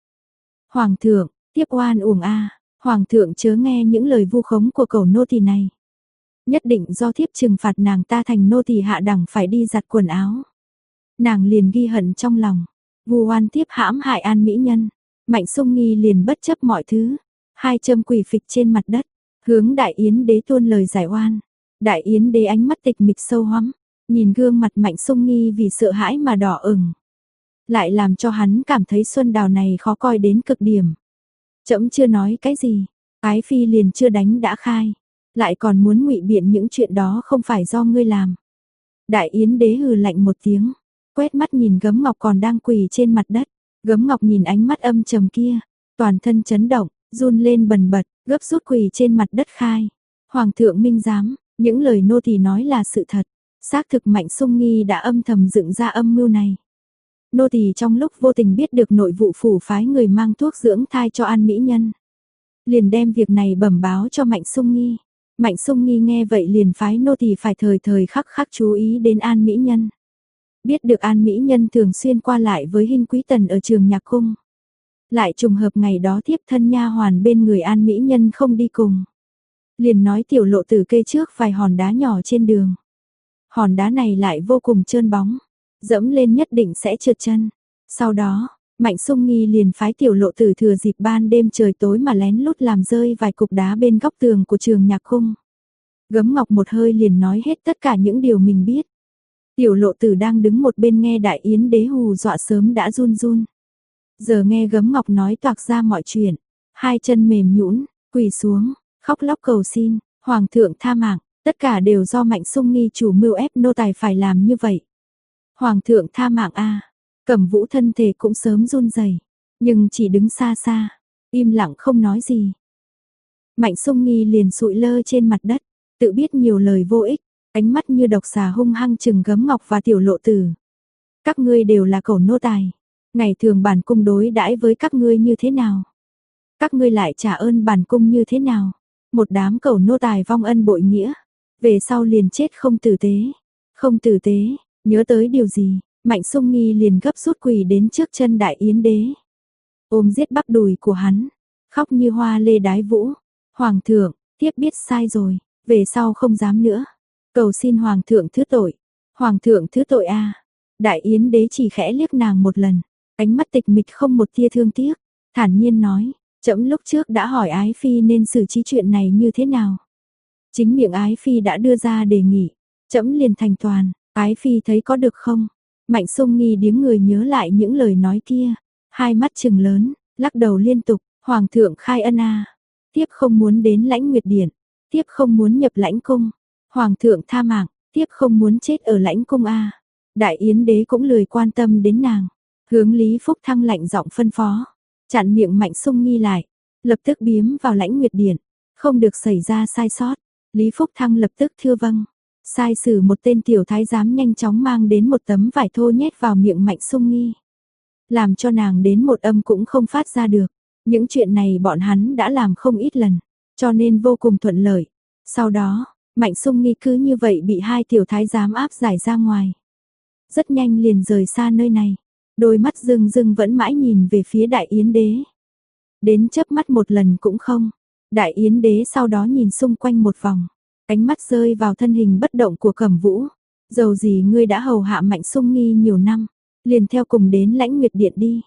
Hoàng thượng, tiếp oan uổng a, Hoàng thượng chớ nghe những lời vu khống của cẩu nô tỳ này. Nhất định do thiếp trừng phạt nàng ta thành nô tỳ hạ đẳng phải đi giặt quần áo. Nàng liền ghi hận trong lòng, vu oan thiếp hãm hại An mỹ nhân. Mạnh Sung Nghi liền bất chấp mọi thứ, hai châm quỳ phịch trên mặt đất, hướng Đại Yến đế tuôn lời giải oan. Đại Yến đế ánh mắt tịch mịch sâu hoắm, nhìn gương mặt Mạnh Sung Nghi vì sợ hãi mà đỏ ửng, lại làm cho hắn cảm thấy Xuân Đào này khó coi đến cực điểm. Trẫm chưa nói cái gì, ái phi liền chưa đánh đã khai, lại còn muốn ngụy biện những chuyện đó không phải do ngươi làm. Đại Yến đế hừ lạnh một tiếng, quét mắt nhìn Gấm Ngọc còn đang quỳ trên mặt đất. Gấm Ngọc nhìn ánh mắt âm trầm kia, toàn thân chấn động, run lên bần bật, gấp rút quỳ trên mặt đất khai. Hoàng thượng minh giám, những lời nô tỳ nói là sự thật, xác thực Mạnh Sung Nghi đã âm thầm dựng ra âm mưu này. Nô tỳ trong lúc vô tình biết được nội vụ phủ phái người mang thuốc dưỡng thai cho An mỹ nhân, liền đem việc này bẩm báo cho Mạnh Sung Nghi. Mạnh Sung Nghi nghe vậy liền phái nô tỳ phải thời thời khắc khắc chú ý đến An mỹ nhân. Biết được An mỹ nhân thường xuyên qua lại với Hinh Quý Tần ở Trường Nhạc cung, lại trùng hợp ngày đó thiếp thân nha hoàn bên người An mỹ nhân không đi cùng, liền nói tiểu lộ tử kê trước vài hòn đá nhỏ trên đường. Hòn đá này lại vô cùng trơn bóng, dẫm lên nhất định sẽ trượt chân. Sau đó, Mạnh Sung Nghi liền phái tiểu lộ tử thừa dịp ban đêm trời tối mà lén lút làm rơi vài cục đá bên góc tường của Trường Nhạc cung. Gấm Ngọc một hơi liền nói hết tất cả những điều mình biết. Tiểu lộ tử đang đứng một bên nghe Đại Yến đế hù dọa sớm đã run run. Giờ nghe Gấm Ngọc nói toạc ra mọi chuyện, hai chân mềm nhũn, quỳ xuống, khóc lóc cầu xin, Hoàng thượng tha mạng, tất cả đều do Mạnh Sung Nghi chủ mưu ép nô tài phải làm như vậy. Hoàng thượng tha mạng a. Cẩm Vũ thân thể cũng sớm run rẩy, nhưng chỉ đứng xa xa, im lặng không nói gì. Mạnh Sung Nghi liền sụi lơ trên mặt đất, tự biết nhiều lời vô ích, ánh mắt như độc xà hung hăng trừng Gấm Ngọc và tiểu lộ tử. Các ngươi đều là cẩu nô tài, ngày thường bản cung đối đãi với các ngươi như thế nào? Các ngươi lại trả ơn bản cung như thế nào? Một đám cẩu nô tài vong ân bội nghĩa, về sau liền chết không tử tế. Không tử tế, nhớ tới điều gì, Mạnh Sung Nghi liền gấp rút quỳ đến trước chân Đại Yến đế, ôm giết bắp đùi của hắn, khóc như hoa lê đái vũ. Hoàng thượng, thiếp biết sai rồi, về sau không dám nữa. Cầu xin Hoàng thượng thứ tội. Hoàng thượng thứ tội a. Đại Yến đế chỉ khẽ liếc nàng một lần, ánh mắt tịch mịch không một tia thương tiếc, thản nhiên nói, trẫm lúc trước đã hỏi ái phi nên xử trí chuyện này như thế nào. Chính miệng ái phi đã đưa ra đề nghị, trẫm liền thành toàn, ái phi thấy có được không? Mạnh Sung Nghi điếng người nhớ lại những lời nói kia, hai mắt trừng lớn, lắc đầu liên tục, Hoàng thượng khai ân a. Thiếp không muốn đến Lãnh Nguyệt điện, thiếp không muốn nhập Lãnh cung. Hoàng thượng tha mạng, thiếp không muốn chết ở Lãnh cung a. Đại Yến đế cũng lười quan tâm đến nàng, hướng Lý Phúc Thăng lạnh giọng phân phó, chặn miệng Mạnh Sung Nghi lại, lập tức biếm vào Lãnh Nguyệt điện, không được xảy ra sai sót. Lý Phúc Thăng lập tức thưa vâng, sai sử một tên tiểu thái giám nhanh chóng mang đến một tấm vải thô nhét vào miệng Mạnh Sung Nghi, làm cho nàng đến một âm cũng không phát ra được. Những chuyện này bọn hắn đã làm không ít lần, cho nên vô cùng thuận lợi. Sau đó, Mạnh Sung Nghi cứ như vậy bị hai tiểu thái giám áp giải ra ngoài. Rất nhanh liền rời xa nơi này, đôi mắt rưng rưng vẫn mãi nhìn về phía Đại Yến Đế. Đến chớp mắt một lần cũng không. Đại Yến Đế sau đó nhìn xung quanh một vòng, ánh mắt rơi vào thân hình bất động của Cẩm Vũ. Dầu gì ngươi đã hầu hạ Mạnh Sung Nghi nhiều năm, liền theo cùng đến Lãnh Nguyệt Điện đi.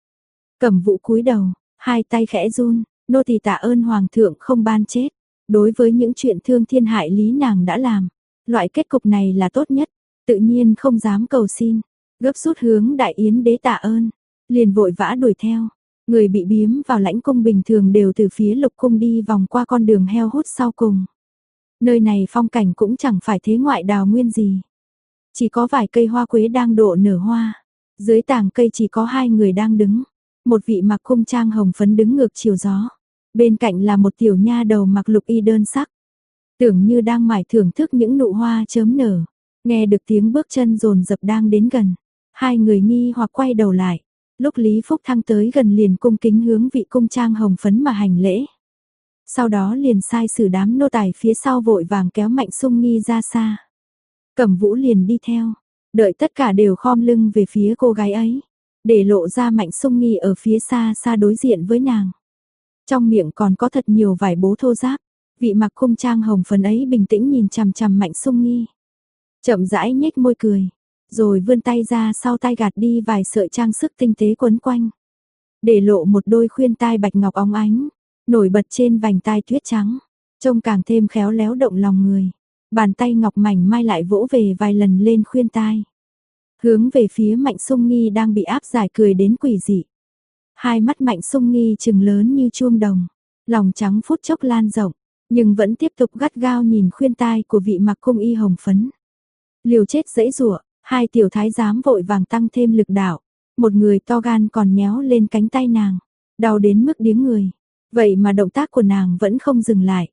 Cẩm Vũ cúi đầu, hai tay khẽ run, nô tỳ tạ ơn hoàng thượng không ban chết. Đối với những chuyện thương thiên hại lý nàng đã làm, loại kết cục này là tốt nhất, tự nhiên không dám cầu xin, gấp rút hướng Đại Yến Đế tạ ơn, liền vội vã đuổi theo. Người bị biếm vào lãnh cung bình thường đều từ phía lục cung đi vòng qua con đường heo hút sau cùng. Nơi này phong cảnh cũng chẳng phải thế ngoại đào nguyên gì. Chỉ có vài cây hoa quế đang độ nở hoa. Dưới tàng cây chỉ có hai người đang đứng. Một vị mặc cung trang hồng phấn đứng ngược chiều gió. Bên cạnh là một tiểu nha đầu mặc lục y đơn sắc. Tưởng như đang mải thưởng thức những nụ hoa chớm nở. Nghe được tiếng bước chân dồn dập đang đến gần. Hai người nghi hoặc quay đầu lại. Lúc Lý Phúc Thăng tới gần liền cung kính hướng vị cung trang hồng phấn mà hành lễ. Sau đó liền sai sử đám nô tài phía sau vội vàng kéo Mạnh Sung Nghi ra xa. Cẩm Vũ liền đi theo, đợi tất cả đều khom lưng về phía cô gái ấy, để lộ ra Mạnh Sung Nghi ở phía xa xa đối diện với nàng. Trong miệng còn có thật nhiều vải bố thô ráp, vị mặc cung trang hồng phấn ấy bình tĩnh nhìn chằm chằm Mạnh Sung Nghi. Chậm rãi nhếch môi cười, rồi vươn tay ra sau tai gạt đi vài sợi trang sức tinh tế quấn quanh. Để lộ một đôi khuyên tai bạch ngọc óng ánh, nổi bật trên vành tai tuyết trắng, trông càng thêm khéo léo động lòng người. Bàn tay ngọc mảnh mai lại vỗ về vài lần lên khuyên tai. Hướng về phía Mạnh Sung Nghi đang bị áp giải cười đến quỷ dị. Hai mắt Mạnh Sung Nghi trừng lớn như chuông đồng, lòng trắng phút chốc lan rộng, nhưng vẫn tiếp tục gắt gao nhìn khuyên tai của vị mặc cung y hồng phấn. Liều chết giãy giụa, hai tiểu thái giám vội vàng tăng thêm lực đạo, một người to gan còn nhéo lên cánh tay nàng, đau đến mức điếng người. Vậy mà động tác của nàng vẫn không dừng lại.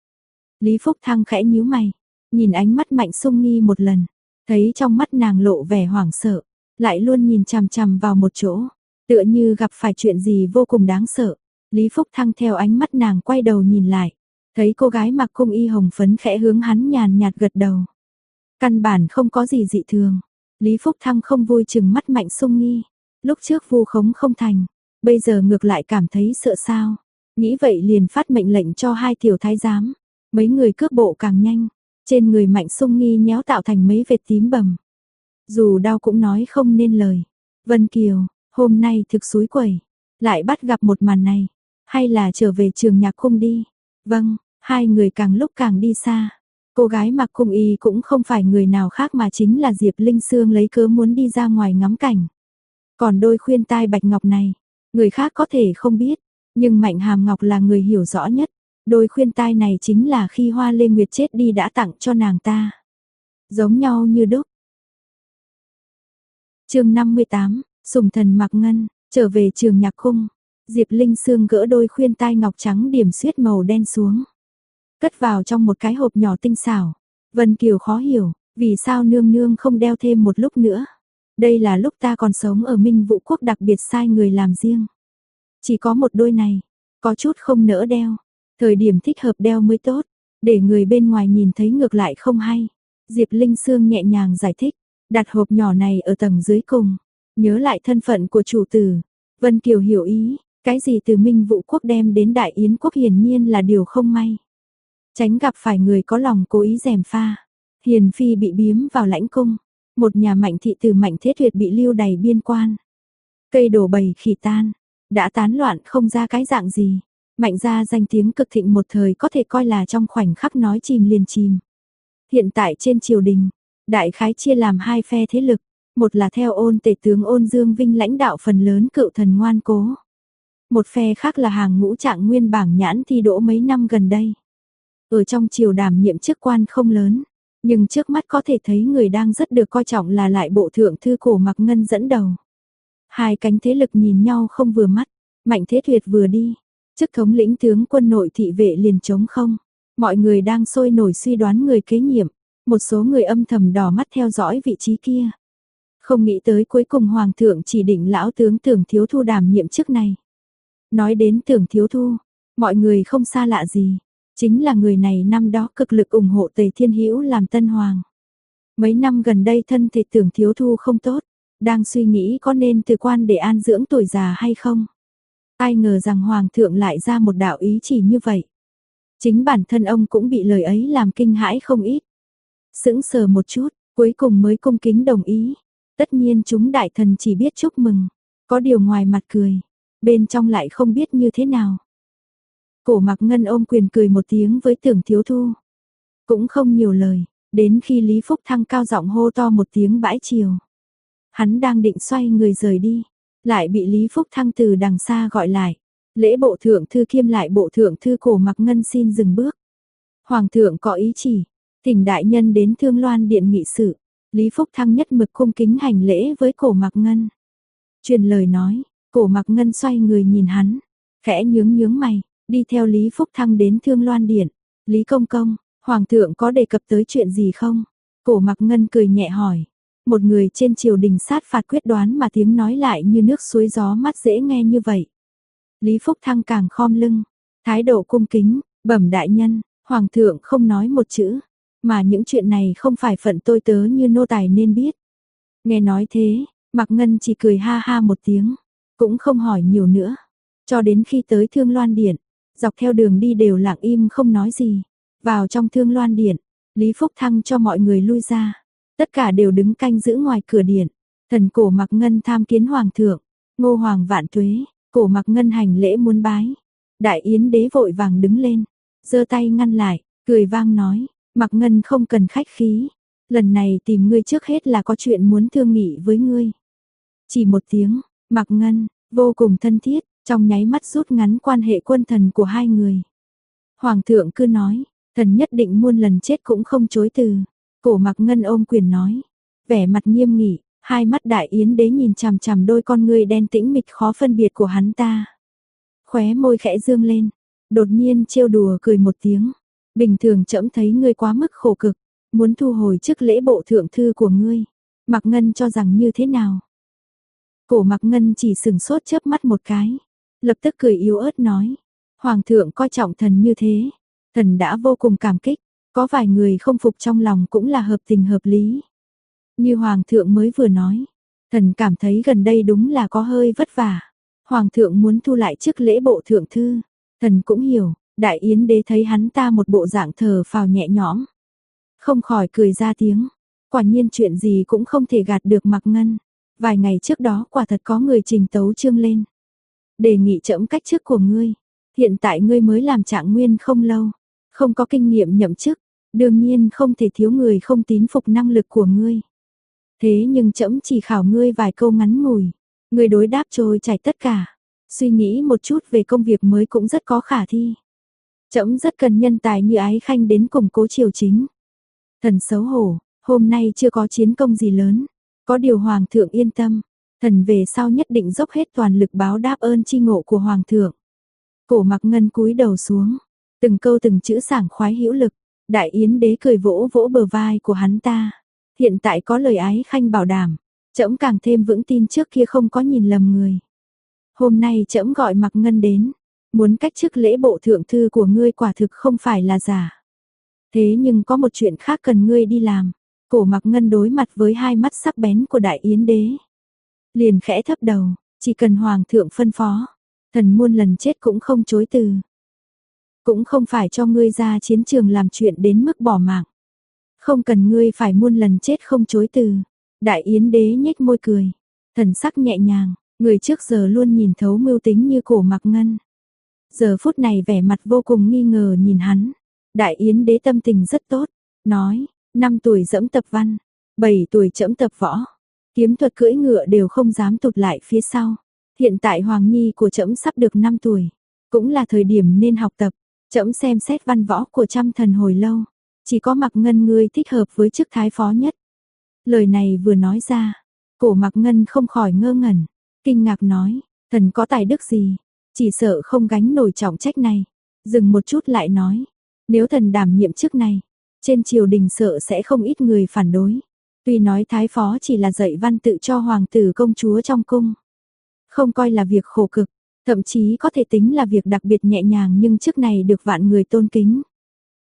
Lý Phúc Thăng khẽ nhíu mày, nhìn ánh mắt Mạnh Sung Nghi một lần, thấy trong mắt nàng lộ vẻ hoảng sợ, lại luôn nhìn chằm chằm vào một chỗ, tựa như gặp phải chuyện gì vô cùng đáng sợ. Lý Phúc Thăng theo ánh mắt nàng quay đầu nhìn lại, thấy cô gái mặc cung y hồng phấn khẽ hướng hắn nhàn nhạt gật đầu. Căn bản không có gì dị thường. Lý Phúc Thăng không vui chừng mắt Mạnh Sung Nghi, lúc trước vu khống không thành, bây giờ ngược lại cảm thấy sợ sao. Nghĩ vậy liền phát mệnh lệnh cho hai tiểu thái giám, mấy người cước bộ càng nhanh, trên người Mạnh Sung Nghi nhéo tạo thành mấy vệt tím bầm. Dù đau cũng nói không nên lời. Vân Kiều, hôm nay thực xúi quẩy, lại bắt gặp một màn này, hay là trở về trường nhạc cung đi. Vâng, hai người càng lúc càng đi xa. Cô gái mặc cung y cũng không phải người nào khác mà chính là Diệp Linh Sương lấy cớ muốn đi ra ngoài ngắm cảnh. Còn đôi khuyên tai bạch ngọc này, người khác có thể không biết, nhưng Mạnh Hàm Ngọc là người hiểu rõ nhất. Đôi khuyên tai này chính là khi Hoa Lê Nguyệt chết đi đã tặng cho nàng ta. Giống nhau như đúc. Chương 58, Sùng Thần Mặc Ngân, trở về trường nhạc cung. Diệp Linh Sương gỡ đôi khuyên tai ngọc trắng điểm xuyết màu đen xuống, cất vào trong một cái hộp nhỏ tinh xảo. Vân Kiều khó hiểu, vì sao nương nương không đeo thêm một lúc nữa. Đây là lúc ta còn sống ở Minh Vũ Quốc đặc biệt sai người làm riêng. Chỉ có một đôi này, có chút không nỡ đeo. Thời điểm thích hợp đeo mới tốt, để người bên ngoài nhìn thấy ngược lại không hay. Diệp Linh Sương nhẹ nhàng giải thích, đặt hộp nhỏ này ở tầng dưới cùng. Nhớ lại thân phận của chủ tử. Vân Kiều hiểu ý, cái gì từ Minh Vũ Quốc đem đến Đại Yến Quốc hiển nhiên là điều không may. Tránh gặp phải người có lòng cố ý gièm pha. Hiền phi bị biếm vào lãnh cung, một nhà Mạnh thị từ Mạnh Thế Tuyệt bị lưu đày biên quan. Cây đổ bầy khỉ tan, đã tán loạn không ra cái dạng gì. Mạnh gia danh tiếng cực thịnh một thời có thể coi là trong khoảnh khắc nói chìm liền chìm. Hiện tại trên triều đình, đại khái chia làm hai phe thế lực, một là theo Ôn Tể tướng Ôn Dương Vinh lãnh đạo phần lớn cựu thần ngoan cố. Một phe khác là hàng ngũ trạng nguyên bảng nhãn thi đỗ mấy năm gần đây. Ở trong triều đảm nhiệm chức quan không lớn, nhưng trước mắt có thể thấy người đang rất được coi trọng là lại bộ thượng thư Cổ Mặc Ngân dẫn đầu. Hai cánh thế lực nhìn nhau không vừa mắt, Mạnh Thế Tuyệt vừa đi, chức thống lĩnh tướng quân nội thị vệ liền trống không. Mọi người đang sôi nổi suy đoán người kế nhiệm, một số người âm thầm đỏ mắt theo dõi vị trí kia. Không nghĩ tới cuối cùng Hoàng thượng chỉ định lão tướng Tưởng Thiếu Thu đảm nhiệm chức này. Nói đến Tưởng Thiếu Thu, mọi người không xa lạ gì. Chính là người này năm đó cực lực ủng hộ Tề Thiên Hữu làm tân hoàng. Mấy năm gần đây thân thể Tưởng Thiếu Thu không tốt, đang suy nghĩ có nên từ quan để an dưỡng tuổi già hay không. Ai ngờ rằng Hoàng thượng lại ra một đạo ý chỉ như vậy. Chính bản thân ông cũng bị lời ấy làm kinh hãi không ít. Sững sờ một chút, cuối cùng mới cung kính đồng ý. Tất nhiên chúng đại thần chỉ biết chúc mừng, có điều ngoài mặt cười, bên trong lại không biết như thế nào. Cổ Mặc Ngân ôm quyền cười một tiếng với Tưởng Thiếu Thu. Cũng không nhiều lời, đến khi Lý Phúc Thăng cao giọng hô to một tiếng bãi triều. Hắn đang định xoay người rời đi, lại bị Lý Phúc Thăng từ đằng xa gọi lại. Lễ bộ thượng thư kiêm lại bộ thượng thư Cổ Mặc Ngân xin dừng bước. Hoàng thượng có ý chỉ, thỉnh đại nhân đến Thương Loan điện nghị sự. Lý Phúc Thăng nhất mực cung kính hành lễ với Cổ Mặc Ngân. Truyền lời nói, Cổ Mặc Ngân xoay người nhìn hắn, khẽ nhướng mày, đi theo Lý Phúc Thăng đến Thương Loan điện. Lý công công, Hoàng thượng có đề cập tới chuyện gì không? Cổ Mặc Ngân cười nhẹ hỏi. Một người trên triều đình sát phạt quyết đoán mà tiếng nói lại như nước suối gió mát dễ nghe như vậy. Lý Phúc Thăng càng khom lưng, thái độ cung kính, bẩm đại nhân, Hoàng thượng không nói một chữ, mà những chuyện này không phải phận tôi tớ như nô tài nên biết. Nghe nói thế, Mặc Ngân chỉ cười ha ha một tiếng, cũng không hỏi nhiều nữa. Cho đến khi tới Thương Loan điện, dọc theo đường đi đều lặng im không nói gì. Vào trong Thương Loan điện, Lý Phúc Thăng cho mọi người lui ra. Tất cả đều đứng canh giữ ngoài cửa điện. Thần Cổ Mặc Ngân tham kiến Hoàng thượng, Ngô Hoàng vạn tuế. Cổ Mặc Ngân hành lễ muốn bái. Đại Yến đế vội vàng đứng lên, giơ tay ngăn lại, cười vang nói, Mặc Ngân không cần khách khí. Lần này tìm ngươi trước hết là có chuyện muốn thương nghị với ngươi. Chỉ một tiếng, Mặc Ngân, vô cùng thân thiết, trong nháy mắt rút ngắn quan hệ quân thần của hai người. Hoàng thượng cứ nói, thần nhất định muôn lần chết cũng không chối từ. Cổ Mặc Ngân ôm quyền nói, vẻ mặt nghiêm nghị, hai mắt Đại Yến đế nhìn chằm chằm đôi con ngươi đen tĩnh mịch khó phân biệt của hắn ta. Khóe môi khẽ dương lên, đột nhiên trêu đùa cười một tiếng. Bình thường trẫm thấy ngươi quá mức khổ cực, muốn thu hồi chức lễ bộ thượng thư của ngươi. Mặc Ngân cho rằng như thế nào? Cổ Mặc Ngân chỉ sừng sốt chớp mắt một cái, lập tức cười yếu ớt nói, Hoàng thượng coi trọng thần như thế, thần đã vô cùng cảm kích, có vài người không phục trong lòng cũng là hợp tình hợp lý. Như Hoàng thượng mới vừa nói, thần cảm thấy gần đây đúng là có hơi vất vả. Hoàng thượng muốn thu lại chức lễ bộ thượng thư, thần cũng hiểu. Đại Yến đế thấy hắn ta một bộ dạng thờ phào nhẹ nhõm, không khỏi cười ra tiếng. Quả nhiên chuyện gì cũng không thể gạt được Mặc Ngân. Vài ngày trước đó quả thật có người trình tấu chương lên, đề nghị trẫm cách chức của ngươi. Hiện tại ngươi mới làm trạng nguyên không lâu, không có kinh nghiệm nhậm chức, đương nhiên không thể thiếu người không tín phục năng lực của ngươi. Thế nhưng trẫm chỉ khảo ngươi vài câu ngắn ngủi, ngươi đối đáp trôi chảy tất cả, suy nghĩ một chút về công việc mới cũng rất có khả thi. Trẫm rất cần nhân tài như Ái Khanh đến củng cố triều chính. Thần xấu hổ, hôm nay chưa có chiến công gì lớn, có điều Hoàng thượng yên tâm, thần về sau nhất định dốc hết toàn lực báo đáp ơn chi ngộ của Hoàng thượng. Cổ Mặc Ngân cúi đầu xuống, từng câu từng chữ sảng khoái hữu lực. Đại Yến đế cười vỗ vỗ bờ vai của hắn ta. Hiện tại có lời Ái Khanh bảo đảm, trẫm càng thêm vững tin trước kia không có nhìn lầm người. Hôm nay trẫm gọi Mặc Ngân đến, muốn cách chức lễ bộ thượng thư của ngươi quả thực không phải là giả. Thế nhưng có một chuyện khác cần ngươi đi làm. Cổ Mặc Ngân đối mặt với hai mắt sắc bén của Đại Yến đế, liền khẽ thấp đầu, chỉ cần Hoàng thượng phân phó, thần muôn lần chết cũng không chối từ. Cũng không phải cho ngươi ra chiến trường làm chuyện đến mức bỏ mạng. Không cần ngươi phải muôn lần chết không chối từ. Đại Yến đế nhếch môi cười, thần sắc nhẹ nhàng, người trước giờ luôn nhìn thấu mưu tính như Cổ Mặc Ngân. Giờ phút này vẻ mặt vô cùng nghi ngờ nhìn hắn. Đại Yến đế tâm tình rất tốt, nói, 5 tuổi dẫm tập văn, 7 tuổi trẫm tập võ, kiếm thuật cưỡi ngựa đều không dám tụt lại phía sau. Hiện tại Hoàng nhi của trẫm sắp được 5 tuổi, cũng là thời điểm nên học tập. Trẫm xem xét văn võ của trăm thần hồi lâu, chỉ có Mặc Ngân ngươi thích hợp với chức thái phó nhất. Lời này vừa nói ra, Cổ Mặc Ngân không khỏi ngơ ngẩn, kinh ngạc nói, thần có tài đức gì, chỉ sợ không gánh nổi trọng trách này. Dừng một chút lại nói, nếu thần đảm nhiệm chức này, trên triều đình sợ sẽ không ít người phản đối. Tuy nói thái phó chỉ là dạy văn tự cho hoàng tử công chúa trong cung, không coi là việc khổ cực, thậm chí có thể tính là việc đặc biệt nhẹ nhàng, nhưng chức này được vạn người tôn kính.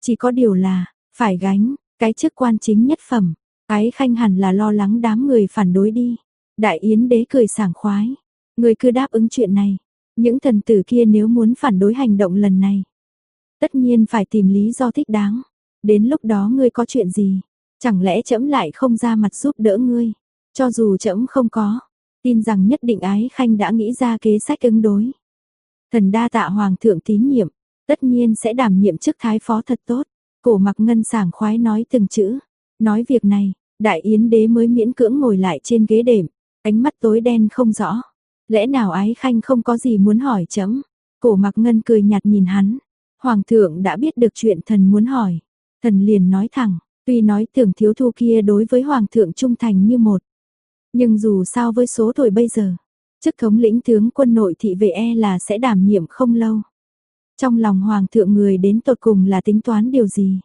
chỉ có điều là, phải gánh, cái chức quan chính nhất phẩm, Ái Khanh hẳn là lo lắng đám người phản đối đi. Đại Yến đế cười sảng khoái, người cứ đáp ứng chuyện này, những thần tử kia nếu muốn phản đối hành động lần này, tất nhiên phải tìm lý do thích đáng, đến lúc đó ngươi có chuyện gì, chẳng lẽ trẫm lại không ra mặt giúp đỡ ngươi, cho dù trẫm không có, tin rằng nhất định Ái Khanh đã nghĩ ra kế sách ứng đối. Thần đa tạ hoàng thượng tín nhiệm, tất nhiên sẽ đảm nhiệm chức thái phó thật tốt. Cổ Mặc Ngân sảng khoái nói từng chữ, nói việc này, Đại Yến đế mới miễn cưỡng ngồi lại trên ghế đệm, ánh mắt tối đen không rõ. Lẽ nào Ái Khanh không có gì muốn hỏi chấm? Cổ Mặc Ngân cười nhạt nhìn hắn, hoàng thượng đã biết được chuyện thần muốn hỏi, thần liền nói thẳng, tuy nói Tưởng Thiếu Thu kia đối với hoàng thượng trung thành như một, nhưng dù sao với số tuổi bây giờ, chức thống lĩnh tướng quân nội thị vệ là sẽ đảm nhiệm không lâu. Trong lòng hoàng thượng người đến tột cùng là tính toán điều gì?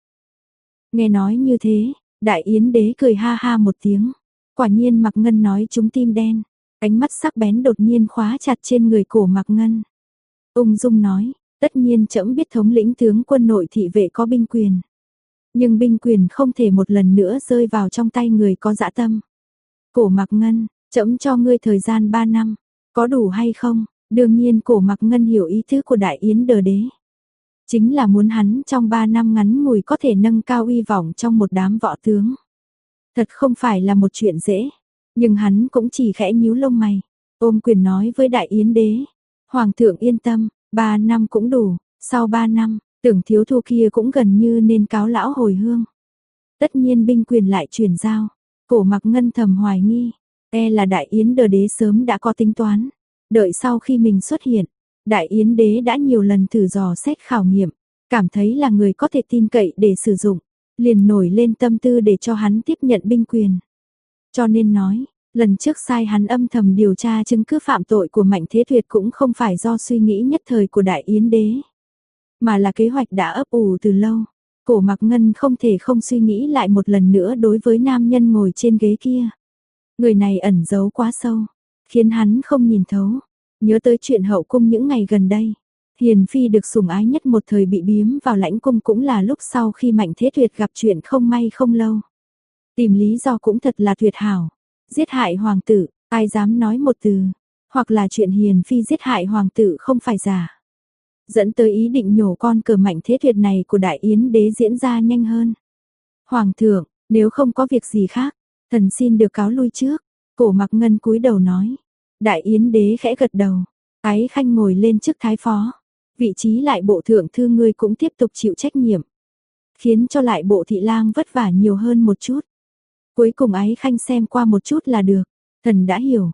Nghe nói như thế, Đại Yến đế cười ha ha một tiếng. Quả nhiên Mặc Ngân nói trúng tim đen, ánh mắt sắc bén đột nhiên khóa chặt trên người Cổ Mặc Ngân. Ung dung nói, tất nhiên trẫm biết thống lĩnh tướng quân nội thị vệ có binh quyền. Nhưng binh quyền không thể một lần nữa rơi vào trong tay người có dã tâm. Cổ Mặc Ngân, trẫm cho ngươi thời gian 3 năm, có đủ hay không? Đương nhiên Cổ Mặc Ngân hiểu ý tứ của Đại Yến đế. Chính là muốn hắn trong 3 năm ngắn ngủi có thể nâng cao uy vọng trong một đám võ tướng. Thật không phải là một chuyện dễ, nhưng hắn cũng chỉ khẽ nhíu lông mày, ôm quyền nói với Đại Yến đế. Hoàng thượng yên tâm, 3 năm cũng đủ, sau 3 năm, Tưởng Thiếu Thu kia cũng gần như nên cáo lão hồi hương. Tất nhiên binh quyền lại chuyển giao, Cổ Mặc Ngân thầm hoài nghi, là Đại Yến đế sớm đã có tính toán. Đợi sau khi mình xuất hiện, Đại Yến đế đã nhiều lần thử dò xét khảo nghiệm, cảm thấy là người có thể tin cậy để sử dụng, liền nổi lên tâm tư để cho hắn tiếp nhận binh quyền. Cho nên nói, lần trước sai hắn âm thầm điều tra chứng cứ phạm tội của Mạnh Thế Tuyệt cũng không phải do suy nghĩ nhất thời của Đại Yến đế, mà là kế hoạch đã ấp ủ từ lâu. Cổ Mặc Ngân không thể không suy nghĩ lại một lần nữa đối với nam nhân ngồi trên ghế kia. Người này ẩn giấu quá sâu, khiến hắn không nhìn thấu. Nhớ tới chuyện hậu cung những ngày gần đây, Hiền Phi được sủng ái nhất một thời bị biếm vào lãnh cung cũng là lúc sau khi Mạnh Thế Tuyệt gặp chuyện không may không lâu. Tìm lý do cũng thật là tuyệt hảo. Giết hại hoàng tử, ai dám nói một từ, hoặc là chuyện Hiền Phi giết hại hoàng tử không phải giả. Dẫn tới ý định nhổ con cờ Mạnh Thế Tuyệt này của Đại Yến đế diễn ra nhanh hơn. Hoàng thượng, nếu không có việc gì khác, thần xin được cáo lui trước. Cổ Mặc Ngân cúi đầu nói. Đại Yến đế khẽ gật đầu, Ái Khanh ngồi lên chức thái phó, vị trí lại bộ thượng thư ngươi cũng tiếp tục chịu trách nhiệm, khiến cho lại bộ thị lang vất vả nhiều hơn một chút. Cuối cùng Ái Khanh xem qua một chút là được, thần đã hiểu.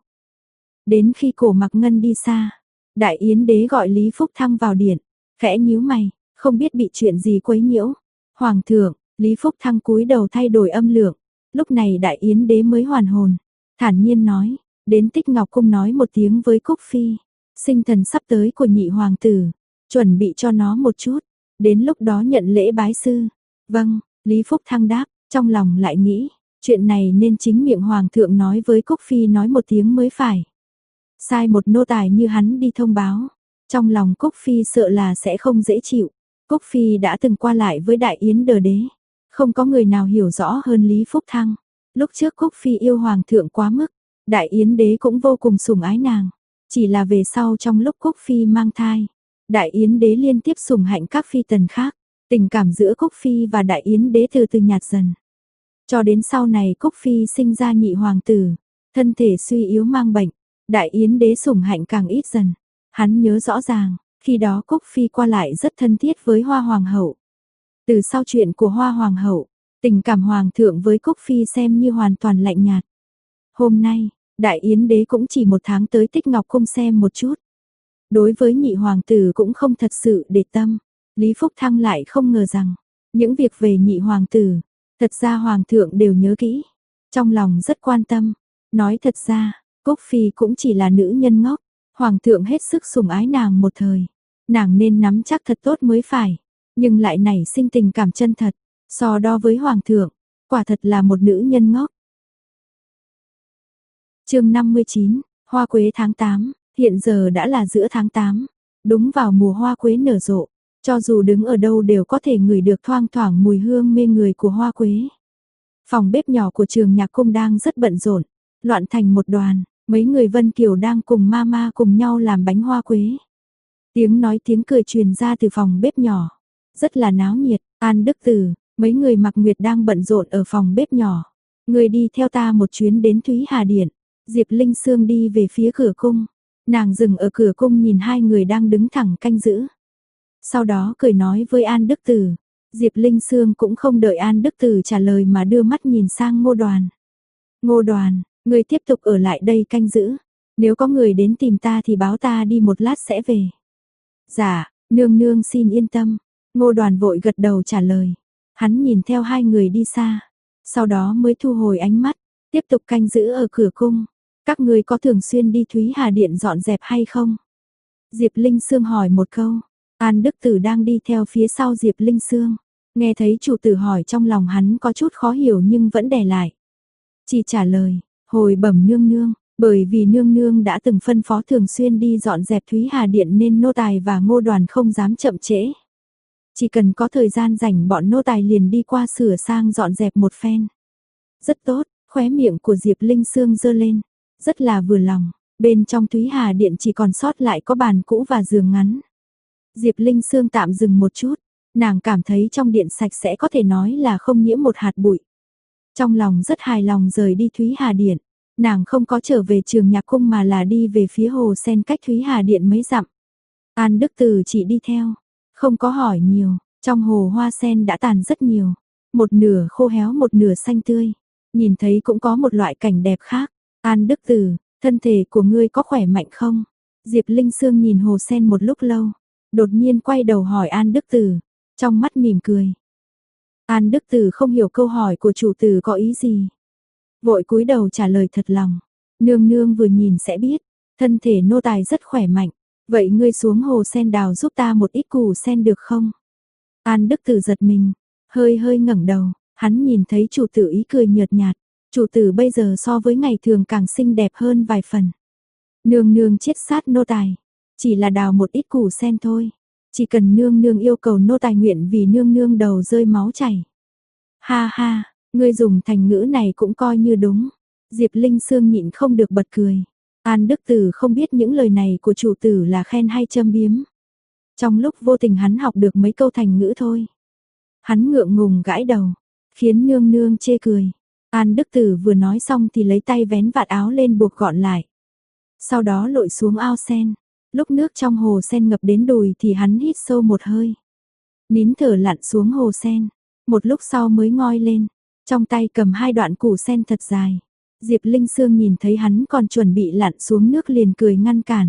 Đến khi Cổ Mặc Ngân đi xa, Đại Yến đế gọi Lý Phúc Thăng vào điện, khẽ nhíu mày, không biết bị chuyện gì quấy nhiễu. Hoàng thượng, Lý Phúc Thăng cúi đầu thay đổi âm lượng, lúc này Đại Yến đế mới hoàn hồn, thản nhiên nói. Đến Tích Ngọc Cung nói một tiếng với Cúc Phi, sinh thần sắp tới của nhị hoàng tử, chuẩn bị cho nó một chút, đến lúc đó nhận lễ bái sư. Vâng, Lý Phúc Thăng đáp, trong lòng lại nghĩ, chuyện này nên chính miệng hoàng thượng nói với Cúc Phi nói một tiếng mới phải. Sai một nô tài như hắn đi thông báo, trong lòng Cúc Phi sợ là sẽ không dễ chịu. Cúc Phi đã từng qua lại với Đại Yến đế, không có người nào hiểu rõ hơn Lý Phúc Thăng. Lúc trước Cúc Phi yêu hoàng thượng quá mức, Đại Yến đế cũng vô cùng sủng ái nàng, chỉ là về sau trong lúc Cúc Phi mang thai, Đại Yến đế liên tiếp sủng hạnh các phi tần khác, tình cảm giữa Cúc Phi và Đại Yến đế từ từ nhạt dần. Cho đến sau này Cúc Phi sinh ra nhị hoàng tử, thân thể suy yếu mang bệnh, Đại Yến đế sủng hạnh càng ít dần. Hắn nhớ rõ ràng, khi đó Cúc Phi qua lại rất thân thiết với Hoa Hoàng hậu. Từ sau chuyện của Hoa Hoàng hậu, tình cảm hoàng thượng với Cúc Phi xem như hoàn toàn lạnh nhạt. Hôm nay, Đại Yến đế cũng chỉ 1 tháng tới Tích Ngọc Cung xem một chút. Đối với nhị hoàng tử cũng không thật sự để tâm. Lý Phúc Thăng lại không ngờ rằng, những việc về nhị hoàng tử, thật ra hoàng thượng đều nhớ kỹ. Trong lòng rất quan tâm. Nói thật ra, Cúc Phi cũng chỉ là nữ nhân ngốc. Hoàng thượng hết sức sủng ái nàng một thời. Nàng nên nắm chắc thật tốt mới phải. Nhưng lại nảy sinh tình cảm chân thật. So đo với hoàng thượng, quả thật là một nữ nhân ngốc. Chương 59, Hoa Quế tháng 8, hiện giờ đã là giữa tháng 8, đúng vào mùa hoa quế nở rộ. cho dù đứng ở đâu đều có thể ngửi được thoang thoảng mùi hương mê người của hoa quế. Phòng bếp nhỏ của trường nhạc cung đang rất bận rộn, loạn thành một đoàn, mấy người Vân Kiều đang cùng mama cùng nhau làm bánh hoa quế. Tiếng nói tiếng cười truyền ra từ phòng bếp nhỏ, rất là náo nhiệt. An Đức Tử, mấy người Mạc Nguyệt đang bận rộn ở phòng bếp nhỏ. Người đi theo ta một chuyến đến Thúy Hà Điện. Diệp Linh Sương đi về phía cửa cung. Nàng dừng ở cửa cung nhìn hai người đang đứng thẳng canh giữ. Sau đó cười nói với An Đức Tử. Diệp Linh Sương cũng không đợi An Đức Tử trả lời mà đưa mắt nhìn sang Ngô Đoàn. Ngô Đoàn, người tiếp tục ở lại đây canh giữ. Nếu có người đến tìm ta thì báo ta đi một lát sẽ về. Dạ, nương nương xin yên tâm. Ngô Đoàn vội gật đầu trả lời. Hắn nhìn theo hai người đi xa. Sau đó mới thu hồi ánh mắt. Tiếp tục canh giữ ở cửa cung. Các người có thường xuyên đi Thúy Hà Điện dọn dẹp hay không? Diệp Linh Sương hỏi một câu. An Đức Tử đang đi theo phía sau Diệp Linh Sương. Nghe thấy chủ tử hỏi trong lòng hắn có chút khó hiểu nhưng vẫn đè lại. Chỉ trả lời, hồi bẩm nương nương, bởi vì nương nương đã từng phân phó thường xuyên đi dọn dẹp Thúy Hà Điện nên nô tài và Ngô Đoàn không dám chậm trễ. Chỉ cần có thời gian rảnh bọn nô tài liền đi qua sửa sang dọn dẹp một phen. Rất tốt, khóe miệng của Diệp Linh Sương giơ lên, rất là vừa lòng. Bên trong Thúy Hà Điện chỉ còn sót lại có bàn cũ và giường ngắn. Diệp Linh Sương tạm dừng một chút, nàng cảm thấy trong điện sạch sẽ có thể nói là không nhiễm một hạt bụi. Trong lòng rất hài lòng rời đi Thúy Hà Điện, nàng không có trở về trường nhạc cung mà là đi về phía hồ sen cách Thúy Hà Điện mấy dặm. An Đức Tử chỉ đi theo, không có hỏi nhiều, trong hồ hoa sen đã tàn rất nhiều, một nửa khô héo một nửa xanh tươi, nhìn thấy cũng có một loại cảnh đẹp khác. An Đức Tử, thân thể của ngươi có khỏe mạnh không? Diệp Linh Sương nhìn hồ sen một lúc lâu, đột nhiên quay đầu hỏi An Đức Tử, trong mắt mỉm cười. An Đức Tử không hiểu câu hỏi của chủ tử có ý gì. Vội cúi đầu trả lời thật lòng. Nương nương vừa nhìn sẽ biết, thân thể nô tài rất khỏe mạnh. Vậy ngươi xuống hồ sen đào giúp ta một ít củ sen được không? An Đức Tử giật mình, hơi hơi ngẩng đầu, hắn nhìn thấy chủ tử ý cười nhợt nhạt. Chủ tử bây giờ so với ngày thường càng xinh đẹp hơn vài phần. Nương nương chiết sát nô tài, chỉ là đào một ít củ sen thôi. Chỉ cần nương nương yêu cầu nô tài nguyện vì nương nương đầu rơi máu chảy. Ha ha, ngươi dùng thành ngữ này cũng coi như đúng. Diệp Linh Sương nhịn không được bật cười. An Đức Tử không biết những lời này của chủ tử là khen hay châm biếm. Trong lúc vô tình hắn học được mấy câu thành ngữ thôi. Hắn ngượng ngùng gãi đầu, khiến nương nương chê cười. An Đức Tử vừa nói xong thì lấy tay vén vạt áo lên buộc gọn lại. Sau đó lội xuống ao sen. Lúc nước trong hồ sen ngập đến đùi thì hắn hít sâu một hơi. Nín thở lặn xuống hồ sen. Một lúc sau mới ngoi lên. Trong tay cầm hai đoạn củ sen thật dài. Diệp Linh Sương nhìn thấy hắn còn chuẩn bị lặn xuống nước liền cười ngăn cản.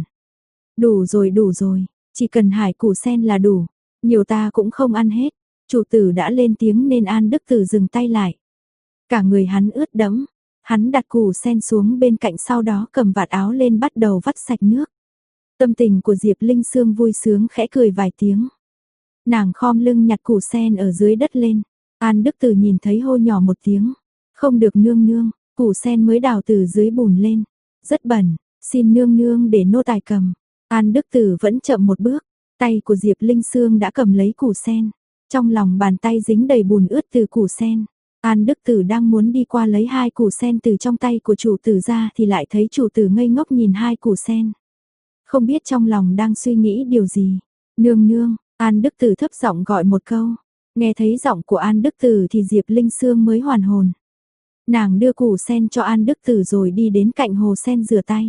Đủ rồi. Chỉ cần hải củ sen là đủ. Nhiều ta cũng không ăn hết. Chủ tử đã lên tiếng nên An Đức Tử dừng tay lại. Cả người hắn ướt đẫm. Hắn đặt củ sen xuống bên cạnh sau đó cầm vạt áo lên bắt đầu vắt sạch nước. Tâm tình của Diệp Linh Sương vui sướng khẽ cười vài tiếng. Nàng khom lưng nhặt củ sen ở dưới đất lên. An Đức Tử nhìn thấy hô nhỏ một tiếng. Không được nương nương, củ sen mới đào từ dưới bùn lên. Rất bẩn, xin nương nương để nô tài cầm. An Đức Tử vẫn chậm một bước. Tay của Diệp Linh Sương đã cầm lấy củ sen. Trong lòng bàn tay dính đầy bùn ướt từ củ sen. An Đức Tử đang muốn đi qua lấy hai củ sen từ trong tay của chủ tử ra thì lại thấy chủ tử ngây ngốc nhìn hai củ sen. Không biết trong lòng đang suy nghĩ điều gì. Nương nương, An Đức Tử thấp giọng gọi một câu. Nghe thấy giọng của An Đức Tử thì Diệp Linh Sương mới hoàn hồn. Nàng đưa củ sen cho An Đức Tử rồi đi đến cạnh hồ sen rửa tay.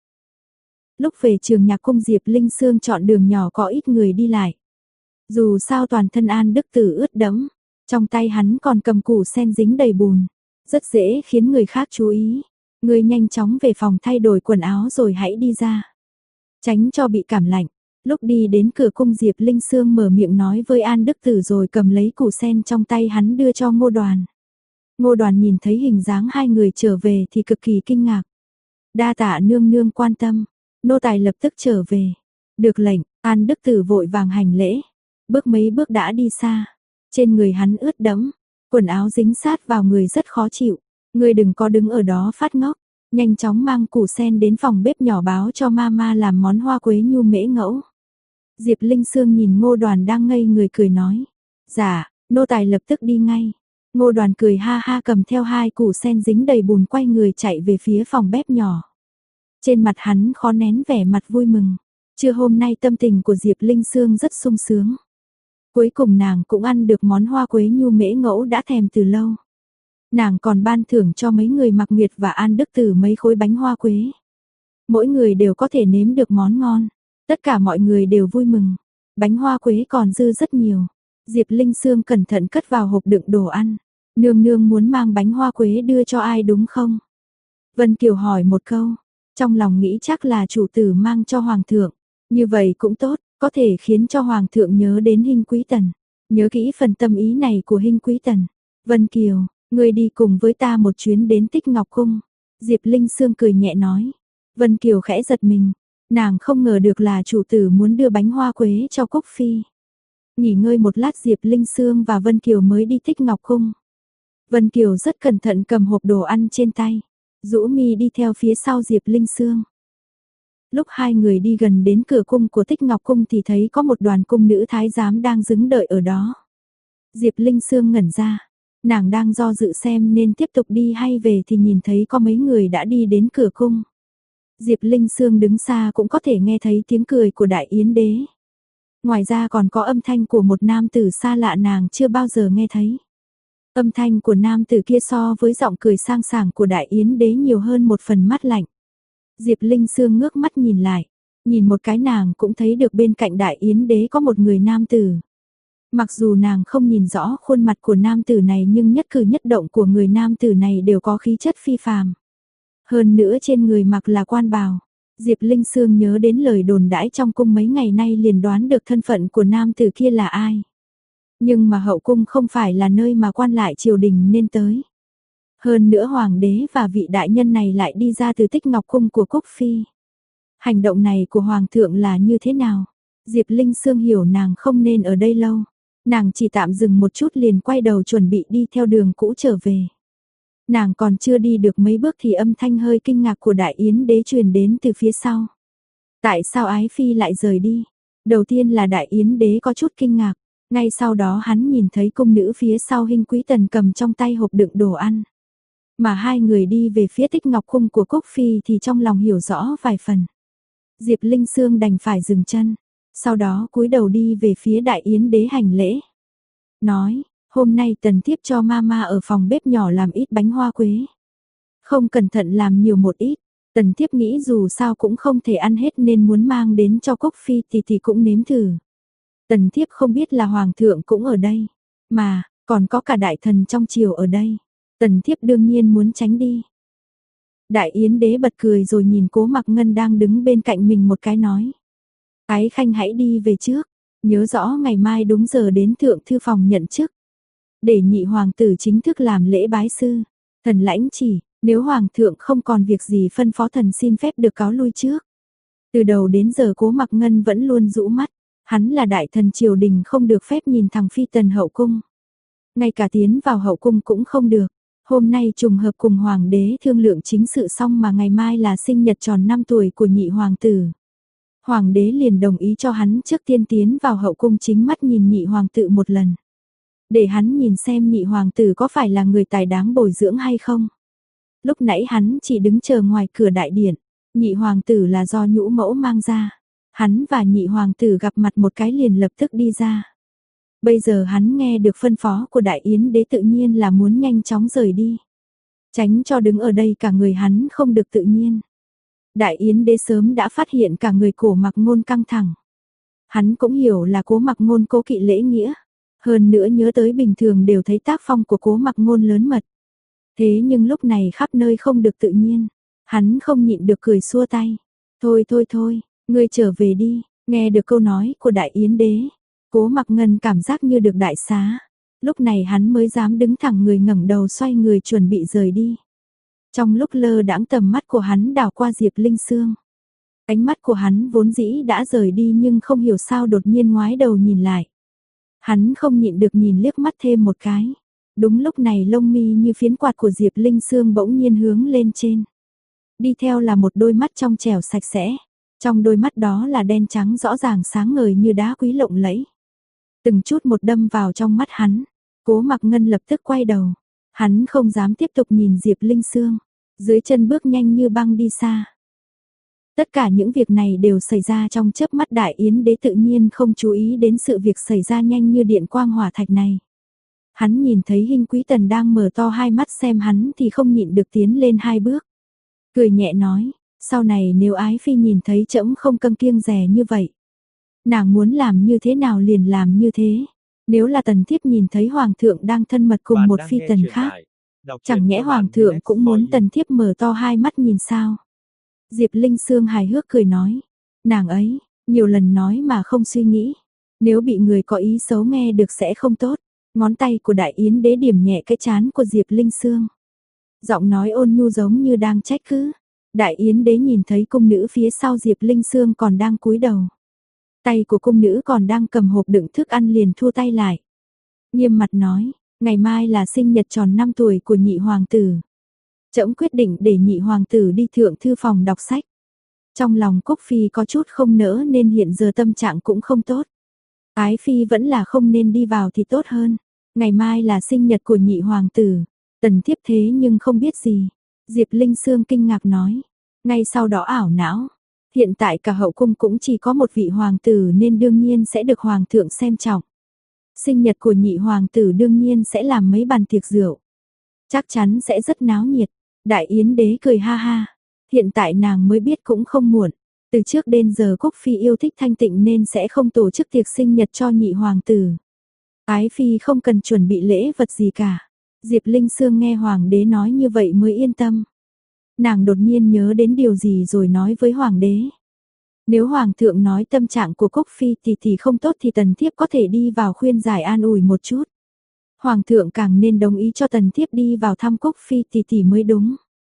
Lúc về trường nhạc cung Diệp Linh Sương chọn đường nhỏ có ít người đi lại. Dù sao toàn thân An Đức Tử ướt đẫm, trong tay hắn còn cầm củ sen dính đầy bùn, rất dễ khiến người khác chú ý. Ngươi nhanh chóng về phòng thay đổi quần áo rồi hãy đi ra. Tránh cho bị cảm lạnh. Lúc đi đến cửa cung Diệp Linh Sương mở miệng nói với An Đức Tử rồi cầm lấy củ sen trong tay hắn đưa cho Ngô Đoàn. Ngô Đoàn nhìn thấy hình dáng hai người trở về thì cực kỳ kinh ngạc. Đa tạ nương nương quan tâm, nô tài lập tức trở về. Được lệnh, An Đức Tử vội vàng hành lễ. Bước mấy bước đã đi xa. Trên người hắn ướt đẫm, quần áo dính sát vào người rất khó chịu. Ngươi đừng có đứng ở đó phát ngốc. Nhanh chóng mang củ sen đến phòng bếp nhỏ báo cho mama làm món hoa quế nhu mễ ngẫu. Diệp Linh Sương nhìn Ngô Đoàn đang ngây người cười nói. Dạ, nô tài lập tức đi ngay. Ngô Đoàn cười ha ha cầm theo 2 củ sen dính đầy bùn quay người chạy về phía phòng bếp nhỏ. Trên mặt hắn khó nén vẻ mặt vui mừng. Trưa hôm nay tâm tình của Diệp Linh Sương rất sung sướng. Cuối cùng nàng cũng ăn được món hoa quế nhu mễ ngẫu đã thèm từ lâu. Nàng còn ban thưởng cho mấy người Mạc Nguyệt và An Đức Tử mấy khối bánh hoa quế. Mỗi người đều có thể nếm được món ngon. Tất cả mọi người đều vui mừng. Bánh hoa quế còn dư rất nhiều. Diệp Linh Sương cẩn thận cất vào hộp đựng đồ ăn. Nương nương muốn mang bánh hoa quế đưa cho ai đúng không? Vân Kiều hỏi một câu. Trong lòng nghĩ chắc là chủ tử mang cho Hoàng thượng. Như vậy cũng tốt, có thể khiến cho Hoàng thượng nhớ đến Hinh Quý Tần. Nhớ kỹ phần tâm ý này của Hinh Quý Tần. Vân Kiều, ngươi đi cùng với ta một chuyến đến Tích Ngọc Cung. Diệp Linh Sương cười nhẹ nói. Vân Kiều khẽ giật mình. Nàng không ngờ được là chủ tử muốn đưa bánh hoa quế cho Cúc Phi. Nghỉ ngơi một lát Diệp Linh Sương và Vân Kiều mới đi Tích Ngọc Cung. Vân Kiều rất cẩn thận cầm hộp đồ ăn trên tay. Dũ Mi đi theo phía sau Diệp Linh Sương. Lúc hai người đi gần đến cửa cung của Tích Ngọc Cung thì thấy có một đoàn cung nữ thái giám đang đứng đợi ở đó. Diệp Linh Sương ngẩn ra. Nàng đang do dự xem nên tiếp tục đi hay về thì nhìn thấy có mấy người đã đi đến cửa cung. Diệp Linh Sương đứng xa cũng có thể nghe thấy tiếng cười của Đại Yến Đế. Ngoài ra còn có âm thanh của một nam tử xa lạ nàng chưa bao giờ nghe thấy. Âm thanh của nam tử kia so với giọng cười sang sảng của Đại Yến Đế nhiều hơn một phần mát lạnh. Diệp Linh Sương ngước mắt nhìn lại, nhìn một cái nàng cũng thấy được bên cạnh Đại Yến Đế có một người nam tử. Mặc dù nàng không nhìn rõ khuôn mặt của nam tử này nhưng nhất cử nhất động của người nam tử này đều có khí chất phi phàm. Hơn nữa trên người mặc là quan bào. Diệp Linh Sương nhớ đến lời đồn đãi trong cung mấy ngày nay liền đoán được thân phận của nam tử kia là ai. Nhưng mà hậu cung không phải là nơi mà quan lại triều đình nên tới. Hơn nữa hoàng đế và vị đại nhân này lại đi ra từ Tích Ngọc Cung của Cúc Phi. Hành động này của hoàng thượng là như thế nào? Diệp Linh Sương hiểu nàng không nên ở đây lâu. Nàng chỉ tạm dừng một chút liền quay đầu chuẩn bị đi theo đường cũ trở về. Nàng còn chưa đi được mấy bước thì âm thanh hơi kinh ngạc của Đại Yến Đế truyền đến từ phía sau. Tại sao Ái Phi lại rời đi? Đầu tiên là Đại Yến Đế có chút kinh ngạc. Ngay sau đó hắn nhìn thấy cung nữ phía sau Hinh Quý Tần cầm trong tay hộp đựng đồ ăn. Mà hai người đi về phía Tích Ngọc Cung của Cúc Phi thì trong lòng hiểu rõ vài phần. Diệp Linh Sương đành phải dừng chân. Sau đó cúi đầu đi về phía Đại Yến Đế hành lễ. Nói, hôm nay Tần thiếp cho mama ở phòng bếp nhỏ làm ít bánh hoa quế. Không cẩn thận làm nhiều một ít. Tần thiếp nghĩ dù sao cũng không thể ăn hết nên muốn mang đến cho Cúc Phi thì cũng nếm thử. Tần thiếp không biết là hoàng thượng cũng ở đây. Mà, còn có cả đại thần trong triều ở đây. Tần thiếp đương nhiên muốn tránh đi. Đại Yến Đế bật cười rồi nhìn Cố Mặc Ngân đang đứng bên cạnh mình một cái nói. Ái Khanh hãy đi về trước. Nhớ rõ ngày mai đúng giờ đến thượng thư phòng nhận chức. Để nhị hoàng tử chính thức làm lễ bái sư. Thần lãnh chỉ, nếu hoàng thượng không còn việc gì phân phó thần xin phép được cáo lui trước. Từ đầu đến giờ Cố Mặc Ngân vẫn luôn rũ mắt. Hắn là đại thần triều đình không được phép nhìn thằng phi tần hậu cung. Ngay cả tiến vào hậu cung cũng không được. Hôm nay trùng hợp cùng hoàng đế thương lượng chính sự xong mà ngày mai là sinh nhật tròn 5 tuổi của nhị hoàng tử. Hoàng đế liền đồng ý cho hắn trước tiên tiến vào hậu cung chính mắt nhìn nhị hoàng tử một lần. Để hắn nhìn xem nhị hoàng tử có phải là người tài đáng bồi dưỡng hay không. Lúc nãy hắn chỉ đứng chờ ngoài cửa đại điện. Nhị hoàng tử là do nhũ mẫu mang ra. Hắn và nhị hoàng tử gặp mặt một cái liền lập tức đi ra. Bây giờ hắn nghe được phân phó của Đại Yến Đế tự nhiên là muốn nhanh chóng rời đi. Tránh cho đứng ở đây cả người hắn không được tự nhiên. Đại Yến Đế sớm đã phát hiện cả người Cố Mặc Ngôn căng thẳng. Hắn cũng hiểu là Cố Mặc Ngôn cố kỵ lễ nghĩa. Hơn nữa nhớ tới bình thường đều thấy tác phong của Cố Mặc Ngôn lớn mật. Thế nhưng lúc này khắp nơi không được tự nhiên. Hắn không nhịn được cười xua tay. Thôi, ngươi trở về đi. Nghe được câu nói của Đại Yến Đế. Cố Mặc Ngân cảm giác như được đại xá. Lúc này hắn mới dám đứng thẳng người ngẩng đầu xoay người chuẩn bị rời đi. Trong lúc lơ đãng tầm mắt của hắn đảo qua Diệp Linh Sương. Ánh mắt của hắn vốn dĩ đã rời đi nhưng không hiểu sao đột nhiên ngoái đầu nhìn lại. Hắn không nhịn được nhìn liếc mắt thêm một cái. Đúng lúc này lông mi như phiến quạt của Diệp Linh Sương bỗng nhiên hướng lên trên. Đi theo là một đôi mắt trong trẻo sạch sẽ. Trong đôi mắt đó là đen trắng rõ ràng sáng ngời như đá quý lộng lẫy. Từng chút một đâm vào trong mắt hắn. Cố Mặc Ngân lập tức quay đầu. Hắn không dám tiếp tục nhìn Diệp Linh Sương. Dưới chân bước nhanh như băng đi xa. Tất cả những việc này đều xảy ra trong chớp mắt. Đại Yến Đế tự nhiên không chú ý đến sự việc xảy ra nhanh như điện quang hỏa thạch này. Hắn nhìn thấy Hinh Quý Tần đang mở to hai mắt xem hắn thì không nhịn được tiến lên hai bước. Cười nhẹ nói, sau này nếu ái phi nhìn thấy trẫm không câng kiêng dè như vậy. Nàng muốn làm như thế nào liền làm như thế. Nếu là Tần thiếp nhìn thấy Hoàng thượng đang thân mật cùng một phi tần khác. Chẳng nhẽ Hoàng thượng cũng muốn Tần thiếp mở to hai mắt nhìn sao. Diệp Linh Sương hài hước cười nói, nàng ấy, nhiều lần nói mà không suy nghĩ. Nếu bị người có ý xấu nghe được sẽ không tốt. Ngón tay của Đại Yến Đế điểm nhẹ cái trán của Diệp Linh Sương. Giọng nói ôn nhu giống như đang trách cứ. Đại Yến Đế nhìn thấy cung nữ phía sau Diệp Linh Sương còn đang cúi đầu. Tay của cung nữ còn đang cầm hộp đựng thức ăn liền thua tay lại. Nghiêm mặt nói, ngày mai là sinh nhật tròn 5 tuổi của nhị hoàng tử. Trẫm quyết định để nhị hoàng tử đi thượng thư phòng đọc sách. Trong lòng Cúc Phi có chút không nỡ nên hiện giờ tâm trạng cũng không tốt. Ái Phi vẫn là không nên đi vào thì tốt hơn. Ngày mai là sinh nhật của nhị hoàng tử. Tần thiếp thế nhưng không biết gì. Diệp Linh Sương kinh ngạc nói. Ngay sau đó ảo não. Hiện tại cả hậu cung cũng chỉ có một vị hoàng tử nên đương nhiên sẽ được hoàng thượng xem trọng. Sinh nhật của nhị hoàng tử đương nhiên sẽ làm mấy bàn tiệc rượu. Chắc chắn sẽ rất náo nhiệt. Đại Yến Đế cười ha ha. Hiện tại nàng mới biết cũng không muộn. Từ trước đến giờ Cúc Phi yêu thích thanh tịnh nên sẽ không tổ chức tiệc sinh nhật cho nhị hoàng tử. Ái Phi không cần chuẩn bị lễ vật gì cả. Diệp Linh Sương nghe hoàng đế nói như vậy mới yên tâm. Nàng đột nhiên nhớ đến điều gì rồi nói với hoàng đế. Nếu hoàng thượng nói tâm trạng của Cúc Phi thì không tốt thì tần thiếp có thể đi vào khuyên giải an ủi một chút. Hoàng thượng càng nên đồng ý cho tần thiếp đi vào thăm Cúc Phi thì mới đúng.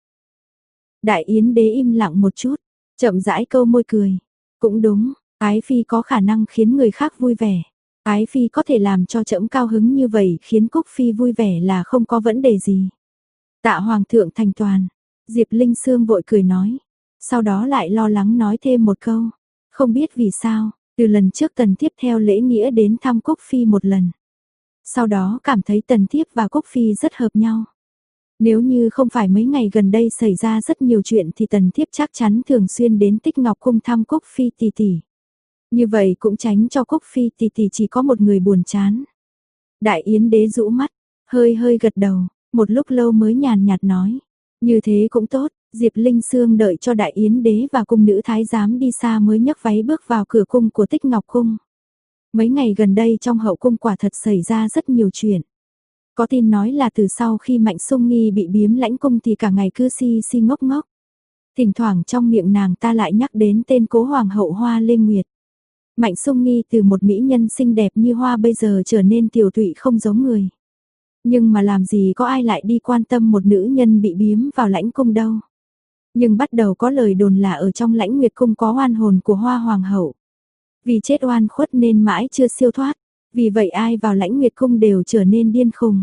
Đại Yến Đế im lặng một chút, chậm rãi câu môi cười. Cũng đúng, Ái Phi có khả năng khiến người khác vui vẻ. Ái Phi có thể làm cho trẫm cao hứng như vậy khiến Cúc Phi vui vẻ là không có vấn đề gì. Tạ Hoàng thượng thành toàn. Diệp Linh Sương vội cười nói. Sau đó lại lo lắng nói thêm một câu. Không biết vì sao, từ lần trước tần thiếp theo lễ nghĩa đến thăm Cúc Phi một lần. Sau đó cảm thấy tần thiếp và Cúc Phi rất hợp nhau. Nếu như không phải mấy ngày gần đây xảy ra rất nhiều chuyện thì tần thiếp chắc chắn thường xuyên đến Tích Ngọc Cung thăm Cúc Phi tỷ tỷ. Như vậy cũng tránh cho Cúc Phi tỷ tỷ chỉ có một người buồn chán. Đại Yến Đế rũ mắt, hơi hơi gật đầu, một lúc lâu mới nhàn nhạt nói. Như thế cũng tốt, Diệp Linh Sương đợi cho Đại Yến Đế và cung nữ thái giám đi xa mới nhấc váy bước vào cửa cung của Tích Ngọc Cung. Mấy ngày gần đây trong hậu cung quả thật xảy ra rất nhiều chuyện. Có tin nói là từ sau khi Mạnh Sung Nghi bị biếm lãnh cung thì cả ngày cứ si si ngốc ngốc. Thỉnh thoảng trong miệng nàng ta lại nhắc đến tên cố hoàng hậu Hoa Lê Nguyệt. Mạnh Sung Nghi từ một mỹ nhân xinh đẹp như hoa bây giờ trở nên tiểu tụy không giống người. Nhưng mà làm gì có ai lại đi quan tâm một nữ nhân bị biếm vào lãnh cung đâu. Nhưng bắt đầu có lời đồn là ở trong Lãnh Nguyệt cung có oan hồn của Hoa hoàng hậu. Vì chết oan khuất nên mãi chưa siêu thoát. Vì vậy ai vào Lãnh Nguyệt cung đều trở nên điên khùng.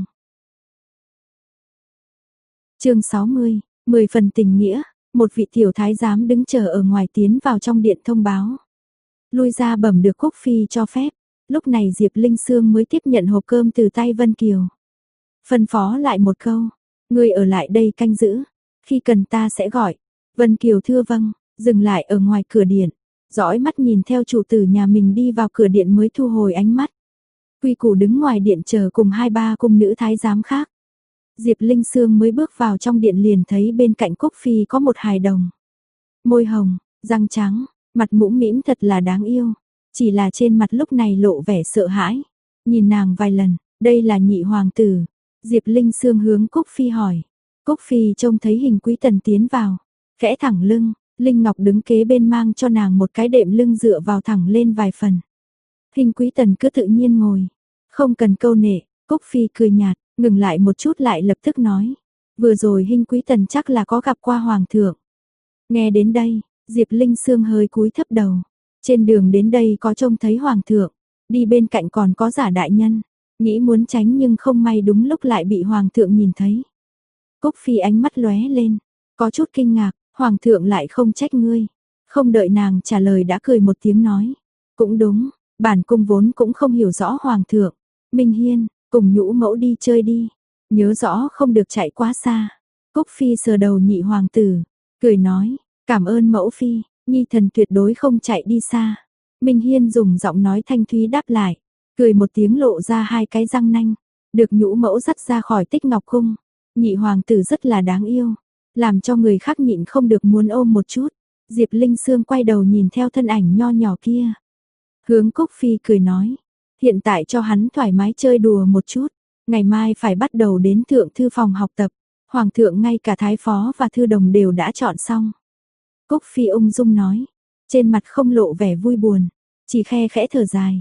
Chương 60, 10 phần tình nghĩa, một vị tiểu thái giám đứng chờ ở ngoài tiến vào trong điện thông báo. Lui ra bẩm được Cúc Phi cho phép, lúc này Diệp Linh Sương mới tiếp nhận hộp cơm từ tay Vân Kiều. Phân phó lại một câu, ngươi ở lại đây canh giữ, khi cần ta sẽ gọi. Vân Kiều thưa vâng, dừng lại ở ngoài cửa điện, dõi mắt nhìn theo chủ tử nhà mình đi vào cửa điện mới thu hồi ánh mắt. Quy Củ đứng ngoài điện chờ cùng 2-3 cung nữ thái giám khác. Diệp Linh Sương mới bước vào trong điện liền thấy bên cạnh Cúc Phi có một hài đồng. Môi hồng, răng trắng, mặt mũm mĩm thật là đáng yêu. Chỉ là trên mặt lúc này lộ vẻ sợ hãi. Nhìn nàng vài lần, đây là nhị hoàng tử. Diệp Linh Sương hướng Cúc Phi hỏi. Cúc Phi trông thấy Hình Quý Tần tiến vào. Khẽ thẳng lưng, Linh Ngọc đứng kế bên mang cho nàng một cái đệm lưng dựa vào thẳng lên vài phần. Hình Quý Tần cứ tự nhiên ngồi. Không cần câu nệ, Cúc Phi cười nhạt, ngừng lại một chút lại lập tức nói. Vừa rồi Hình Quý Tần chắc là có gặp qua hoàng thượng. Nghe đến đây, Diệp Linh Sương hơi cúi thấp đầu. Trên đường đến đây có trông thấy hoàng thượng, đi bên cạnh còn có giả đại nhân. Nghĩ muốn tránh nhưng không may đúng lúc lại bị hoàng thượng nhìn thấy. Cúc Phi ánh mắt lóe lên, có chút kinh ngạc, hoàng thượng lại không trách ngươi. Không đợi nàng trả lời đã cười một tiếng nói. Cũng đúng, bản cung vốn cũng không hiểu rõ hoàng thượng. Minh Hiên, cùng nhũ mẫu đi chơi đi. Nhớ rõ không được chạy quá xa. Cúc Phi sờ đầu nhị hoàng tử, cười nói, cảm ơn mẫu phi, nhi thần tuyệt đối không chạy đi xa. Minh Hiên dùng giọng nói thanh thúy đáp lại, cười một tiếng lộ ra hai cái răng nanh, được nhũ mẫu dắt ra khỏi Tích Ngọc cung. Nhị hoàng tử rất là đáng yêu, làm cho người khác nhịn không được muốn ôm một chút. Diệp Linh Sương quay đầu nhìn theo thân ảnh nho nhỏ kia. Hướng Cúc Phi cười nói, hiện tại cho hắn thoải mái chơi đùa một chút, ngày mai phải bắt đầu đến thượng thư phòng học tập. Hoàng thượng ngay cả thái phó và thư đồng đều đã chọn xong. Cúc Phi ung dung nói, trên mặt không lộ vẻ vui buồn, chỉ khe khẽ thở dài.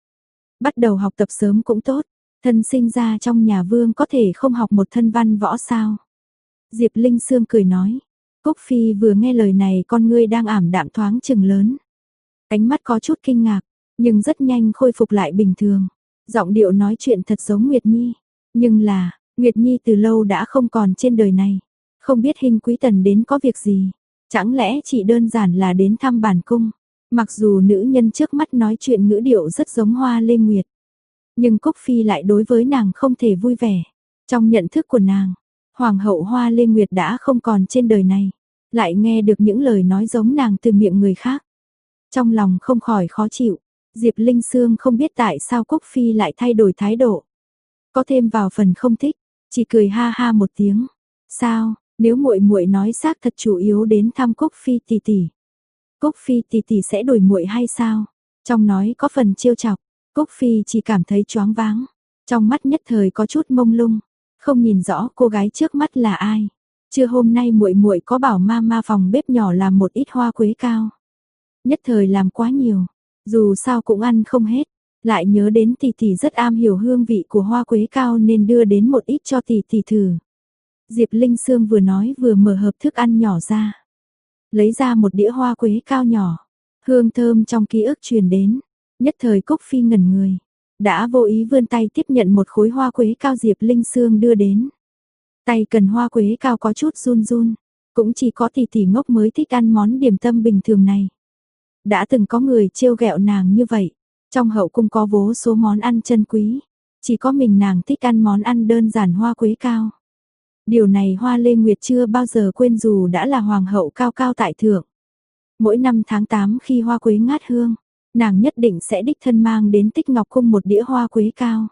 Bắt đầu học tập sớm cũng tốt, thân sinh ra trong nhà vương có thể không học một thân văn võ sao. Diệp Linh Sương cười nói, Cúc Phi vừa nghe lời này con ngươi đang ảm đạm thoáng chừng lớn. Ánh mắt có chút kinh ngạc, nhưng rất nhanh khôi phục lại bình thường. Giọng điệu nói chuyện thật giống Nguyệt Nhi, nhưng là, Nguyệt Nhi từ lâu đã không còn trên đời này, không biết Hình Quý Tần đến có việc gì, chẳng lẽ chỉ đơn giản là đến thăm bản cung. Mặc dù nữ nhân trước mắt nói chuyện ngữ điệu rất giống Hoa Lê Nguyệt, nhưng Cúc Phi lại đối với nàng không thể vui vẻ. Trong nhận thức của nàng, Hoàng hậu Hoa Lê Nguyệt đã không còn trên đời này, lại nghe được những lời nói giống nàng từ miệng người khác. Trong lòng không khỏi khó chịu, Diệp Linh Sương không biết tại sao Cúc Phi lại thay đổi thái độ. Có thêm vào phần không thích, chỉ cười ha ha một tiếng. Sao, nếu muội muội nói xác thật chủ yếu đến thăm Cúc Phi tỷ tỷ. Cúc Phi tỷ tỷ sẽ đổi muội hay sao? Trong nói có phần trêu chọc, Cúc Phi chỉ cảm thấy choáng váng, trong mắt nhất thời có chút mông lung, không nhìn rõ cô gái trước mắt là ai. Trưa hôm nay muội muội có bảo mama phòng bếp nhỏ làm một ít hoa quế cao. Nhất thời làm quá nhiều, dù sao cũng ăn không hết, lại nhớ đến tỷ tỷ rất am hiểu hương vị của hoa quế cao nên đưa đến một ít cho tỷ tỷ thử. Diệp Linh Sương vừa nói vừa mở hộp thức ăn nhỏ ra, lấy ra một đĩa hoa quế cao nhỏ, hương thơm trong ký ức truyền đến, nhất thời Cúc Phi ngẩn người, đã vô ý vươn tay tiếp nhận một khối hoa quế cao Diệp Linh Sương đưa đến. Tay cần hoa quế cao có chút run run, cũng chỉ có tỷ tỷ ngốc mới thích ăn món điểm tâm bình thường này. Đã từng có người trêu ghẹo nàng như vậy, trong hậu cung có vô số món ăn chân quý, chỉ có mình nàng thích ăn món ăn đơn giản hoa quế cao. Điều này Hoa Lê Nguyệt chưa bao giờ quên dù đã là hoàng hậu cao cao tại thượng. Mỗi năm tháng 8 khi hoa quế ngát hương, nàng nhất định sẽ đích thân mang đến Tích Ngọc cung một đĩa hoa quế cao.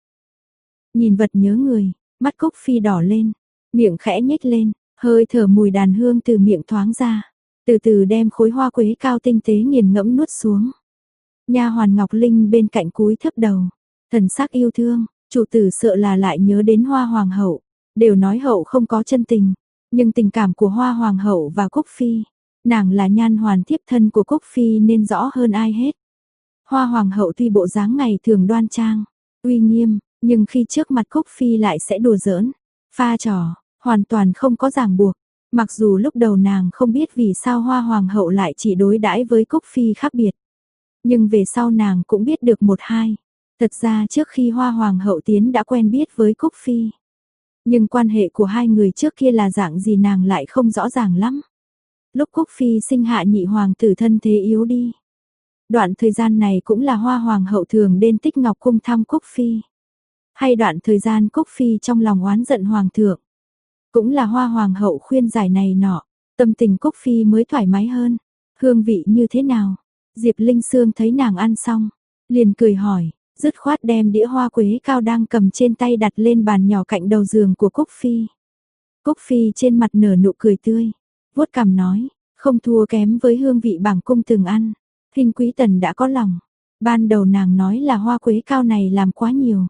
Nhìn vật nhớ người, mắt Cúc Phi đỏ lên, miệng khẽ nhếch lên, hơi thở mùi đàn hương từ miệng thoáng ra, từ từ đem khối hoa quế cao tinh tế nghiền ngẫm nuốt xuống. Nha hoàn Ngọc Linh bên cạnh cúi thấp đầu, thần sắc yêu thương, chủ tử sợ là lại nhớ đến Hoa hoàng hậu, đều nói hậu không có chân tình, nhưng tình cảm của Hoa hoàng hậu và Cúc Phi, nàng là nhan hoàn thiếp thân của Cúc Phi nên rõ hơn ai hết. Hoa hoàng hậu tuy bộ dáng ngày thường đoan trang, uy nghiêm, nhưng khi trước mặt Cúc Phi lại sẽ đùa giỡn, pha trò, hoàn toàn không có ràng buộc. Mặc dù lúc đầu nàng không biết vì sao Hoa hoàng hậu lại chỉ đối đãi với Cúc Phi khác biệt, nhưng về sau nàng cũng biết được một hai. Thật ra trước khi Hoa hoàng hậu tiến đã quen biết với Cúc Phi, nhưng quan hệ của hai người trước kia là dạng gì nàng lại không rõ ràng lắm. Lúc Cúc Phi sinh hạ nhị hoàng tử thân thế yếu đi, đoạn thời gian này cũng là Hoa hoàng hậu thường đến Tích Ngọc cung thăm Cúc Phi. Hay đoạn thời gian Cúc Phi trong lòng oán giận hoàng thượng, cũng là Hoa hoàng hậu khuyên giải này nọ, tâm tình Cúc Phi mới thoải mái hơn. Hương vị như thế nào? Diệp Linh Sương thấy nàng ăn xong, liền cười hỏi, dứt khoát đem đĩa hoa quế cao đang cầm trên tay đặt lên bàn nhỏ cạnh đầu giường của Cúc Phi. Cúc Phi trên mặt nở nụ cười tươi, vuốt cằm nói, không thua kém với hương vị bảng cung từng ăn. Hình Quý Tần đã có lòng, ban đầu nàng nói là hoa quế cao này làm quá nhiều,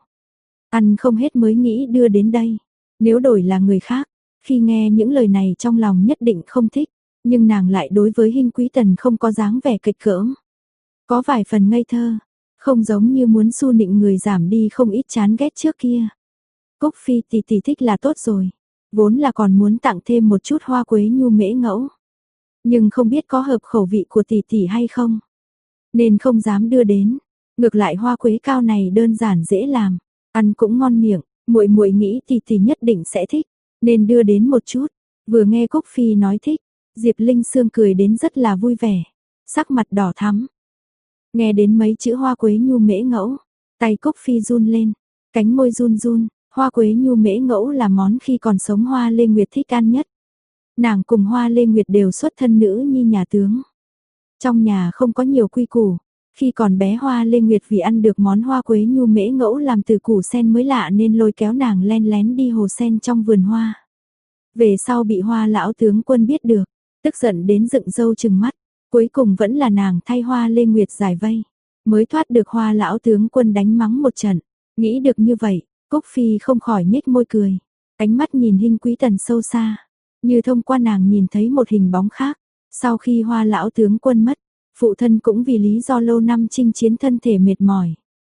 ăn không hết mới nghĩ đưa đến đây. Nếu đổi là người khác, khi nghe những lời này trong lòng nhất định không thích, nhưng nàng lại đối với Hình Quý Tần không có dáng vẻ kịch cỡm, có vài phần ngây thơ, không giống như muốn xu nịnh người giảm đi không ít chán ghét trước kia. Cúc Phi tỷ tỷ thích là tốt rồi, vốn là còn muốn tặng thêm một chút hoa quế nhu mễ ngẫu, nhưng không biết có hợp khẩu vị của tỷ tỷ hay không, nên không dám đưa đến. Ngược lại hoa quế cao này đơn giản dễ làm, ăn cũng ngon miệng, muội muội nghĩ tỷ tỷ nhất định sẽ thích, nên đưa đến một chút. Vừa nghe Cúc Phi nói thích, Diệp Linh Sương cười đến rất là vui vẻ, sắc mặt đỏ thắm. Nghe đến mấy chữ hoa quế nhu mễ ngẫu, tay Cúc Phi run lên, cánh môi run run, hoa quế nhu mễ ngẫu là món khi còn sống Hoa Lê Nguyệt thích ăn nhất. Nàng cùng Hoa Lê Nguyệt đều xuất thân nữ nhi nhà tướng. Trong nhà không có nhiều quy củ, khi còn bé Hoa Lê Nguyệt vì ăn được món hoa quế nhu mễ ngẫu làm từ củ sen mới lạ nên lôi kéo nàng len lén đi hồ sen trong vườn hoa. Về sau bị Hoa lão tướng quân biết được, tức giận đến dựng râu trừng mắt, cuối cùng vẫn là nàng thay Hoa Lê Nguyệt giải vây, mới thoát được Hoa lão tướng quân đánh mắng một trận. Nghĩ được như vậy, Cúc Phi không khỏi nhếch môi cười, ánh mắt nhìn Hinh Quý Tần sâu xa, như thông qua nàng nhìn thấy một hình bóng khác. Sau khi Hoa lão tướng quân mất, phụ thân cũng vì lý do lâu năm chinh chiến thân thể mệt mỏi.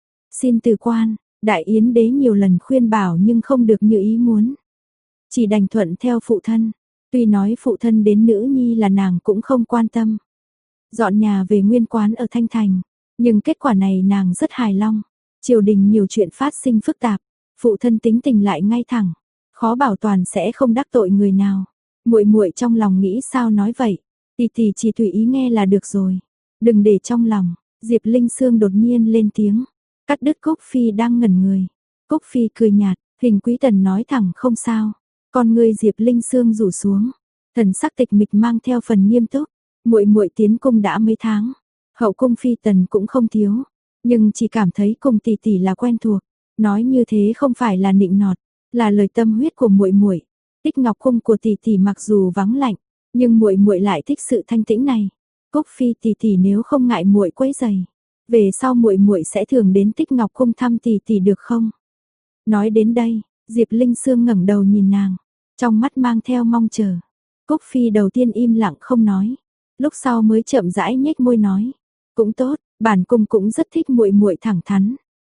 Xin từ quan, Đại Yến đế nhiều lần khuyên bảo nhưng không được như ý muốn. Chỉ đành thuận theo phụ thân, tuy nói phụ thân đến nữ nhi là nàng cũng không quan tâm. Dọn nhà về nguyên quán ở Thanh Thành, nhưng kết quả này nàng rất hài lòng. Triều đình nhiều chuyện phát sinh phức tạp, phụ thân tính tình lại ngay thẳng, khó bảo toàn sẽ không đắc tội người nào. Muội muội trong lòng nghĩ sao nói vậy, tỷ tỷ chỉ tùy ý nghe là được rồi, đừng để trong lòng. Diệp Linh Sương đột nhiên lên tiếng, cắt đứt Cúc Phi đang ngẩn người. Cúc Phi cười nhạt, Hình Quý Tần nói thẳng không sao. Con ngươi Diệp Linh Sương rủ xuống, thần sắc tịch mịch mang theo phần nghiêm túc. Muội muội tiến cung đã mấy tháng, hậu cung phi tần cũng không thiếu, nhưng chỉ cảm thấy cùng tỷ tỷ là quen thuộc. Nói như thế không phải là nịnh nọt, là lời tâm huyết của muội muội. Tích Ngọc cung của tỷ tỷ mặc dù vắng lạnh, nhưng muội muội lại thích sự thanh tĩnh này. Cúc Phi tỷ tỷ nếu không ngại muội quấy rầy, về sau muội muội sẽ thường đến Tích Ngọc cung thăm tỷ tỷ được không? Nói đến đây, Diệp Linh Sương ngẩng đầu nhìn nàng, trong mắt mang theo mong chờ. Cúc Phi đầu tiên im lặng không nói, lúc sau mới chậm rãi nhếch môi nói, cũng tốt, bản cung cũng rất thích muội muội thẳng thắn.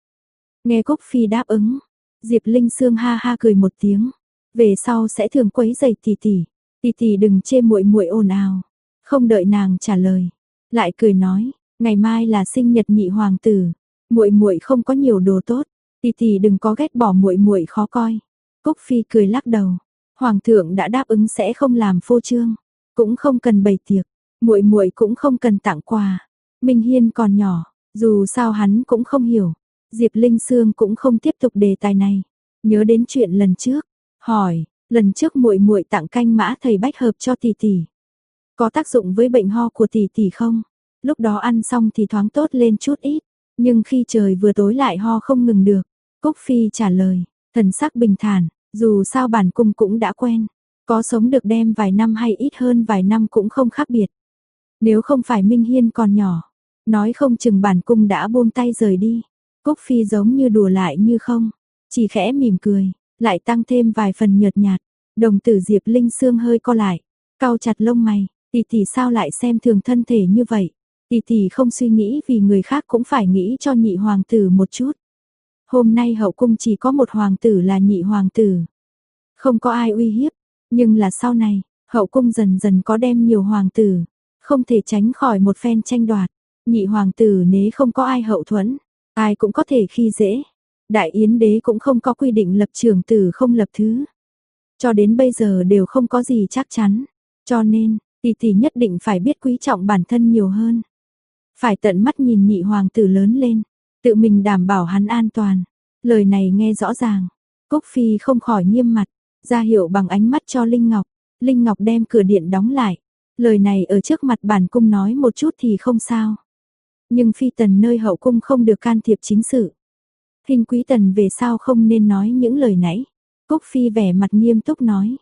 Nghe Cúc Phi đáp ứng, Diệp Linh Sương ha ha cười một tiếng, về sau sẽ thường quấy rầy tỷ tỷ, tỷ tỷ đừng chê muội muội ồn ào. Không đợi nàng trả lời, lại cười nói, ngày mai là sinh nhật nhị hoàng tử, muội muội không có nhiều đồ tốt, tỷ tỷ đừng có ghét bỏ muội muội khó coi. Cúc Phi cười lắc đầu, hoàng thượng đã đáp ứng sẽ không làm phô trương, cũng không cần bày tiệc, muội muội cũng không cần tặng quà. Minh Hiên còn nhỏ, dù sao hắn cũng không hiểu. Diệp Linh Sương cũng không tiếp tục đề tài này, nhớ đến chuyện lần trước, hỏi, lần trước muội muội tặng canh mã thầy bách hợp cho tỷ tỷ, có tác dụng với bệnh ho của tỷ tỷ không? Lúc đó ăn xong thì thoáng tốt lên chút ít, nhưng khi trời vừa tối lại ho không ngừng được. Cúc Phi trả lời, thần sắc bình thản, dù sao bản cung cũng đã quen, có sống được đem vài năm hay ít hơn vài năm cũng không khác biệt. Nếu không phải Minh Hiên còn nhỏ, nói không chừng bản cung đã buông tay rời đi. Cúc Phi giống như đùa lại như không, chỉ khẽ mỉm cười, lại tăng thêm vài phần nhợt nhạt. Đồng tử Diệp Linh Sương hơi co lại, cau chặt lông mày, tỷ tỷ sao lại xem thường thân thể như vậy? Tỷ tỷ không suy nghĩ vì người khác cũng phải nghĩ cho nhị hoàng tử một chút. Hôm nay hậu cung chỉ có một hoàng tử là nhị hoàng tử, không có ai uy hiếp, nhưng là sau này, hậu cung dần dần có đem nhiều hoàng tử, không thể tránh khỏi một phen tranh đoạt. Nhị hoàng tử nếu không có ai hậu thuẫn, ai cũng có thể khi dễ. Đại Yến đế cũng không có quy định lập trưởng tử không lập thứ. Cho đến bây giờ đều không có gì chắc chắn. Cho nên, tỷ tỷ nhất định phải biết quý trọng bản thân nhiều hơn. Phải tận mắt nhìn nhị hoàng tử lớn lên, tự mình đảm bảo hắn an toàn. Lời này nghe rõ ràng, Cúc Phi không khỏi nghiêm mặt, ra hiệu bằng ánh mắt cho Linh Ngọc. Linh Ngọc đem cửa điện đóng lại. Lời này ở trước mặt bản cung nói một chút thì không sao. Nhưng phi tần nơi hậu cung không được can thiệp chính sự. Hình Quý Tần về sau không nên nói những lời nãy. Cúc Phi vẻ mặt nghiêm túc nói.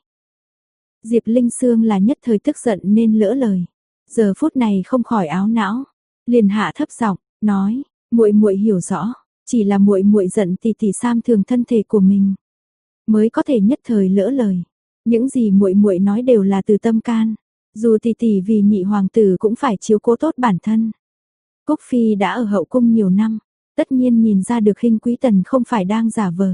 Diệp Linh Sương là nhất thời tức giận nên lỡ lời. Giờ phút này không khỏi áo não, liền hạ thấp giọng nói, muội muội hiểu rõ, chỉ là muội muội giận tỷ tỷ sam thường thân thể của mình, mới có thể nhất thời lỡ lời. Những gì muội muội nói đều là từ tâm can, dù tỷ tỷ vì nhị hoàng tử cũng phải chiếu cố tốt bản thân. Cúc Phi đã ở hậu cung nhiều năm, tất nhiên nhìn ra được Hình Quý Tần không phải đang giả vờ.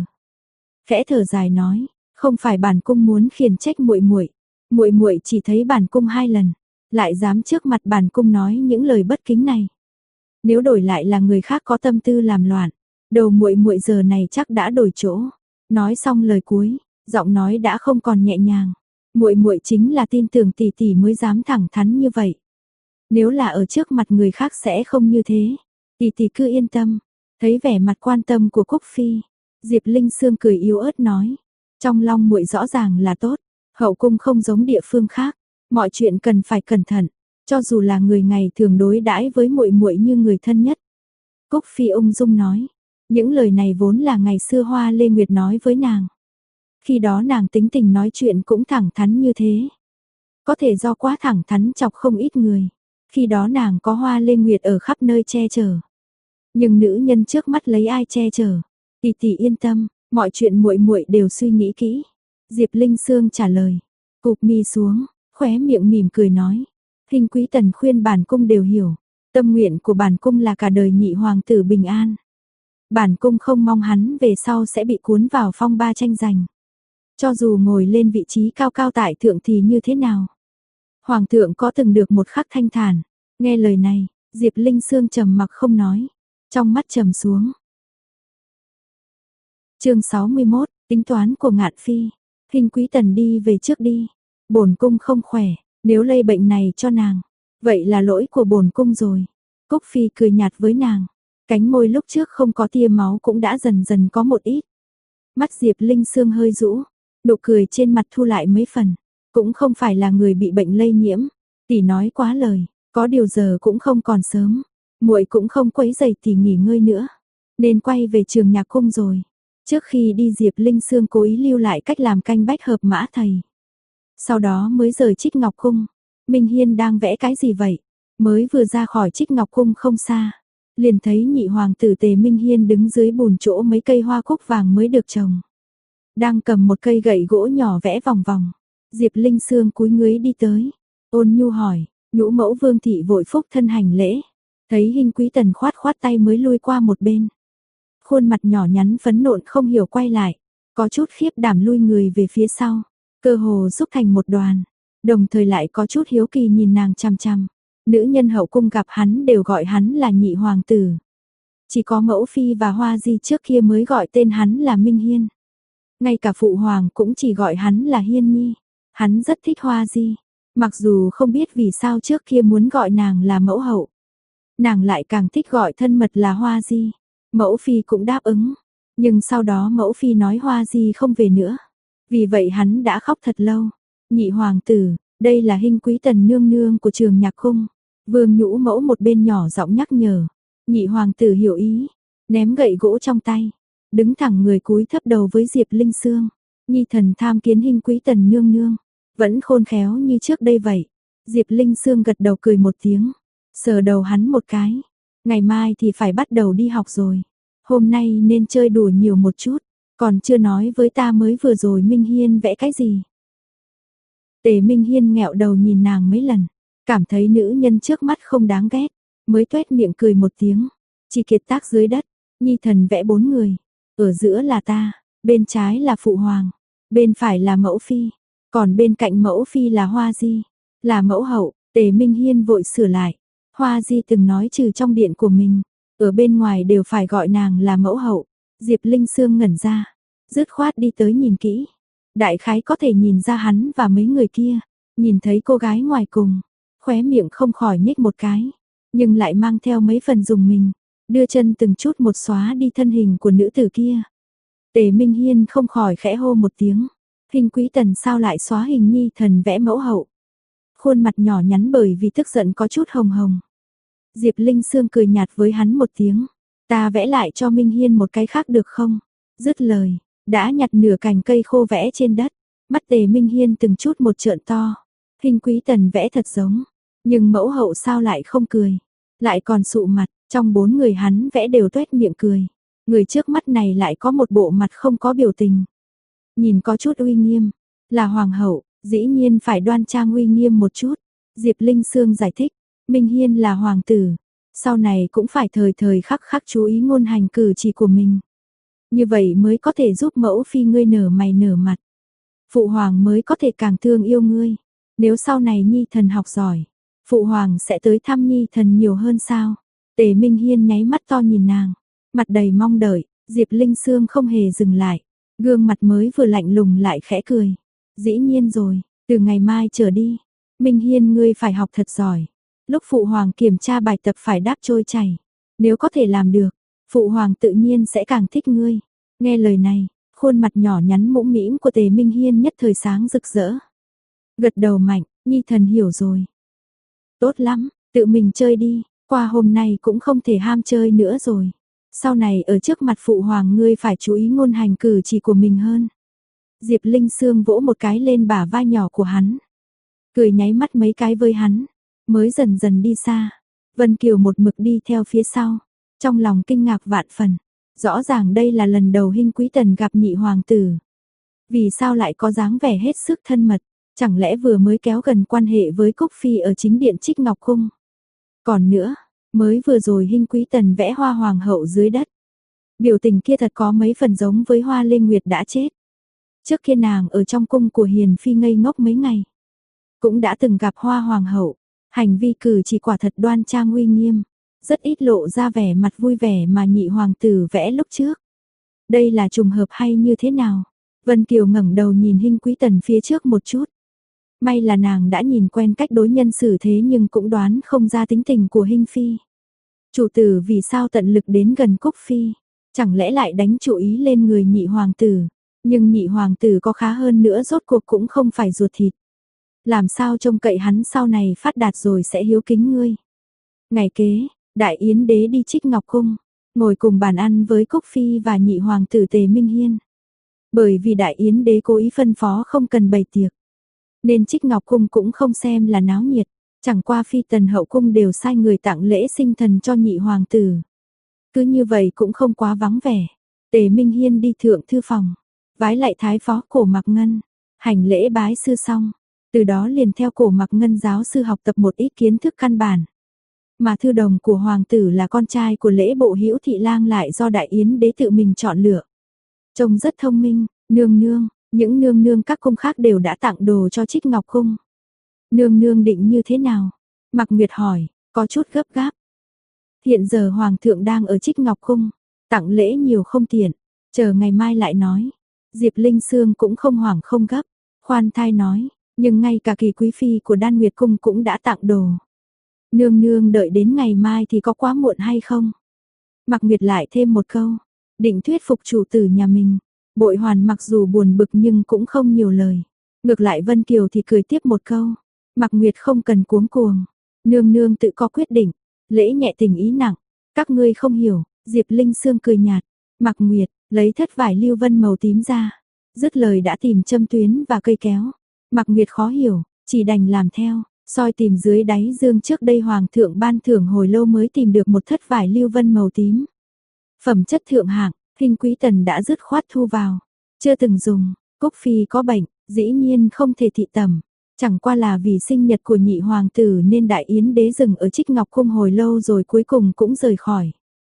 Khẽ thở dài nói, không phải bản cung muốn khiển trách muội muội, muội muội chỉ thấy bản cung 2 lần, lại dám trước mặt bản cung nói những lời bất kính này. Nếu đổi lại là người khác có tâm tư làm loạn, đầu muội muội giờ này chắc đã đổi chỗ. Nói xong lời cuối, giọng nói đã không còn nhẹ nhàng, Muội muội chính là tin tưởng tỷ tỷ mới dám thẳng thắn như vậy. Nếu là ở trước mặt người khác sẽ không như thế. Tỷ tỷ cứ yên tâm. Thấy vẻ mặt quan tâm của Cúc Phi, Diệp Linh Sương cười yếu ớt nói, trong lòng muội rõ ràng là tốt, hậu cung không giống địa phương khác, mọi chuyện cần phải cẩn thận, cho dù là người ngày thường đối đãi với muội muội như người thân nhất. Cúc Phi ung dung nói, những lời này vốn là ngày xưa Hoa Lê Nguyệt nói với nàng. Khi đó nàng tính tình nói chuyện cũng thẳng thắn như thế. Có thể do quá thẳng thắn chọc không ít người. Khi đó nàng có Hoa Lê Nguyệt ở khắp nơi che chở. Nhưng nữ nhân trước mắt lấy ai che chở? Tỷ tỷ yên tâm, mọi chuyện muội muội đều suy nghĩ kỹ. Diệp Linh Sương trả lời, cụp mi xuống, khóe miệng mỉm cười nói, Hình Quý Tần khuyên bản cung đều hiểu, tâm nguyện của bản cung là cả đời nhị hoàng tử bình an. Bản cung không mong hắn về sau sẽ bị cuốn vào phong ba tranh giành. Cho dù ngồi lên vị trí cao cao tại thượng thì như thế nào? Hoàng thượng có từng được một khắc thanh thản. Nghe lời này, Diệp Linh Sương trầm mặc không nói, trong mắt trầm xuống. Chương 61, tính toán của Ngạn Phi. Hình Quý Tần đi về trước đi. Bổn cung không khỏe, nếu lây bệnh này cho nàng, vậy là lỗi của bổn cung rồi. Cúc Phi cười nhạt với nàng, cánh môi lúc trước không có tia máu cũng đã dần dần có một ít. Mắt Diệp Linh Sương hơi rũ, nụ cười trên mặt thu lại mấy phần, cũng không phải là người bị bệnh lây nhiễm, tỷ nói quá lời, có điều giờ cũng không còn sớm, muội cũng không quấy rầy tỷ nghỉ ngơi nữa, nên quay về trường nhạc cung rồi. Trước khi đi Diệp Linh Sương cố ý lưu lại cách làm canh bách hợp mã thầy. Sau đó mới rời Trích Ngọc cung. Minh Hiên đang vẽ cái gì vậy? Mới vừa ra khỏi Trích Ngọc cung không xa, liền thấy nhị hoàng tử Tề Minh Hiên đứng dưới bùn chỗ mấy cây hoa cúc vàng mới được trồng. Đang cầm một cây gậy gỗ nhỏ vẽ vòng vòng. Diệp Linh Sương cúi người đi tới, ôn nhu hỏi, nhũ mẫu Vương thị vội phúc thân hành lễ. Thấy Hình Quý Tần khoát khoát tay mới lui qua một bên. Khuôn mặt nhỏ nhắn phấn nộn không hiểu quay lại, có chút khiếp đảm lui người về phía sau, cơ hồ xúc thành một đoàn, đồng thời lại có chút hiếu kỳ nhìn nàng chằm chằm. Nữ nhân hậu cung gặp hắn đều gọi hắn là nhị hoàng tử. Chỉ có mẫu phi và Hoa Di trước kia mới gọi tên hắn là Minh Hiên. Ngay cả phụ hoàng cũng chỉ gọi hắn là Hiên Nhi. Hắn rất thích Hoa Di, mặc dù không biết vì sao trước kia muốn gọi nàng là mẫu hậu. Nàng lại càng thích gọi thân mật là Hoa Di. Mẫu phi cũng đáp ứng, nhưng sau đó mẫu phi nói Hoa Di không về nữa. Vì vậy hắn đã khóc thật lâu. Nhị hoàng tử, đây là Hình Quý Tần nương nương của trường nhạc cung. Vương nhũ mẫu một bên nhỏ giọng nhắc nhở. Nhị hoàng tử hiểu ý, ném gậy gỗ trong tay, đứng thẳng người cúi thấp đầu với Diệp Linh Sương. Nhi thần tham kiến Hình Quý Tần nương nương, vẫn khôn khéo như trước đây vậy. Diệp Linh Sương gật đầu cười một tiếng, sờ đầu hắn một cái. Ngày mai thì phải bắt đầu đi học rồi. Hôm nay nên chơi đùa nhiều một chút. Còn chưa nói với ta mới vừa rồi Minh Hiên vẽ cái gì. Tề Minh Hiên nghẹo đầu nhìn nàng mấy lần, cảm thấy nữ nhân trước mắt không đáng ghét, mới tuét miệng cười một tiếng. Chỉ kiệt tác dưới đất, Nhi thần vẽ 4 người. Ở giữa là ta, bên trái là phụ hoàng, bên phải là mẫu phi, còn bên cạnh mẫu phi là Hoa Di, là mẫu hậu. Tề Minh Hiên vội sửa lại. Hoa Di từng nói trừ trong điện của mình, ở bên ngoài đều phải gọi nàng là mẫu hậu. Diệp Linh Sương ngẩn ra, dứt khoát đi tới nhìn kỹ. Đại khái có thể nhìn ra hắn và mấy người kia, nhìn thấy cô gái ngoài cùng, khóe miệng không khỏi nhếch một cái, nhưng lại mang theo mấy phần dùng mình, đưa chân từng chút một xóa đi thân hình của nữ tử kia. Tề Minh Hiên không khỏi khẽ hô một tiếng, Hình Quý Tần sao lại xóa hình Nhi thần vẽ mẫu hậu. Khuôn mặt nhỏ nhắn bởi vì tức giận có chút hồng hồng. Diệp Linh Sương cười nhạt với hắn một tiếng, ta vẽ lại cho Minh Hiên một cái khác được không? Dứt lời, đã nhặt nửa cành cây khô vẽ trên đất. Mắt Tề Minh Hiên từng chút một trợn to. Hình Quý Tần vẽ thật giống, nhưng mẫu hậu sao lại không cười, lại còn sụ mặt. Trong 4 người hắn vẽ đều tuét miệng cười, người trước mắt này lại có một bộ mặt không có biểu tình, nhìn có chút uy nghiêm. Là hoàng hậu, dĩ nhiên phải đoan trang uy nghiêm một chút. Diệp Linh Sương giải thích, Minh Hiên là hoàng tử, sau này cũng phải thời thời khắc khắc chú ý ngôn hành cử chỉ của mình. Như vậy mới có thể giúp mẫu phi ngươi nở mày nở mặt. Phụ hoàng mới có thể càng thương yêu ngươi. Nếu sau này Nhi thần học giỏi, phụ hoàng sẽ tới thăm Nhi thần nhiều hơn sao? Tề Minh Hiên nháy mắt to nhìn nàng, mặt đầy mong đợi. Diệp Linh Sương không hề dừng lại, gương mặt mới vừa lạnh lùng lại khẽ cười. Dĩ nhiên rồi, Từ ngày mai trở đi, Minh Hiên ngươi phải học thật giỏi. Lúc phụ hoàng kiểm tra bài tập phải đáp trôi chảy. Nếu có thể làm được, phụ hoàng tự nhiên sẽ càng thích ngươi. Nghe lời này, khuôn mặt nhỏ nhắn mũm mĩm của Tề Minh Hiên nhất thời sáng rực rỡ. Gật đầu mạnh, nhi thần hiểu rồi. Tốt lắm, tự mình chơi đi, qua hôm nay cũng không thể ham chơi nữa rồi. Sau này ở trước mặt phụ hoàng ngươi phải chú ý ngôn hành cử chỉ của mình hơn. Diệp Linh Sương vỗ một cái lên bả vai nhỏ của hắn. Cười nháy mắt mấy cái với hắn, mới dần dần đi xa. Vân Kiều một mực đi theo phía sau, trong lòng kinh ngạc vạn phần. Rõ ràng đây là lần đầu Hinh Quý Tần gặp nhị hoàng tử. Vì sao lại có dáng vẻ hết sức thân mật, chẳng lẽ vừa mới kéo gần quan hệ với Cúc Phi ở chính điện Trích Ngọc Cung. Còn nữa, mới vừa rồi Hinh Quý Tần vẽ hoa hoàng hậu dưới đất. Biểu tình kia thật có mấy phần giống với Hoa Lê Nguyệt đã chết. Trước kia nàng ở trong cung của Hiền Phi ngây ngốc mấy ngày. Cũng đã từng gặp Hoa Hoàng hậu, hành vi cử chỉ quả thật đoan trang uy nghiêm. Rất ít lộ ra vẻ mặt vui vẻ mà nhị hoàng tử vẽ lúc trước. Đây là trùng hợp hay như thế nào? Vân Kiều ngẩng đầu nhìn Hinh Quý Tần phía trước một chút. May là nàng đã nhìn quen cách đối nhân xử thế nhưng cũng đoán không ra tính tình của Hinh Phi. Chủ tử vì sao tận lực đến gần Cúc Phi? Chẳng lẽ lại đánh chủ ý lên người nhị hoàng tử? Nhưng nhị hoàng tử có khá hơn nữa rốt cuộc cũng không phải ruột thịt. Làm sao trông cậy hắn sau này phát đạt rồi sẽ hiếu kính ngươi? Ngày kế, Đại Yến đế đi Trích Ngọc Cung, ngồi cùng bàn ăn với Cúc Phi và nhị hoàng tử Tề Minh Hiên. Bởi vì Đại Yến đế cố ý phân phó không cần bày tiệc, nên Trích Ngọc Cung cũng không xem là náo nhiệt, chẳng qua Phi Tần hậu cung đều sai người tặng lễ sinh thần cho nhị hoàng tử. Cứ như vậy cũng không quá vắng vẻ. Tề Minh Hiên đi thượng thư phòng, vái lại thái phó Cổ Mạc Ngân, hành lễ bái sư xong, từ đó liền theo Cổ Mạc Ngân giáo sư học tập một ít kiến thức căn bản. Mà thư đồng của hoàng tử là con trai của lễ bộ Hữu Thị Lang lại do Đại Yến đế tự mình chọn lựa. Trông rất thông minh, nương nương, những nương nương các cung khác đều đã tặng đồ cho Trích Ngọc Cung. Nương nương định như thế nào? Mạc Nguyệt hỏi, có chút gấp gáp. Hiện giờ hoàng thượng đang ở Trích Ngọc Cung, tặng lễ nhiều không tiện, chờ ngày mai lại nói. Diệp Linh Sương cũng không hoảng không gấp, khoan thai nói, nhưng ngay cả Kỳ quý phi của Đan Nguyệt Cung cũng đã tặng đồ. Nương nương đợi đến ngày mai thì có quá muộn hay không? Mạc Nguyệt lại thêm một câu, định thuyết phục chủ tử nhà mình. Bội Hoàn mặc dù buồn bực nhưng cũng không nhiều lời. Ngược lại Vân Kiều thì cười tiếp một câu, Mạc Nguyệt không cần cuống cuồng, nương nương tự có quyết định, lễ nhẹ tình ý nặng, các ngươi không hiểu. Diệp Linh Sương cười nhạt, Mạc Nguyệt lấy thất vải lưu vân màu tím ra, dứt lời đã tìm châm tuyến và cây kéo. Mạc Nguyệt khó hiểu, chỉ đành làm theo, soi tìm dưới đáy dương trước đây hoàng thượng ban thưởng hồi lâu mới tìm được một thất vải lưu vân màu tím. Phẩm chất thượng hạng, Hinh Quý Tần đã dứt khoát thu vào, chưa từng dùng. Cúc Phi có bệnh, dĩ nhiên không thể thị tẩm, chẳng qua là vì sinh nhật của nhị hoàng tử nên Đại Yến đế dừng ở Trích Ngọc Cung hồi lâu rồi cuối cùng cũng rời khỏi.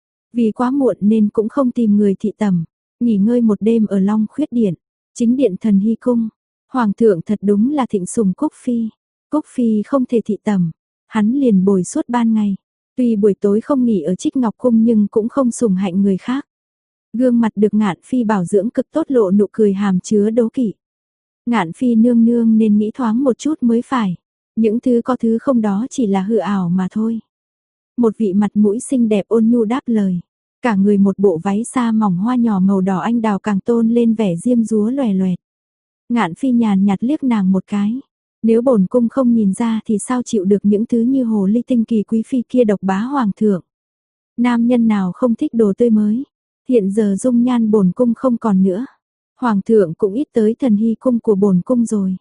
Vì quá muộn nên cũng không tìm người thị tẩm, nghỉ ngơi một đêm ở Long Khuyết Điện, chính điện Thần Hy Cung. Hoàng thượng thật đúng là thịnh sủng Cúc Phi. Cúc Phi không thể thị tẩm, hắn liền bồi suốt ban ngày. Tuy buổi tối không nghỉ ở Trích Ngọc Cung nhưng cũng không sủng hạnh người khác. Gương mặt được Ngạn Phi bảo dưỡng cực tốt lộ nụ cười hàm chứa đố kỵ. Ngạn Phi nương nương nên nghĩ thoáng một chút mới phải. Những thứ có thứ không đó chỉ là hư ảo mà thôi. Một vị mặt mũi xinh đẹp ôn nhu đáp lời. Cả người một bộ váy sa mỏng hoa nhỏ màu đỏ anh đào càng tôn lên vẻ diêm dúa loè loẹt. Ngạn Phi nhàn nhạt liếc nàng một cái. Nếu bổn cung không nhìn ra thì sao chịu được những thứ như hồ ly tinh Kỳ quý phi kia độc bá hoàng thượng. Nam nhân nào không thích đồ tươi mới. Hiện giờ dung nhan bổn cung không còn nữa. Hoàng thượng cũng ít tới Thần Hy Cung của bổn cung rồi.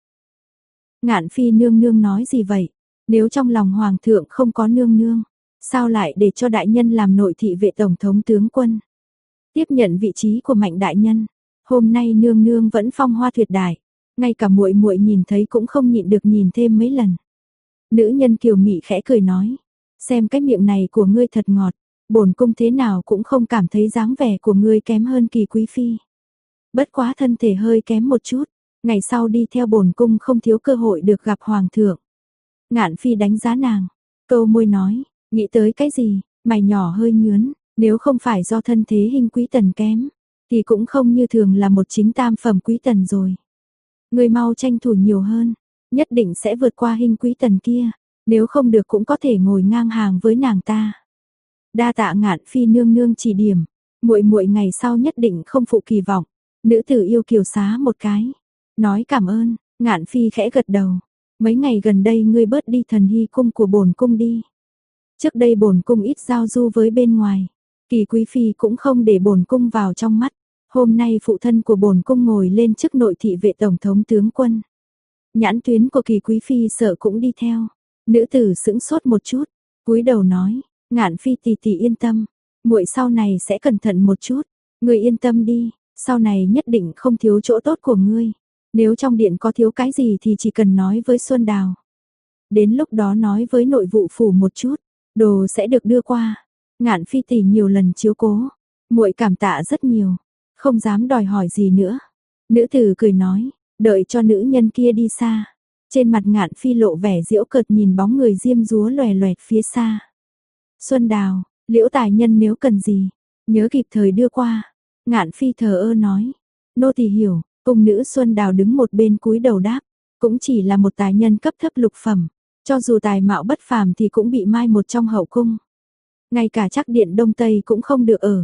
Ngạn Phi nương nương nói gì vậy? Nếu trong lòng hoàng thượng không có nương nương, sao lại để cho đại nhân làm nội thị vệ tổng thống tướng quân? Tiếp nhận vị trí của Mạnh đại nhân, hôm nay nương nương vẫn phong hoa tuyệt đại, ngay cả muội muội nhìn thấy cũng không nhịn được nhìn thêm mấy lần. Nữ nhân kiều mị khẽ cười nói, xem cái miệng này của ngươi thật ngọt, bổn cung thế nào cũng không cảm thấy dáng vẻ của ngươi kém hơn Kỳ quý phi. Bất quá thân thể hơi kém một chút, ngày sau đi theo bổn cung không thiếu cơ hội được gặp hoàng thượng. Ngạn Phi đánh giá nàng, câu môi nói, nghĩ tới cái gì, mày nhỏ hơi nhướn, nếu không phải do thân thế Hinh Quý Tần kém, thì cũng không như thường là một chính tam phẩm quý tần rồi. Ngươi mau tranh thủ nhiều hơn, nhất định sẽ vượt qua Hinh Quý Tần kia, nếu không được cũng có thể ngồi ngang hàng với nàng ta. Đa tạ Ngạn Phi nương nương chỉ điểm, muội muội ngày sau nhất định không phụ kỳ vọng. Nữ tử yêu kiều xá một cái, nói cảm ơn. Ngạn Phi khẽ gật đầu. Mấy ngày gần đây ngươi bớt đi Thần Hy cung của bổn cung đi. Trước đây bổn cung ít giao du với bên ngoài, Kỳ quý phi cũng không để bổn cung vào trong mắt. Hôm nay phụ thân của bổn cung ngồi lên chức nội thị vệ tổng thống tướng quân. Nhãn tuyến của Kỳ quý phi sợ cũng đi theo. Nữ tử sững sốt một chút, cúi đầu nói, Ngạn Phi tỷ tỷ yên tâm, muội sau này sẽ cẩn thận một chút, ngươi yên tâm đi, sau này nhất định không thiếu chỗ tốt của ngươi. Nếu trong điện có thiếu cái gì thì chỉ cần nói với Xuân Đào. Đến lúc đó nói với nội vụ phủ một chút, đồ sẽ được đưa qua. Ngạn Phi tỷ nhiều lần chiếu cố, muội cảm tạ rất nhiều, không dám đòi hỏi gì nữa. Nữ tử cười nói, đợi cho nữ nhân kia đi xa. Trên mặt Ngạn Phi lộ vẻ giễu cợt nhìn bóng người diêm dúa lòe loẹt phía xa. Xuân Đào, Liễu tài nhân nếu cần gì, nhớ kịp thời đưa qua. Ngạn Phi thờ ơ nói, nô tỳ hiểu. Cung nữ Xuân Đào đứng một bên cúi đầu đáp, cũng chỉ là một tài nhân cấp thấp lục phẩm, cho dù tài mạo bất phàm thì cũng bị mai một trong hậu cung. Ngay cả chắc điện Đông Tây cũng không được ở.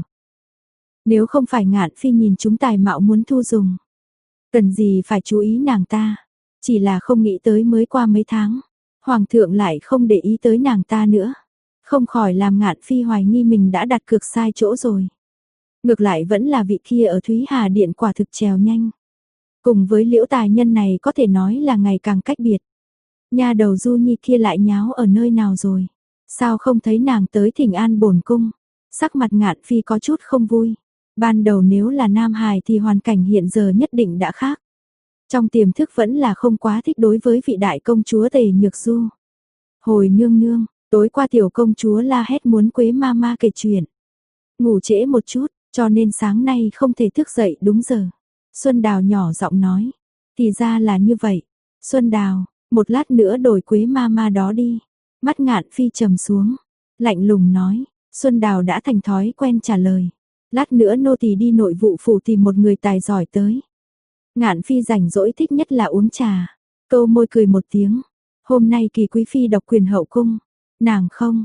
Nếu không phải Ngạn Phi nhìn chúng tài mạo muốn thu dùng, cần gì phải chú ý nàng ta, chỉ là không nghĩ tới mới qua mấy tháng, Hoàng thượng lại không để ý tới nàng ta nữa. Không khỏi làm Ngạn Phi hoài nghi mình đã đặt cược sai chỗ rồi. Ngược lại vẫn là vị kia ở Thúy Hà Điện quả thực trèo nhanh. Cùng với Liễu tài nhân này có thể nói là ngày càng cách biệt. Nhà đầu Du Nhi kia lại nháo ở nơi nào rồi? Sao không thấy nàng tới thỉnh an bổn cung? Sắc mặt Ngạn Phi có chút không vui. Ban đầu nếu là Nam Hải thì hoàn cảnh hiện giờ nhất định đã khác. Trong tiềm thức vẫn là không quá thích đối với vị đại công chúa Tề Nhược Du. Hồi nương nương, tối qua tiểu công chúa la hét muốn Quế Mama kể chuyện. Ngủ trễ một chút, cho nên sáng nay không thể thức dậy đúng giờ. Xuân Đào nhỏ giọng nói, thì ra là như vậy. Xuân Đào, một lát nữa đổi Quế Mama đó đi. Mắt Ngạn Phi trầm xuống, lạnh lùng nói, Xuân Đào đã thành thói quen trả lời. Lát nữa nô tỳ đi nội vụ phủ tìm một người tài giỏi tới. Ngạn Phi rảnh rỗi thích nhất là uống trà. Câu môi cười một tiếng. Hôm nay Kỳ quý phi độc quyền hậu cung. Nàng không.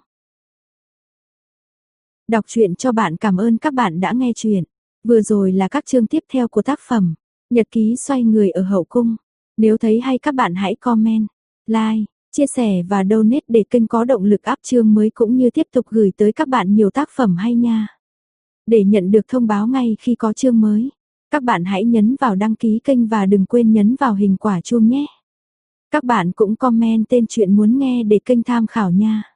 Đọc truyện cho bạn, cảm ơn các bạn đã nghe truyện. Vừa rồi là các chương tiếp theo của tác phẩm Nhật ký xoay người ở hậu cung. Nếu thấy hay các bạn hãy comment, like, chia sẻ và donate để kênh có động lực up chương mới cũng như tiếp tục gửi tới các bạn nhiều tác phẩm hay nha. Để nhận được thông báo ngay khi có chương mới, các bạn hãy nhấn vào đăng ký kênh và đừng quên nhấn vào hình quả chuông nhé. Các bạn cũng comment tên truyện muốn nghe để kênh tham khảo nha.